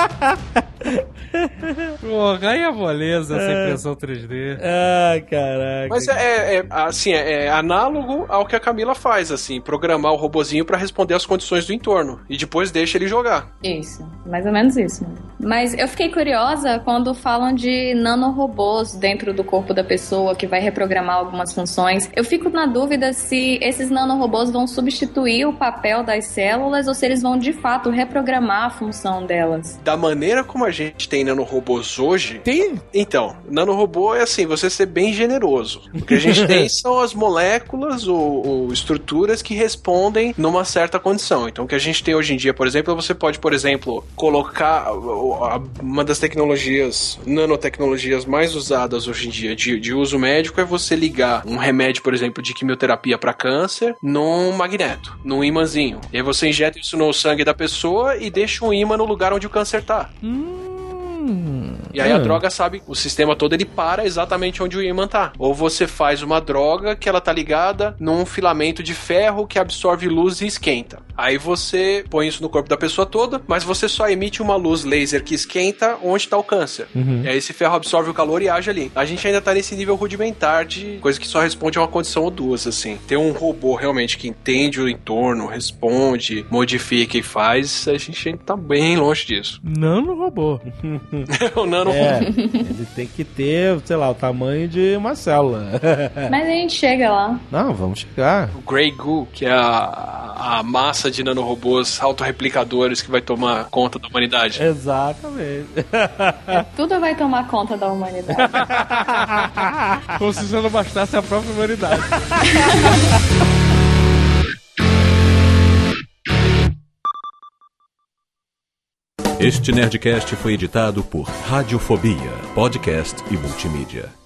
S5: Pô, ganha moleza essa impressão 3D.
S2: Ai, caraca.
S3: Mas assim, é análogo ao que a Camila faz, assim, programar o robozinho pra responder às condições do entorno. E depois deixa ele jogar.
S4: Isso, mais ou menos isso. Mas eu fiquei curiosa quando falam de nanorobôs dentro do corpo da pessoa que vai reprogramar algumas funções. Eu fico na dúvida se esses nanorobôs vão substituir o papel das células ou se eles vão de fato reprogramar a função delas.
S3: Da maneira como a gente tem nanorobôs hoje...
S2: Tem?
S3: Então, nanorobô é assim, você ser bem generoso. O que a gente tem são as moléculas ou estruturas que respondem numa certa condição. Então, o que a gente tem hoje em dia, por exemplo, você pode, por exemplo, colocar uma das tecnologias, nanotecnologias mais usadas hoje em dia de uso médico é você ligar um remédio, por exemplo, de quimioterapia para câncer num magneto, num imãzinho. E aí você injeta isso no sangue da pessoa e deixa um imã no lugar onde o câncer tá. E aí a droga sabe, o sistema todo ele para exatamente onde o ímã tá. Ou você faz uma droga que ela tá ligada num filamento de ferro que absorve luz e esquenta. Aí você põe isso no corpo da pessoa toda, mas você só emite uma luz laser que esquenta onde tá o câncer. E aí esse ferro absorve o calor e age ali. A gente ainda tá nesse nível rudimentar de coisa que só responde a uma condição ou duas, assim. Ter um robô realmente que entende o entorno, responde, modifica e faz, a gente ainda tá bem longe disso.
S5: Nanorobô.
S3: O nano
S2: ele tem que ter, sei lá, o tamanho de uma célula.
S4: Mas a gente chega lá.
S2: Não, vamos chegar.
S3: o Grey Goo, que é a massa de nanorobôs autorreplicadores que vai tomar conta da humanidade.
S2: Exatamente.
S4: Tudo vai tomar conta da humanidade.
S5: Como se isso não bastasse a própria humanidade.
S1: Este Nerdcast foi editado por Radiofobia, podcast e multimídia.